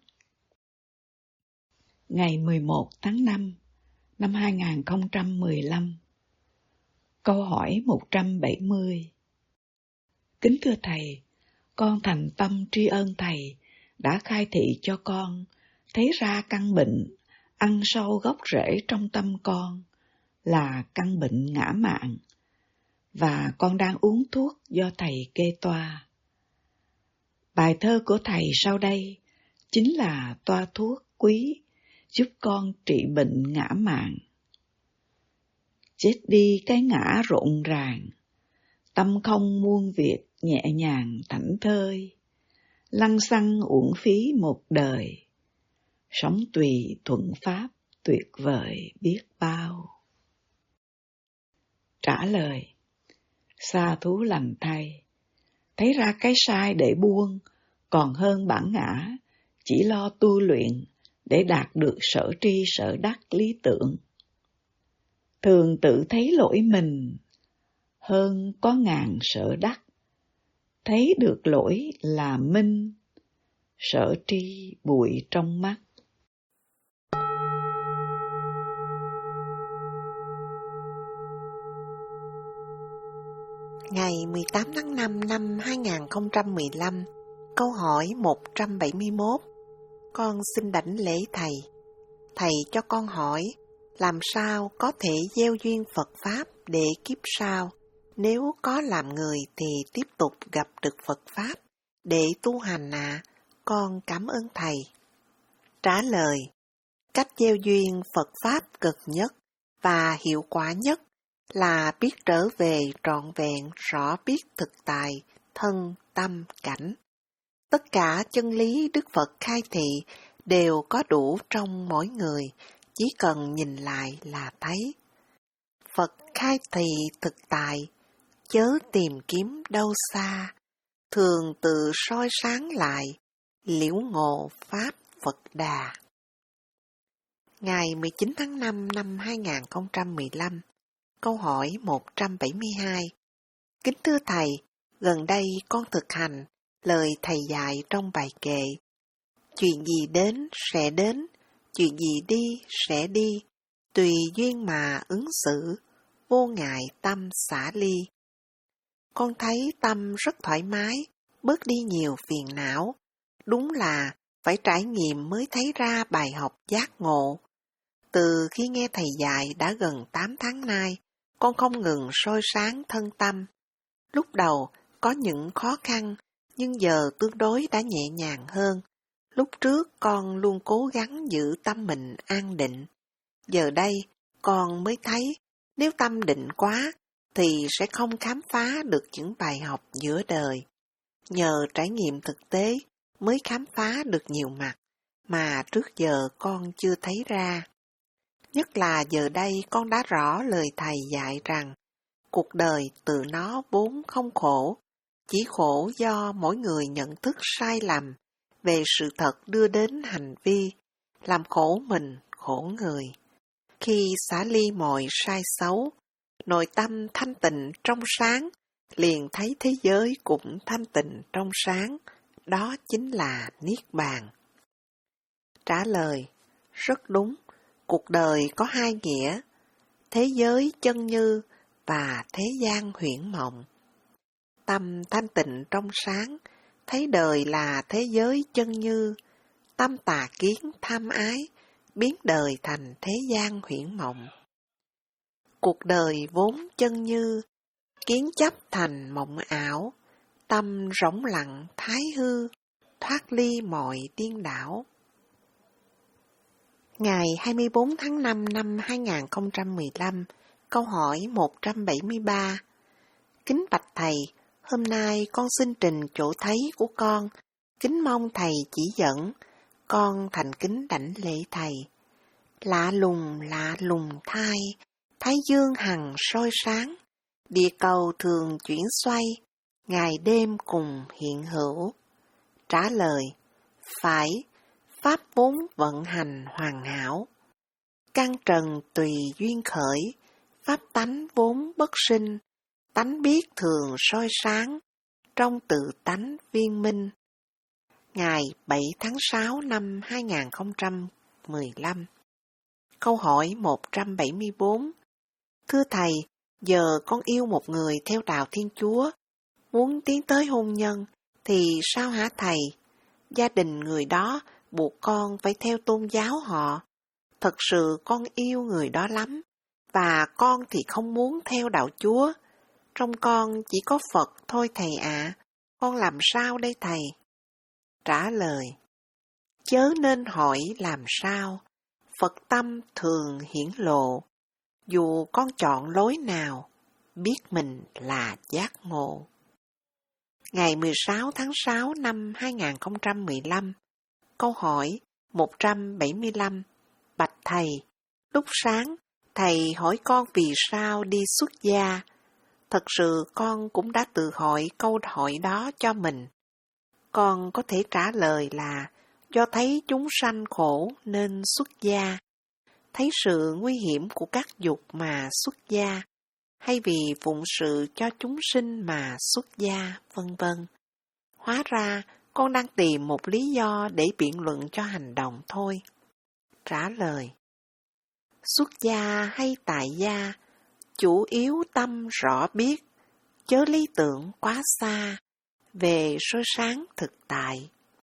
Ngày mười một tháng năm năm hai nghìn không trăm mười lăm, câu hỏi một trăm bảy mươi. Kính thưa Thầy, con thành tâm tri ân Thầy đã khai thị cho con thấy ra căn bệnh ăn sâu gốc rễ trong tâm con là căn bệnh ngã mạn, và con đang uống thuốc do Thầy kê toa. Bài thơ của Thầy sau đây chính là toa thuốc quý giúp con trị bệnh ngã mạn. Chết đi cái ngã rộn ràng, tâm không muôn việc nhẹ nhàng thảnh thơi, lăng xăng uổng phí một đời, sống tùy thuận Pháp tuyệt vời biết bao. Trả lời: sa thú lành Thầy, thấy ra cái sai để buông còn hơn bản ngã chỉ lo tu luyện để đạt được sở tri sở đắc lý tưởng. Thường tự thấy lỗi mình, hơn có ngàn sở đắc, thấy được lỗi là minh, sở tri bụi trong mắt. Ngày mười tám tháng năm năm hai nghìn không trăm mười lăm, câu hỏi một trăm bảy mươi mốt. Con xin đảnh lễ Thầy. Thầy cho con hỏi, làm sao có thể gieo duyên Phật Pháp để kiếp sau, nếu có làm người thì tiếp tục gặp được Phật Pháp để tu hành ạ? À? Con cảm ơn Thầy. Trả lời: cách gieo duyên Phật Pháp cực nhất và hiệu quả nhất là biết trở về trọn vẹn rõ biết thực tại, thân, tâm, cảnh. Tất cả chân lý Đức Phật khai thị đều có đủ trong mỗi người, chỉ cần nhìn lại là thấy. Phật khai thị thực tại, chớ tìm kiếm đâu xa, thường tự soi sáng lại, liễu ngộ Pháp Phật Đà. Ngày mười chín tháng năm năm hai nghìn không trăm mười lăm, câu hỏi một trăm bảy mươi hai. Kính thưa Thầy, gần đây con thực hành lời Thầy dạy trong bài kệ: chuyện gì đến sẽ đến, chuyện gì đi sẽ đi, tùy duyên mà ứng xử, vô ngại tâm xả ly. Con thấy tâm rất thoải mái, bớt đi nhiều phiền não. Đúng là phải trải nghiệm mới thấy ra bài học giác ngộ. Từ khi nghe Thầy dạy đã gần tám tháng nay, con không ngừng soi sáng thân tâm. Lúc đầu có những khó khăn, nhưng giờ tương đối đã nhẹ nhàng hơn. Lúc trước con luôn cố gắng giữ tâm mình an định. Giờ đây con mới thấy nếu tâm định quá thì sẽ không khám phá được những bài học giữa đời. Nhờ trải nghiệm thực tế mới khám phá được nhiều mặt mà trước giờ con chưa thấy ra. Nhất là giờ đây con đã rõ lời Thầy dạy rằng cuộc đời từ nó vốn không khổ, chỉ khổ do mỗi người nhận thức sai lầm về sự thật đưa đến hành vi, làm khổ mình, khổ người. Khi xả ly mọi sai xấu, nội tâm thanh tịnh trong sáng, liền thấy thế giới cũng thanh tịnh trong sáng, đó chính là Niết Bàn. Trả lời: rất đúng, cuộc đời có hai nghĩa, thế giới chân như và thế gian huyễn mộng. Tâm thanh tịnh trong sáng, thấy đời là thế giới chân như, tâm tà kiến tham ái, biến đời thành thế gian huyễn mộng. Cuộc đời vốn chân như, kiến chấp thành mộng ảo, tâm rỗng lặng thái hư, thoát ly mọi điên đảo. Ngày hai mươi bốn tháng năm năm hai nghìn không trăm mười lăm, câu hỏi một trăm bảy mươi ba. Kính bạch Thầy, hôm nay con xin trình chỗ thấy của con, kính mong Thầy chỉ dẫn, con thành kính đảnh lễ Thầy. Lạ lùng lạ lùng thai, thái dương hằng soi sáng, địa cầu thường chuyển xoay, ngày đêm cùng hiện hữu. Trả lời: phải, pháp vốn vận hành hoàn hảo. Căn trần tùy duyên khởi, pháp tánh vốn bất sinh, tánh biết thường soi sáng, trong tự tánh viên minh. Ngày bảy tháng sáu năm hai nghìn không trăm mười lăm. Câu hỏi một trăm bảy mươi bốn. Thưa Thầy, giờ con yêu một người theo đạo Thiên Chúa, muốn tiến tới hôn nhân, thì sao hả Thầy? Gia đình người đó buộc con phải theo tôn giáo họ. Thật sự con yêu người đó lắm, và con thì không muốn theo đạo Chúa. Trong con chỉ có Phật thôi Thầy ạ, à. Con làm sao đây Thầy? Trả lời: chớ nên hỏi làm sao, Phật tâm thường hiển lộ. Dù con chọn lối nào, biết mình là giác ngộ. Ngày mười sáu tháng sáu năm hai nghìn không trăm mười lăm, câu hỏi một trăm bảy mươi lăm. Bạch Thầy, lúc sáng Thầy hỏi con vì sao đi xuất gia. Thật sự con cũng đã tự hỏi câu hỏi đó cho mình. Con có thể trả lời là do thấy chúng sanh khổ nên xuất gia, thấy sự nguy hiểm của các dục mà xuất gia, hay vì phụng sự cho chúng sinh mà xuất gia, vân vân. Hóa ra con đang tìm một lý do để biện luận cho hành động thôi. Trả lời: xuất gia hay tại gia, chủ yếu tâm rõ biết, chớ lý tưởng quá xa, về soi sáng thực tại.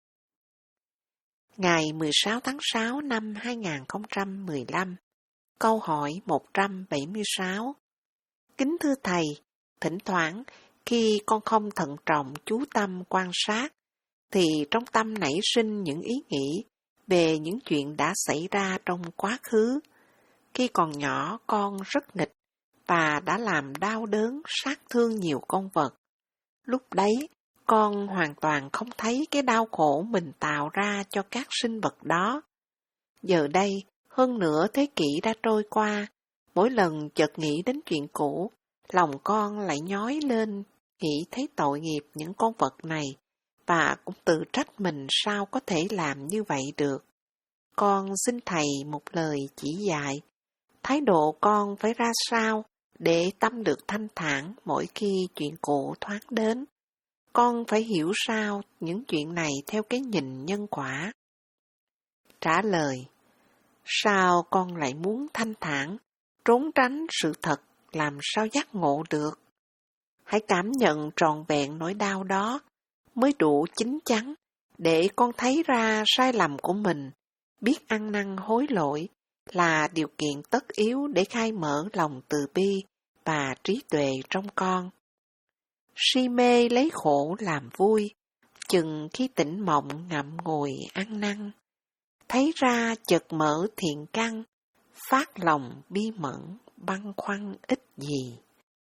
Ngày mười sáu tháng sáu năm hai nghìn không trăm mười lăm, câu hỏi một trăm bảy mươi sáu. Kính thưa Thầy, thỉnh thoảng khi con không thận trọng chú tâm quan sát, thì trong tâm nảy sinh những ý nghĩ về những chuyện đã xảy ra trong quá khứ. Khi còn nhỏ, con rất nghịch và đã làm đau đớn, sát thương nhiều con vật. Lúc đấy, con hoàn toàn không thấy cái đau khổ mình tạo ra cho các sinh vật đó. Giờ đây, hơn nửa thế kỷ đã trôi qua, mỗi lần chợt nghĩ đến chuyện cũ, lòng con lại nhói lên, nghĩ thấy tội nghiệp những con vật này, và cũng tự trách mình sao có thể làm như vậy được. Con xin Thầy một lời chỉ dạy, thái độ con phải ra sao để tâm được thanh thản mỗi khi chuyện cũ thoáng đến. Con phải hiểu sao những chuyện này theo cái nhìn nhân quả. Trả lời: sao con lại muốn thanh thản, trốn tránh sự thật, làm sao giác ngộ được? Hãy cảm nhận trọn vẹn nỗi đau đó mới đủ chín chắn để con thấy ra sai lầm của mình, biết ăn năn hối lỗi là điều kiện tất yếu để khai mở lòng từ bi và trí tuệ trong con. Si mê lấy khổ làm vui, chừng khi tỉnh mộng ngậm ngùi ăn năn, thấy ra chợt mở thiện căn, phát lòng bi mẫn, băn khoăn ích gì.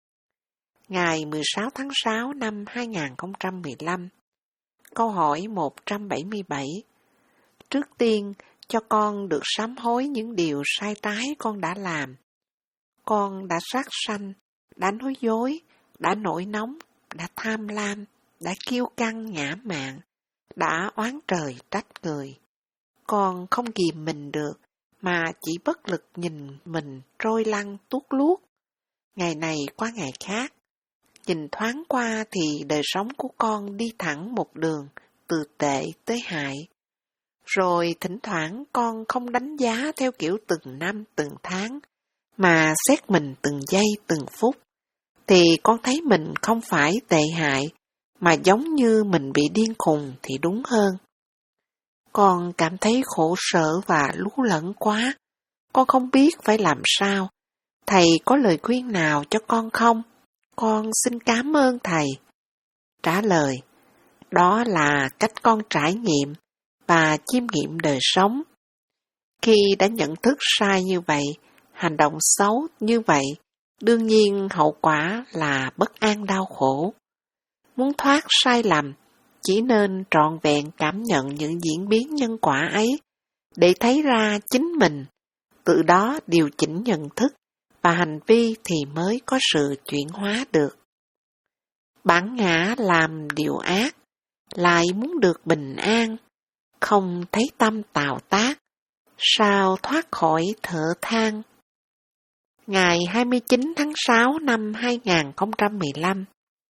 Ngày mười sáu tháng sáu năm hai nghìn không trăm mười lăm, câu hỏi một trăm bảy mươi bảy. Trước tiên, cho con được sám hối những điều sai trái con đã làm. Con đã sát sanh, đã nói dối, đã nổi nóng, đã tham lam, đã kiêu căng ngã mạn, đã oán trời trách người. Con không kìm mình được, mà chỉ bất lực nhìn mình trôi lăn tuốt luốt. Ngày này qua ngày khác, nhìn thoáng qua thì đời sống của con đi thẳng một đường, từ tệ tới hại. Rồi thỉnh thoảng con không đánh giá theo kiểu từng năm từng tháng, mà xét mình từng giây từng phút, thì con thấy mình không phải tệ hại, mà giống như mình bị điên khùng thì đúng hơn. Con cảm thấy khổ sở và lú lẫn quá, con không biết phải làm sao. Thầy có lời khuyên nào cho con không? Con xin cảm ơn Thầy. Trả lời: đó là cách con trải nghiệm và chiêm nghiệm đời sống. Khi đã nhận thức sai như vậy, hành động xấu như vậy, đương nhiên hậu quả là bất an đau khổ. Muốn thoát sai lầm, chỉ nên trọn vẹn cảm nhận những diễn biến nhân quả ấy, để thấy ra chính mình, từ đó điều chỉnh nhận thức và hành vi thì mới có sự chuyển hóa được. Bản ngã làm điều ác, lại muốn được bình an, không thấy tâm tạo tác, sao thoát khỏi thở than. Ngày hai mươi chín tháng sáu năm hai nghìn không trăm mười lăm.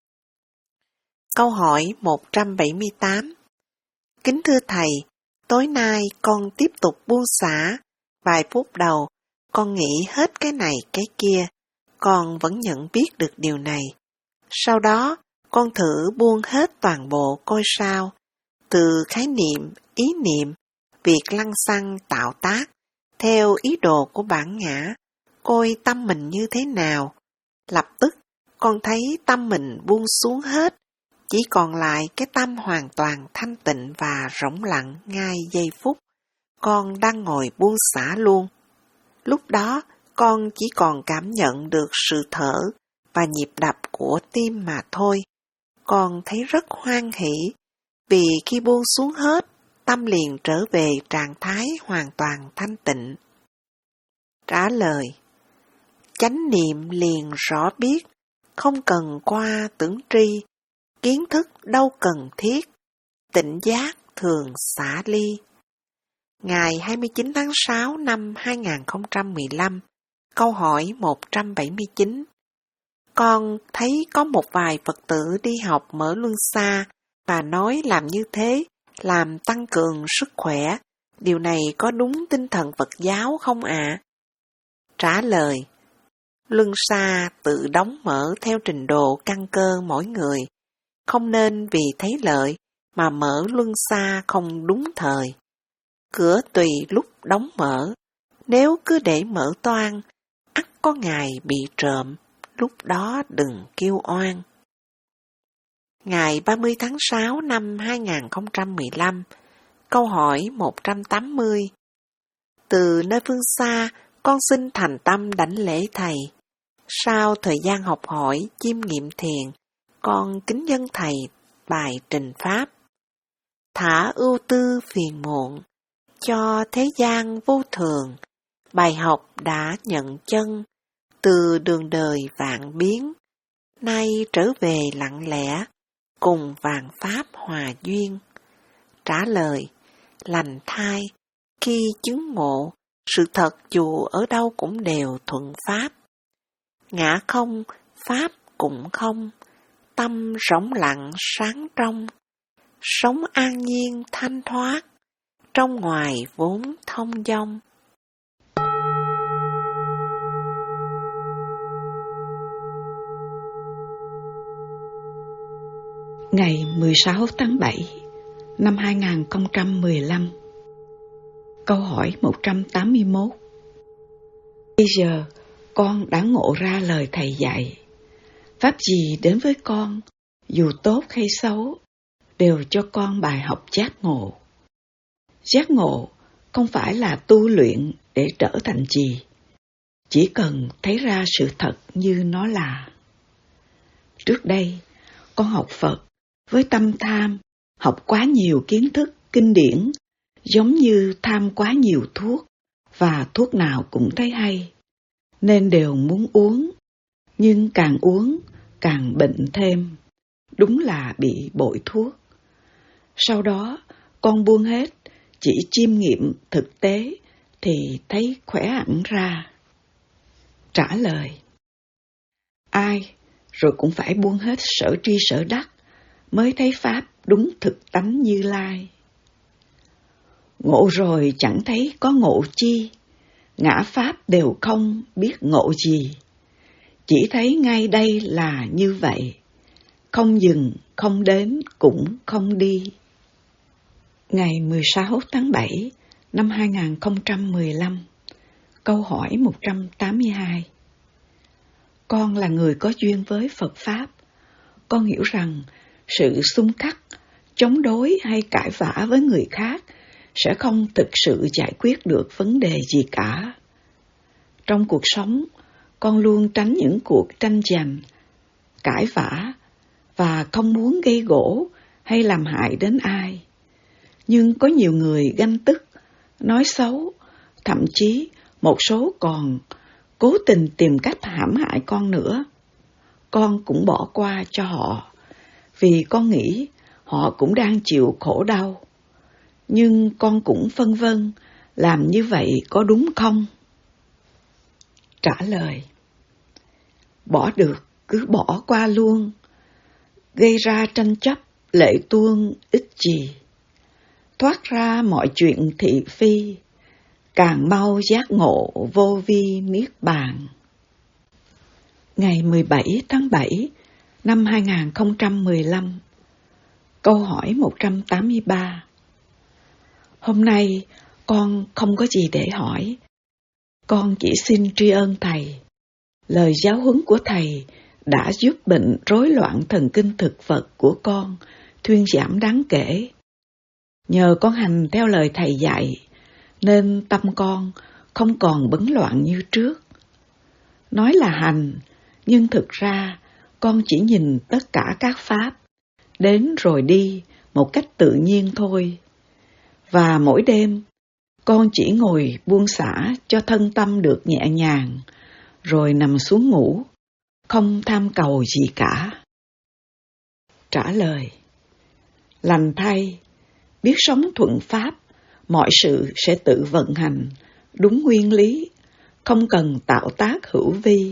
Câu hỏi một trăm bảy mươi tám. Kính thưa Thầy, tối nay con tiếp tục buông xả. Vài phút đầu, con nghĩ hết cái này cái kia, con vẫn nhận biết được điều này. Sau đó, con thử buông hết toàn bộ coi sao, từ khái niệm, ý niệm, việc lăng xăng tạo tác, theo ý đồ của bản ngã, coi tâm mình như thế nào. Lập tức, con thấy tâm mình buông xuống hết, chỉ còn lại cái tâm hoàn toàn thanh tịnh và rỗng lặng ngay giây phút. Con đang ngồi buông xả luôn. Lúc đó, con chỉ còn cảm nhận được sự thở và nhịp đập của tim mà thôi. Con thấy rất hoan hỷ, vì khi buông xuống hết, tâm liền trở về trạng thái hoàn toàn thanh tịnh. Trả lời: chánh niệm liền rõ biết, không cần qua tưởng tri, kiến thức đâu cần thiết, tỉnh giác thường xả ly. Ngày hai mươi chín tháng sáu năm hai nghìn không trăm mười lăm, câu hỏi một trăm bảy mươi chín. Con thấy có một vài Phật tử đi học mở luân xa và nói làm như thế, làm tăng cường sức khỏe. Điều này có đúng tinh thần Phật giáo không ạ? À? Trả lời: luân xa tự đóng mở theo trình độ căn cơ mỗi người, không nên vì thấy lợi mà mở luân xa không đúng thời. Cửa tùy lúc đóng mở, nếu cứ để mở toang, ắt có ngày bị trộm, lúc đó đừng kêu oan. Ngày ba mươi tháng sáu năm hai nghìn không trăm mười lăm, Câu hỏi một trăm tám mươi. Từ nơi phương xa, con xin thành tâm đảnh lễ Thầy. Sau thời gian học hỏi, chiêm nghiệm thiền, con kính dân Thầy bài trình Pháp. Thả ưu tư phiền muộn, cho thế gian vô thường, bài học đã nhận chân, từ đường đời vạn biến, nay trở về lặng lẽ, cùng vạn Pháp hòa duyên. Trả lời, lành thai, khi chứng ngộ, sự thật dù ở đâu cũng đều thuận Pháp. Ngã không, Pháp cũng không, tâm rỗng lặng sáng trong, sống an nhiên thanh thoát, trong ngoài vốn thông dong. Ngày mười sáu tháng bảy năm hai nghìn không trăm mười lăm. Câu hỏi một trăm tám mươi mốt. Bây giờ con đã ngộ ra lời Thầy dạy. Pháp gì đến với con, dù tốt hay xấu, đều cho con bài học giác ngộ. Giác ngộ không phải là tu luyện để trở thành gì, chỉ cần thấy ra sự thật như nó là. Trước đây, con học Phật với tâm tham, học quá nhiều kiến thức, kinh điển, giống như tham quá nhiều thuốc, và thuốc nào cũng thấy hay, nên đều muốn uống, nhưng càng uống, càng bệnh thêm, đúng là bị bội thuốc. Sau đó, con buông hết, chỉ chiêm nghiệm thực tế, thì thấy khỏe hẳn ra. Trả lời, ai rồi cũng phải buông hết sở tri sở đắc, mới thấy Pháp đúng thực tánh Như Lai. Ngộ rồi chẳng thấy có ngộ chi, ngã Pháp đều không biết ngộ gì. Chỉ thấy ngay đây là như vậy, không dừng, không đến, cũng không đi. Ngày mười sáu tháng bảy năm hai nghìn không trăm mười lăm. Câu hỏi một trăm tám mươi hai. Con là người có duyên với Phật Pháp. Con hiểu rằng sự xung khắc, chống đối hay cãi vã với người khác sẽ không thực sự giải quyết được vấn đề gì cả. Trong cuộc sống, con luôn tránh những cuộc tranh giành, cãi vã và không muốn gây gổ hay làm hại đến ai. Nhưng có nhiều người ganh tức, nói xấu, thậm chí một số còn cố tình tìm cách hãm hại con nữa. Con cũng bỏ qua cho họ, vì con nghĩ họ cũng đang chịu khổ đau. Nhưng con cũng phân vân, làm như vậy có đúng không? Trả lời, bỏ được cứ bỏ qua luôn, gây ra tranh chấp lệ tuông ích gì. Thoát ra mọi chuyện thị phi, càng mau giác ngộ vô vi niết bàn. Ngày mười bảy tháng bảy năm hai nghìn không trăm mười lăm. Câu hỏi một trăm tám mươi ba. Hôm nay con không có gì để hỏi. Con chỉ xin tri ân Thầy. Lời giáo huấn của Thầy đã giúp bệnh rối loạn thần kinh thực vật của con thuyên giảm đáng kể. Nhờ con hành theo lời Thầy dạy, nên tâm con không còn bấn loạn như trước. Nói là hành, nhưng thực ra con chỉ nhìn tất cả các pháp, đến rồi đi một cách tự nhiên thôi. Và mỗi đêm, con chỉ ngồi buông xả cho thân tâm được nhẹ nhàng, rồi nằm xuống ngủ, không tham cầu gì cả. Trả lời, lành thay, biết sống thuận pháp, mọi sự sẽ tự vận hành, đúng nguyên lý, không cần tạo tác hữu vi.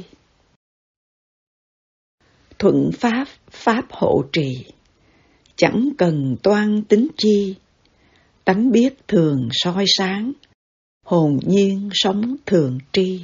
Thuận pháp, pháp hộ trì, chẳng cần toan tính chi, tánh biết thường soi sáng, hồn nhiên sống thường tri.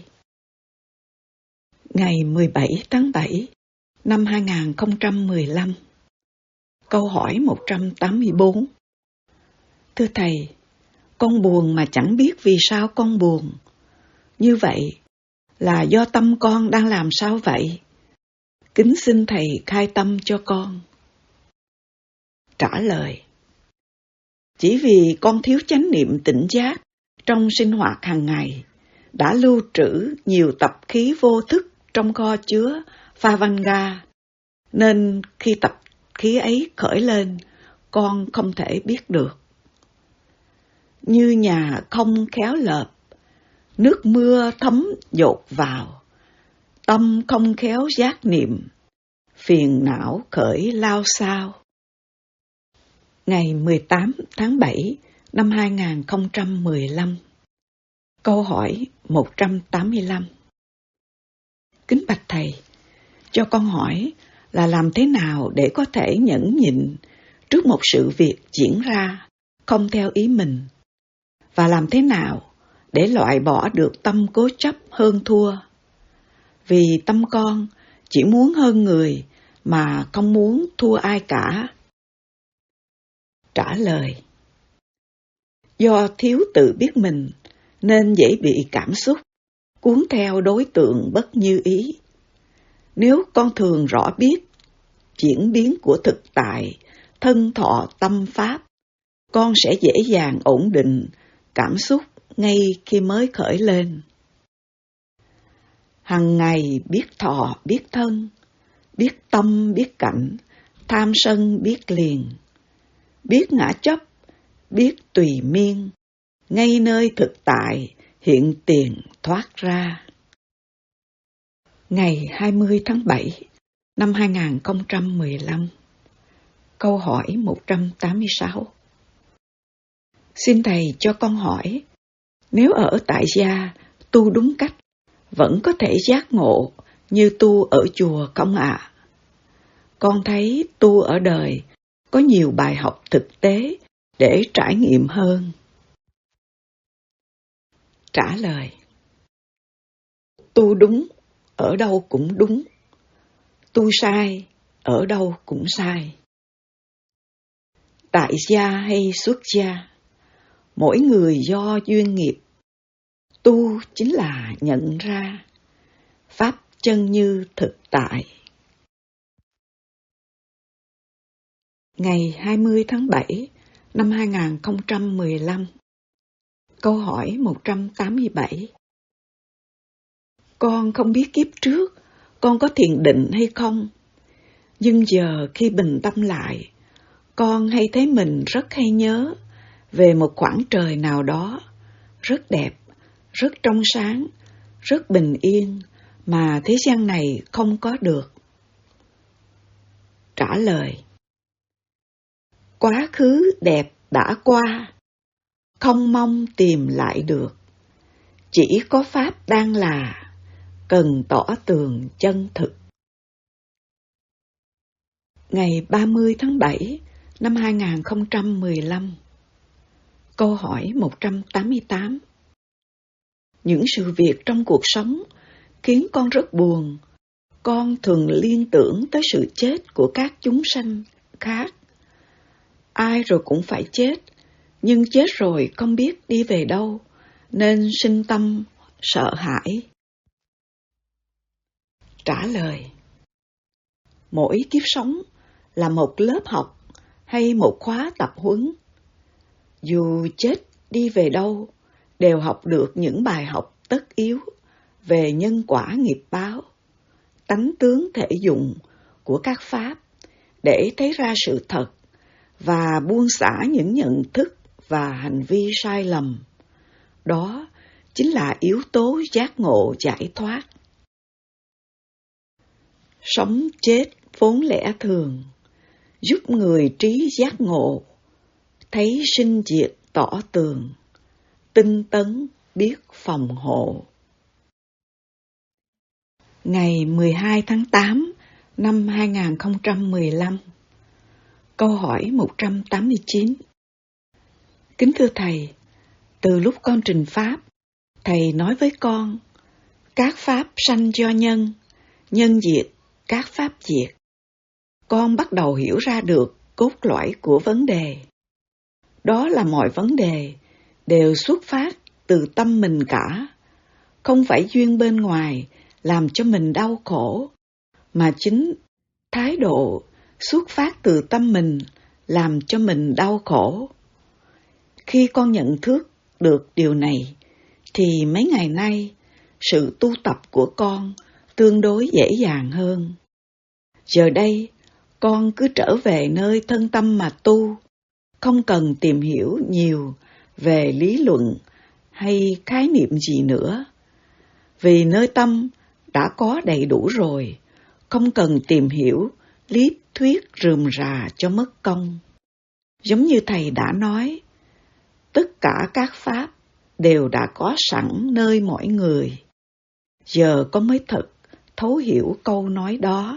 Ngày mười bảy tháng bảy năm hai nghìn không trăm mười lăm. Câu hỏi một trăm tám mươi bốn. Thưa Thầy, con buồn mà chẳng biết vì sao con buồn. Như vậy là do tâm con đang làm sao vậy? Kính xin Thầy khai tâm cho con. Trả lời, chỉ vì con thiếu chánh niệm tỉnh giác trong sinh hoạt hàng ngày, đã lưu trữ nhiều tập khí vô thức trong kho chứa Phavanga, nên khi tập khí ấy khởi lên, con không thể biết được. Như nhà không khéo lợp, nước mưa thấm dột vào, tâm không khéo giác niệm, phiền não khởi lao sao. Ngày mười tám tháng bảy năm hai nghìn không trăm mười lăm. Câu hỏi một trăm tám mươi lăm. Kính bạch Thầy, cho con hỏi là làm thế nào để có thể nhẫn nhịn trước một sự việc diễn ra không theo ý mình, và làm thế nào để loại bỏ được tâm cố chấp hơn thua? Vì tâm con chỉ muốn hơn người mà không muốn thua ai cả. Trả lời: do thiếu tự biết mình nên dễ bị cảm xúc cuốn theo đối tượng bất như ý. Nếu con thường rõ biết diễn biến của thực tại, thân thọ tâm pháp, con sẽ dễ dàng ổn định cảm xúc ngay khi mới khởi lên. Hằng ngày biết thọ biết thân, biết tâm biết cảnh, tham sân biết liền, biết ngã chấp, biết tùy miên, ngay nơi thực tại hiện tiền thoát ra. Ngày hai mươi tháng bảy năm hai nghìn không trăm mười lăm. Câu hỏi một trăm tám mươi sáu. Xin Thầy cho con hỏi, nếu ở tại gia tu đúng cách, vẫn có thể giác ngộ như tu ở chùa không ạ? À? Con thấy tu ở đời có nhiều bài học thực tế để trải nghiệm hơn. Trả lời: tu đúng ở đâu cũng đúng, tu sai ở đâu cũng sai. Tại gia hay xuất gia, mỗi người do duyên nghiệp, tu chính là nhận ra pháp chân như thực tại. Ngày hai mươi tháng bảy năm hai nghìn không trăm mười lăm. Câu hỏi một trăm tám mươi bảy. Con không biết kiếp trước con có thiền định hay không, nhưng giờ khi bình tâm lại, con hay thấy mình rất hay nhớ về một khoảng trời nào đó rất đẹp, rất trong sáng, rất bình yên mà thế gian này không có được. Trả lời: quá khứ đẹp đã qua, không mong tìm lại được, chỉ có pháp đang là, cần tỏ tường chân thực. Ngày ba mươi tháng bảy năm hai nghìn không trăm mười lăm. Câu hỏi một trăm tám mươi tám. Những sự việc trong cuộc sống khiến con rất buồn. Con thường liên tưởng tới sự chết của các chúng sanh khác. Ai rồi cũng phải chết, nhưng chết rồi không biết đi về đâu, nên sinh tâm sợ hãi. Trả lời: mỗi kiếp sống là một lớp học hay một khóa tập huấn. Dù chết đi về đâu, đều học được những bài học tất yếu về nhân quả nghiệp báo, tánh tướng thể dụng của các pháp, để thấy ra sự thật và buông xả những nhận thức và hành vi sai lầm. Đó chính là yếu tố giác ngộ giải thoát. Sống chết vốn lẽ thường, giúp người trí giác ngộ, thấy sinh diệt tỏ tường, tinh tấn biết phòng hộ. Ngày mười hai tháng tám năm hai nghìn không trăm mười lăm. Câu hỏi một trăm tám mươi chín. Kính thưa Thầy, từ lúc con trình Pháp, Thầy nói với con, các Pháp sanh do nhân, nhân diệt, các Pháp diệt. Con bắt đầu hiểu ra được cốt lõi của vấn đề. Đó là mọi vấn đề đều xuất phát từ tâm mình cả, không phải duyên bên ngoài làm cho mình đau khổ, mà chính thái độ xuất phát từ tâm mình làm cho mình đau khổ. Khi con nhận thức được điều này, thì mấy ngày nay, sự tu tập của con tương đối dễ dàng hơn. Giờ đây, con cứ trở về nơi thân tâm mà tu, không cần tìm hiểu nhiều về lý luận hay khái niệm gì nữa. Vì nơi tâm đã có đầy đủ rồi, không cần tìm hiểu lý thuyết rườm rà cho mất công. Giống như Thầy đã nói, tất cả các pháp đều đã có sẵn nơi mỗi người. Giờ con mới thật thấu hiểu câu nói đó.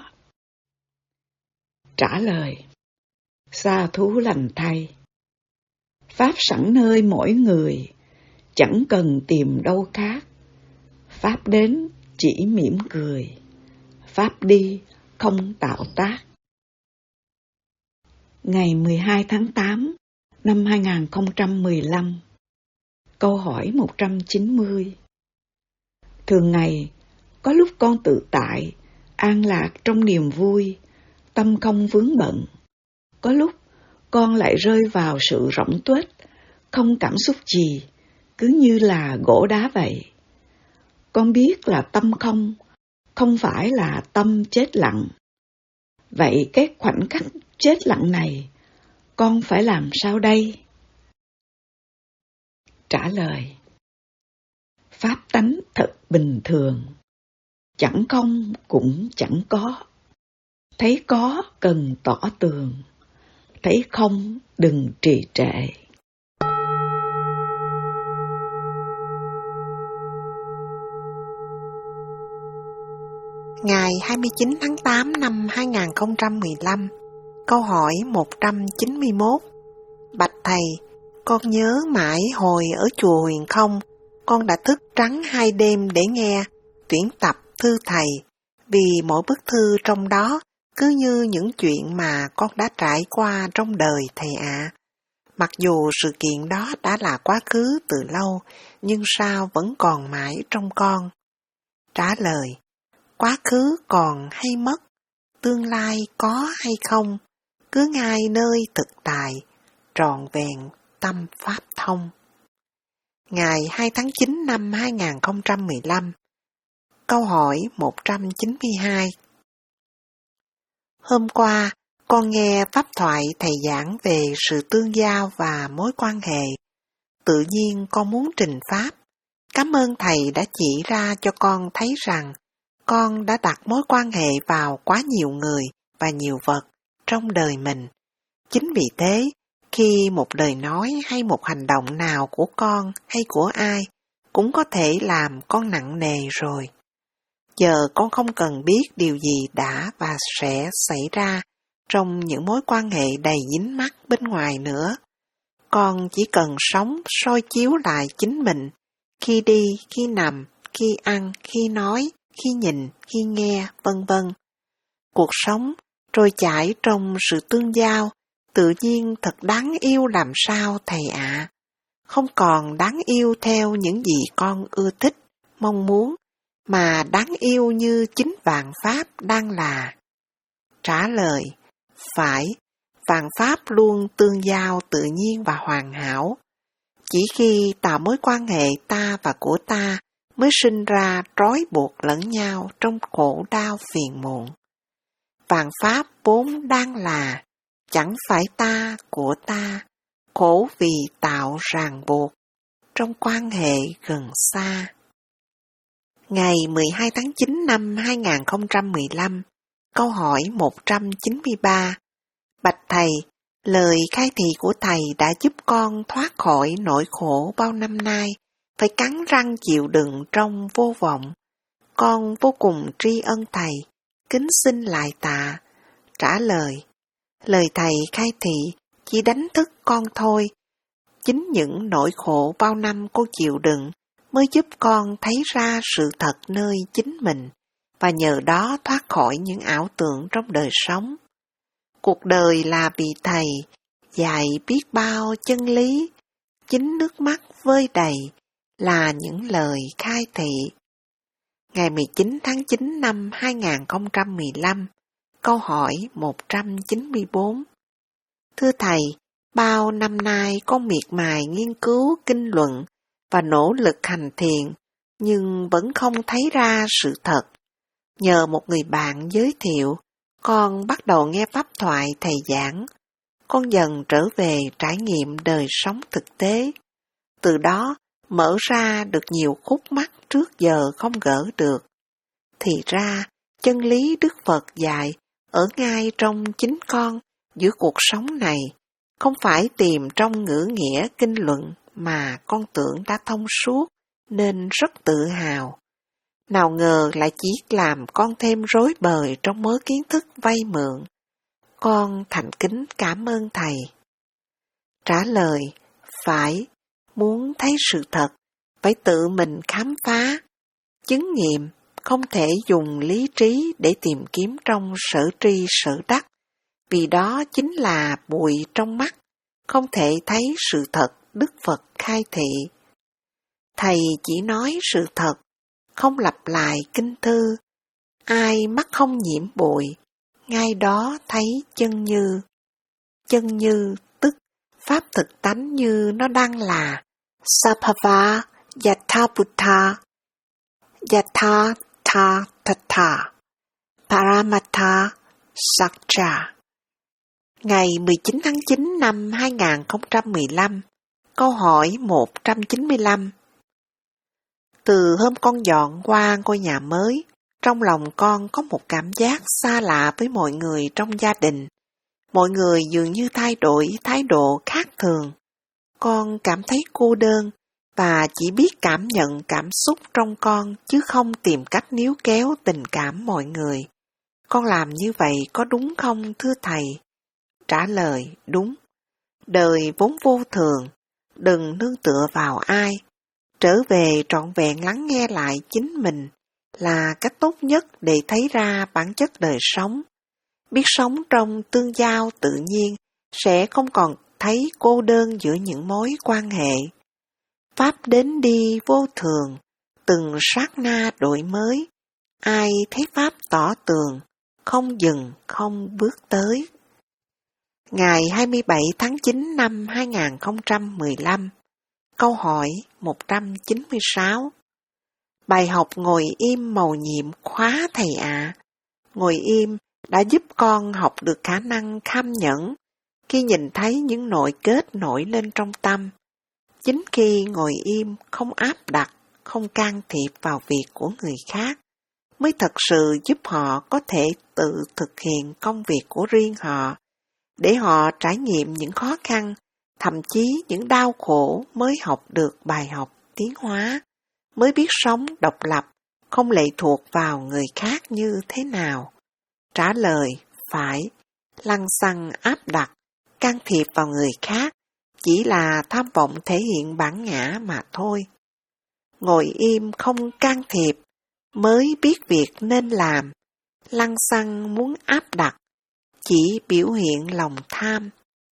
Trả lời: Sa thú lành thay. Pháp sẵn nơi mỗi người, chẳng cần tìm đâu khác. Pháp đến chỉ mỉm cười, Pháp đi không tạo tác. Ngày mười hai tháng tám năm hai nghìn không trăm mười lăm. Câu hỏi một trăm chín mươi. Thường ngày, có lúc con tự tại, an lạc trong niềm vui, tâm không vướng bận. Có lúc con lại rơi vào sự rỗng tuếch, không cảm xúc gì, cứ như là gỗ đá vậy. Con biết là tâm không, không phải là tâm chết lặng. Vậy cái khoảnh khắc chết lặng này, con phải làm sao đây? Trả lời: Pháp tánh thật bình thường, chẳng không cũng chẳng có. Thấy có cần tỏ tường, thấy không đừng trì trệ. Ngày hai mươi chín tháng tám năm hai nghìn không trăm mười lăm, câu hỏi một trăm chín mươi mốt. Bạch Thầy, con nhớ mãi hồi ở chùa Huyền Không, con đã thức trắng hai đêm để nghe tuyển tập thư Thầy, vì mỗi bức thư trong đó cứ như những chuyện mà con đã trải qua trong đời Thầy ạ. À. Mặc dù sự kiện đó đã là quá khứ từ lâu, nhưng sao vẫn còn mãi trong con? Trả lời: Quá khứ còn hay mất, tương lai có hay không, cứ ngay nơi thực tại, trọn vẹn tâm pháp thông. Ngày hai tháng chín năm hai nghìn không trăm mười lăm. Câu hỏi một trăm chín mươi hai. Hôm qua, con nghe pháp thoại Thầy giảng về sự tương giao và mối quan hệ. Tự nhiên con muốn trình pháp. Cảm ơn Thầy đã chỉ ra cho con thấy rằng con đã đặt mối quan hệ vào quá nhiều người và nhiều vật trong đời mình. Chính vì thế, khi một lời nói hay một hành động nào của con hay của ai cũng có thể làm con nặng nề rồi. Giờ con không cần biết điều gì đã và sẽ xảy ra trong những mối quan hệ đầy dính mắc bên ngoài nữa. Con chỉ cần sống soi chiếu lại chính mình, khi đi, khi nằm, khi ăn, khi nói, khi nhìn, khi nghe, vân vân. Cuộc sống trôi chảy trong sự tương giao, tự nhiên thật đáng yêu làm sao Thầy ạ. À. Không còn đáng yêu theo những gì con ưa thích, mong muốn, mà đáng yêu như chính vạn pháp đang là. Trả lời: Phải, vạn pháp luôn tương giao tự nhiên và hoàn hảo. Chỉ khi tạo mối quan hệ ta và của ta mới sinh ra trói buộc lẫn nhau trong khổ đau phiền muộn. Vạn pháp vốn đang là, chẳng phải ta của ta, khổ vì tạo ràng buộc trong quan hệ gần xa. Ngày mười hai tháng chín năm hai nghìn không trăm mười lăm, câu hỏi một trăm chín mươi ba. Bạch Thầy, lời khai thị của Thầy đã giúp con thoát khỏi nỗi khổ bao năm nay, phải cắn răng chịu đựng trong vô vọng. Con vô cùng tri ân Thầy, kính xin lại tạ. Trả lời: Lời Thầy khai thị chỉ đánh thức con thôi. Chính những nỗi khổ bao năm con chịu đựng mới giúp con thấy ra sự thật nơi chính mình, và nhờ đó thoát khỏi những ảo tưởng trong đời sống. Cuộc đời là vì Thầy dạy biết bao chân lý, chính nước mắt vơi đầy là những lời khai thị. Ngày mười chín tháng chín năm hai nghìn không trăm mười lăm, câu hỏi một trăm chín mươi bốn. Thưa Thầy, Bao năm nay con miệt mài nghiên cứu kinh luận và nỗ lực hành thiền, nhưng vẫn không thấy ra sự thật. Nhờ một người bạn giới thiệu, con bắt đầu nghe pháp thoại thầy giảng. Con dần trở về trải nghiệm đời sống thực tế. Từ đó mở ra được nhiều khúc mắc trước giờ không gỡ được. Thì ra, chân lý Đức Phật dạy ở ngay trong chính con giữa cuộc sống này, không phải tìm trong ngữ nghĩa kinh luận mà con tưởng đã thông suốt nên rất tự hào. Nào ngờ lại chỉ làm con thêm rối bời trong mớ kiến thức vay mượn. Con thành kính cảm ơn thầy. Trả lời, phải, muốn thấy sự thật, phải tự mình khám phá. Chứng nghiệm không thể dùng lý trí để tìm kiếm trong sở tri sở đắc, vì đó chính là bụi trong mắt, không thể thấy sự thật Đức Phật khai thị. Thầy chỉ nói sự thật, không lặp lại kinh thư. Ai mắt không nhiễm bụi, ngay đó thấy chân như. Chân như tức pháp thực tánh như nó đang là Sabhava Yathabhuta Yathatha Tatha Paramatha Sakcha. Ngày mười chín tháng chín năm hai nghìn không trăm mười lăm, câu hỏi một trăm chín mươi lăm. Từ hôm con dọn qua ngôi nhà mới, trong lòng con có một cảm giác xa lạ với mọi người trong gia đình. Mọi người dường như thay đổi thái độ khác thường. Con cảm thấy cô đơn và chỉ biết cảm nhận cảm xúc trong con chứ không tìm cách níu kéo tình cảm mọi người. Con làm như vậy có đúng không thưa thầy? Trả lời, đúng. Đời vốn vô thường, đừng nương tựa vào ai. Trở về trọn vẹn lắng nghe lại chính mình là cách tốt nhất để thấy ra bản chất đời sống. Biết sống trong tương giao tự nhiên sẽ không còn thấy cô đơn giữa những mối quan hệ. Pháp đến đi vô thường, từng sát na đổi mới. Ai thấy Pháp tỏ tường, không dừng không bước tới. Ngày hai mươi bảy tháng chín năm hai nghìn không trăm mười lăm, câu hỏi một trăm chín mươi sáu. Bài học ngồi im mầu nhiệm khóa thầy ạ. À. Ngồi im đã giúp con học được khả năng kham nhẫn khi nhìn thấy những nội kết nổi lên trong tâm. Chính khi ngồi im không áp đặt, không can thiệp vào việc của người khác, mới thật sự giúp họ có thể tự thực hiện công việc của riêng họ, để họ trải nghiệm những khó khăn, thậm chí những đau khổ mới học được bài học tiến hóa, mới biết sống độc lập, không lệ thuộc vào người khác như thế nào. Trả lời, phải, lăng xăng áp đặt, can thiệp vào người khác, chỉ là tham vọng thể hiện bản ngã mà thôi. Ngồi im không can thiệp, mới biết việc nên làm, lăng xăng muốn áp đặt, chỉ biểu hiện lòng tham.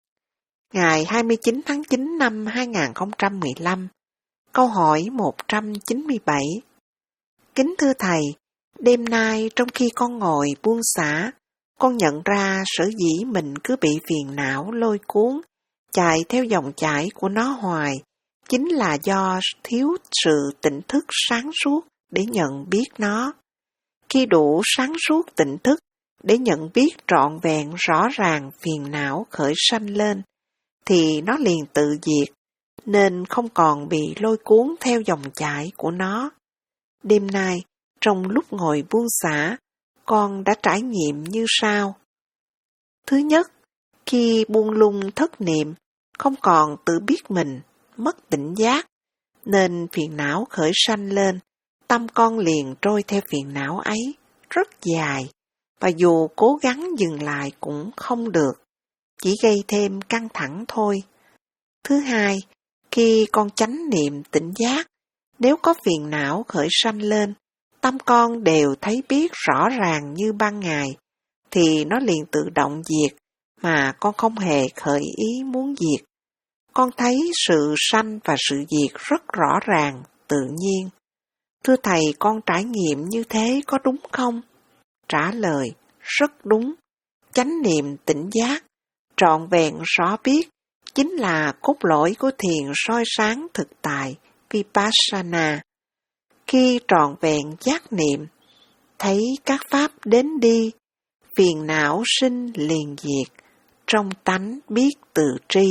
Ngày hai mươi chín tháng chín năm hai nghìn không trăm mười lăm, câu hỏi một trăm chín mươi bảy. Kính thưa thầy, đêm nay trong khi con ngồi buông xả, con nhận ra sở dĩ mình cứ bị phiền não lôi cuốn, chạy theo dòng chảy của nó hoài, chính là do thiếu sự tỉnh thức sáng suốt để nhận biết nó. Khi đủ sáng suốt tỉnh thức để nhận biết trọn vẹn rõ ràng phiền não khởi sanh lên, thì nó liền tự diệt, nên không còn bị lôi cuốn theo dòng chảy của nó. Đêm nay, trong lúc ngồi buông xả, con đã trải nghiệm như sau. Thứ nhất, khi buông lung thất niệm, không còn tự biết mình, mất tỉnh giác, nên phiền não khởi sanh lên, tâm con liền trôi theo phiền não ấy, rất dài, và dù cố gắng dừng lại cũng không được, chỉ gây thêm căng thẳng thôi. Thứ hai, khi con chánh niệm tỉnh giác, nếu có phiền não khởi sanh lên, tâm con đều thấy biết rõ ràng như ban ngày, thì nó liền tự động diệt, mà con không hề khởi ý muốn diệt. Con thấy sự sanh và sự diệt rất rõ ràng, tự nhiên. Thưa thầy, con trải nghiệm như thế có đúng không? Trả lời, rất đúng. Chánh niệm tỉnh giác, trọn vẹn rõ biết, chính là cốt lõi của thiền soi sáng thực tại Vipassana. Khi trọn vẹn giác niệm, thấy các pháp đến đi, phiền não sinh liền diệt, trong tánh biết từ tri.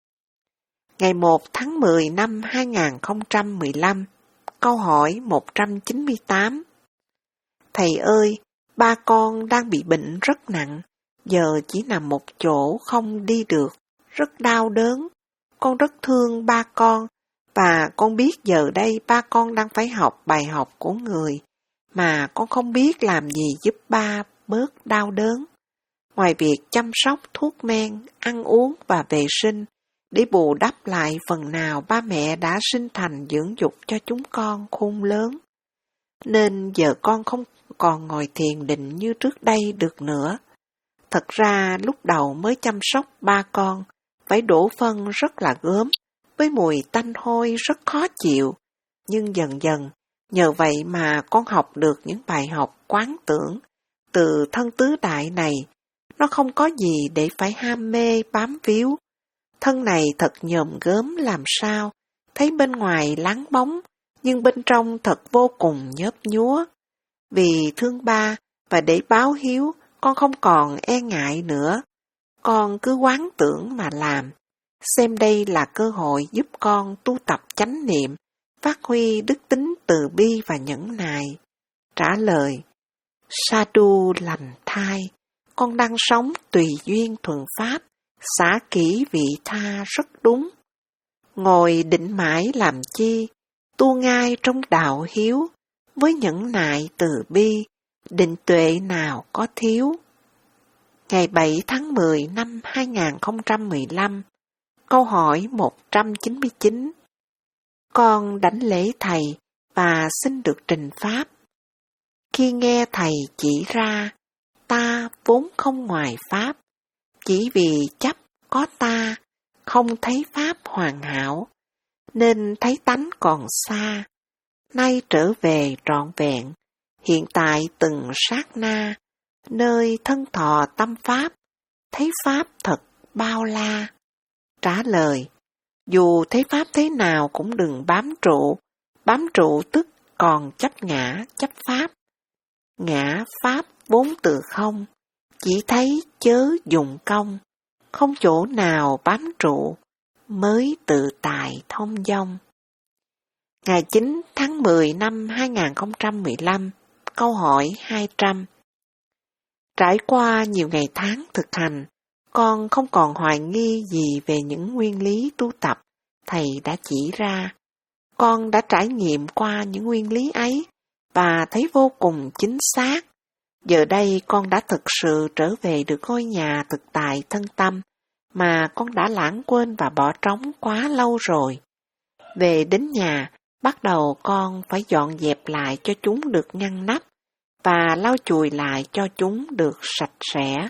Ngày một tháng mười năm hai nghìn không trăm mười lăm, câu hỏi một trăm chín mươi tám. Thầy ơi, ba con đang bị bệnh rất nặng, giờ chỉ nằm một chỗ không đi được, rất đau đớn. Con rất thương ba con, và con biết giờ đây ba con đang phải học bài học của người, mà con không biết làm gì giúp ba bớt đau đớn. Ngoài việc chăm sóc thuốc men, ăn uống và vệ sinh, để bù đắp lại phần nào ba mẹ đã sinh thành dưỡng dục cho chúng con khôn lớn. Nên giờ con không còn ngồi thiền định như trước đây được nữa. Thật ra lúc đầu mới chăm sóc ba con, phải đổ phân rất là gớm, với mùi tanh hôi rất khó chịu. Nhưng dần dần, nhờ vậy mà con học được những bài học quán tưởng từ thân tứ đại này. Nó không có gì để phải ham mê bám víu. Thân này thật nhòm gớm làm sao, thấy bên ngoài láng bóng, nhưng bên trong thật vô cùng nhớp nhúa. Vì thương ba và để báo hiếu, con không còn e ngại nữa. Con cứ quán tưởng mà làm. Xem đây là cơ hội giúp con tu tập chánh niệm, phát huy đức tính từ bi và nhẫn nại. Trả lời, Sadhu lành thai, con đang sống tùy duyên thuận pháp, xả kỹ vị tha rất đúng. Ngồi định mãi làm chi, tu ngay trong đạo hiếu, với nhẫn nại từ bi, định tuệ nào có thiếu. Ngày bảy tháng mười năm hai nghìn không trăm mười lăm, câu hỏi một trăm chín mươi chín. Con đảnh lễ thầy và xin được trình pháp. Khi nghe thầy chỉ ra, ta vốn không ngoài pháp, chỉ vì chấp có ta, không thấy pháp hoàn hảo, nên thấy tánh còn xa. Nay trở về trọn vẹn, hiện tại từng sát na, nơi thân thọ tâm pháp, thấy pháp thật bao la. Trả lời, dù thấy pháp thế nào cũng đừng bám trụ, bám trụ tức còn chấp ngã, chấp pháp. Ngã pháp vốn từ không, chỉ thấy chớ dùng công, không chỗ nào bám trụ, mới tự tại thông dong. Ngày chín tháng mười năm hai nghìn không trăm mười lăm, câu hỏi hai trăm. Trải qua nhiều ngày tháng thực hành, con không còn hoài nghi gì về những nguyên lý tu tập thầy đã chỉ ra. Con đã trải nghiệm qua những nguyên lý ấy và thấy vô cùng chính xác. Giờ đây con đã thực sự trở về được ngôi nhà thực tại thân tâm mà con đã lãng quên và bỏ trống quá lâu rồi. Về đến nhà, bắt đầu con phải dọn dẹp lại cho chúng được ngăn nắp và lau chùi lại cho chúng được sạch sẽ.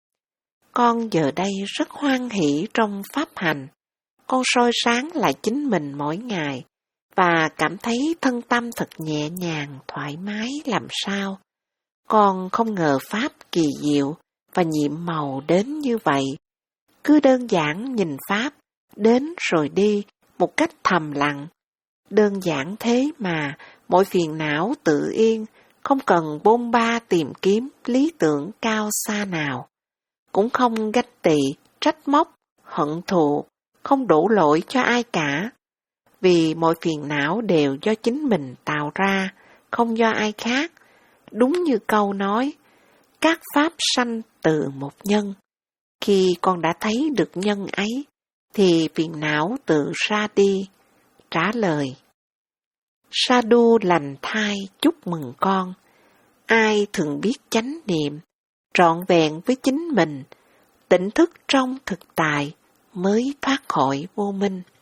Con giờ đây rất hoan hỷ trong pháp hành. Con soi sáng lại chính mình mỗi ngày và cảm thấy thân tâm thật nhẹ nhàng, thoải mái làm sao. Con không ngờ pháp kỳ diệu và nhiệm màu đến như vậy. Cứ đơn giản nhìn pháp, đến rồi đi, một cách thầm lặng. Đơn giản thế mà, mọi phiền não tự yên, không cần bôn ba tìm kiếm lý tưởng cao xa nào. Cũng không ganh tị, trách móc, hận thù, không đổ lỗi cho ai cả. Vì mọi phiền não đều do chính mình tạo ra, không do ai khác. Đúng như câu nói, các pháp sanh từ một nhân. Khi con đã thấy được nhân ấy, thì phiền não tự ra đi. Trả lời, Sadhu lành thai chúc mừng con. Ai thường biết chánh niệm, trọn vẹn với chính mình, tỉnh thức trong thực tại mới thoát khỏi vô minh.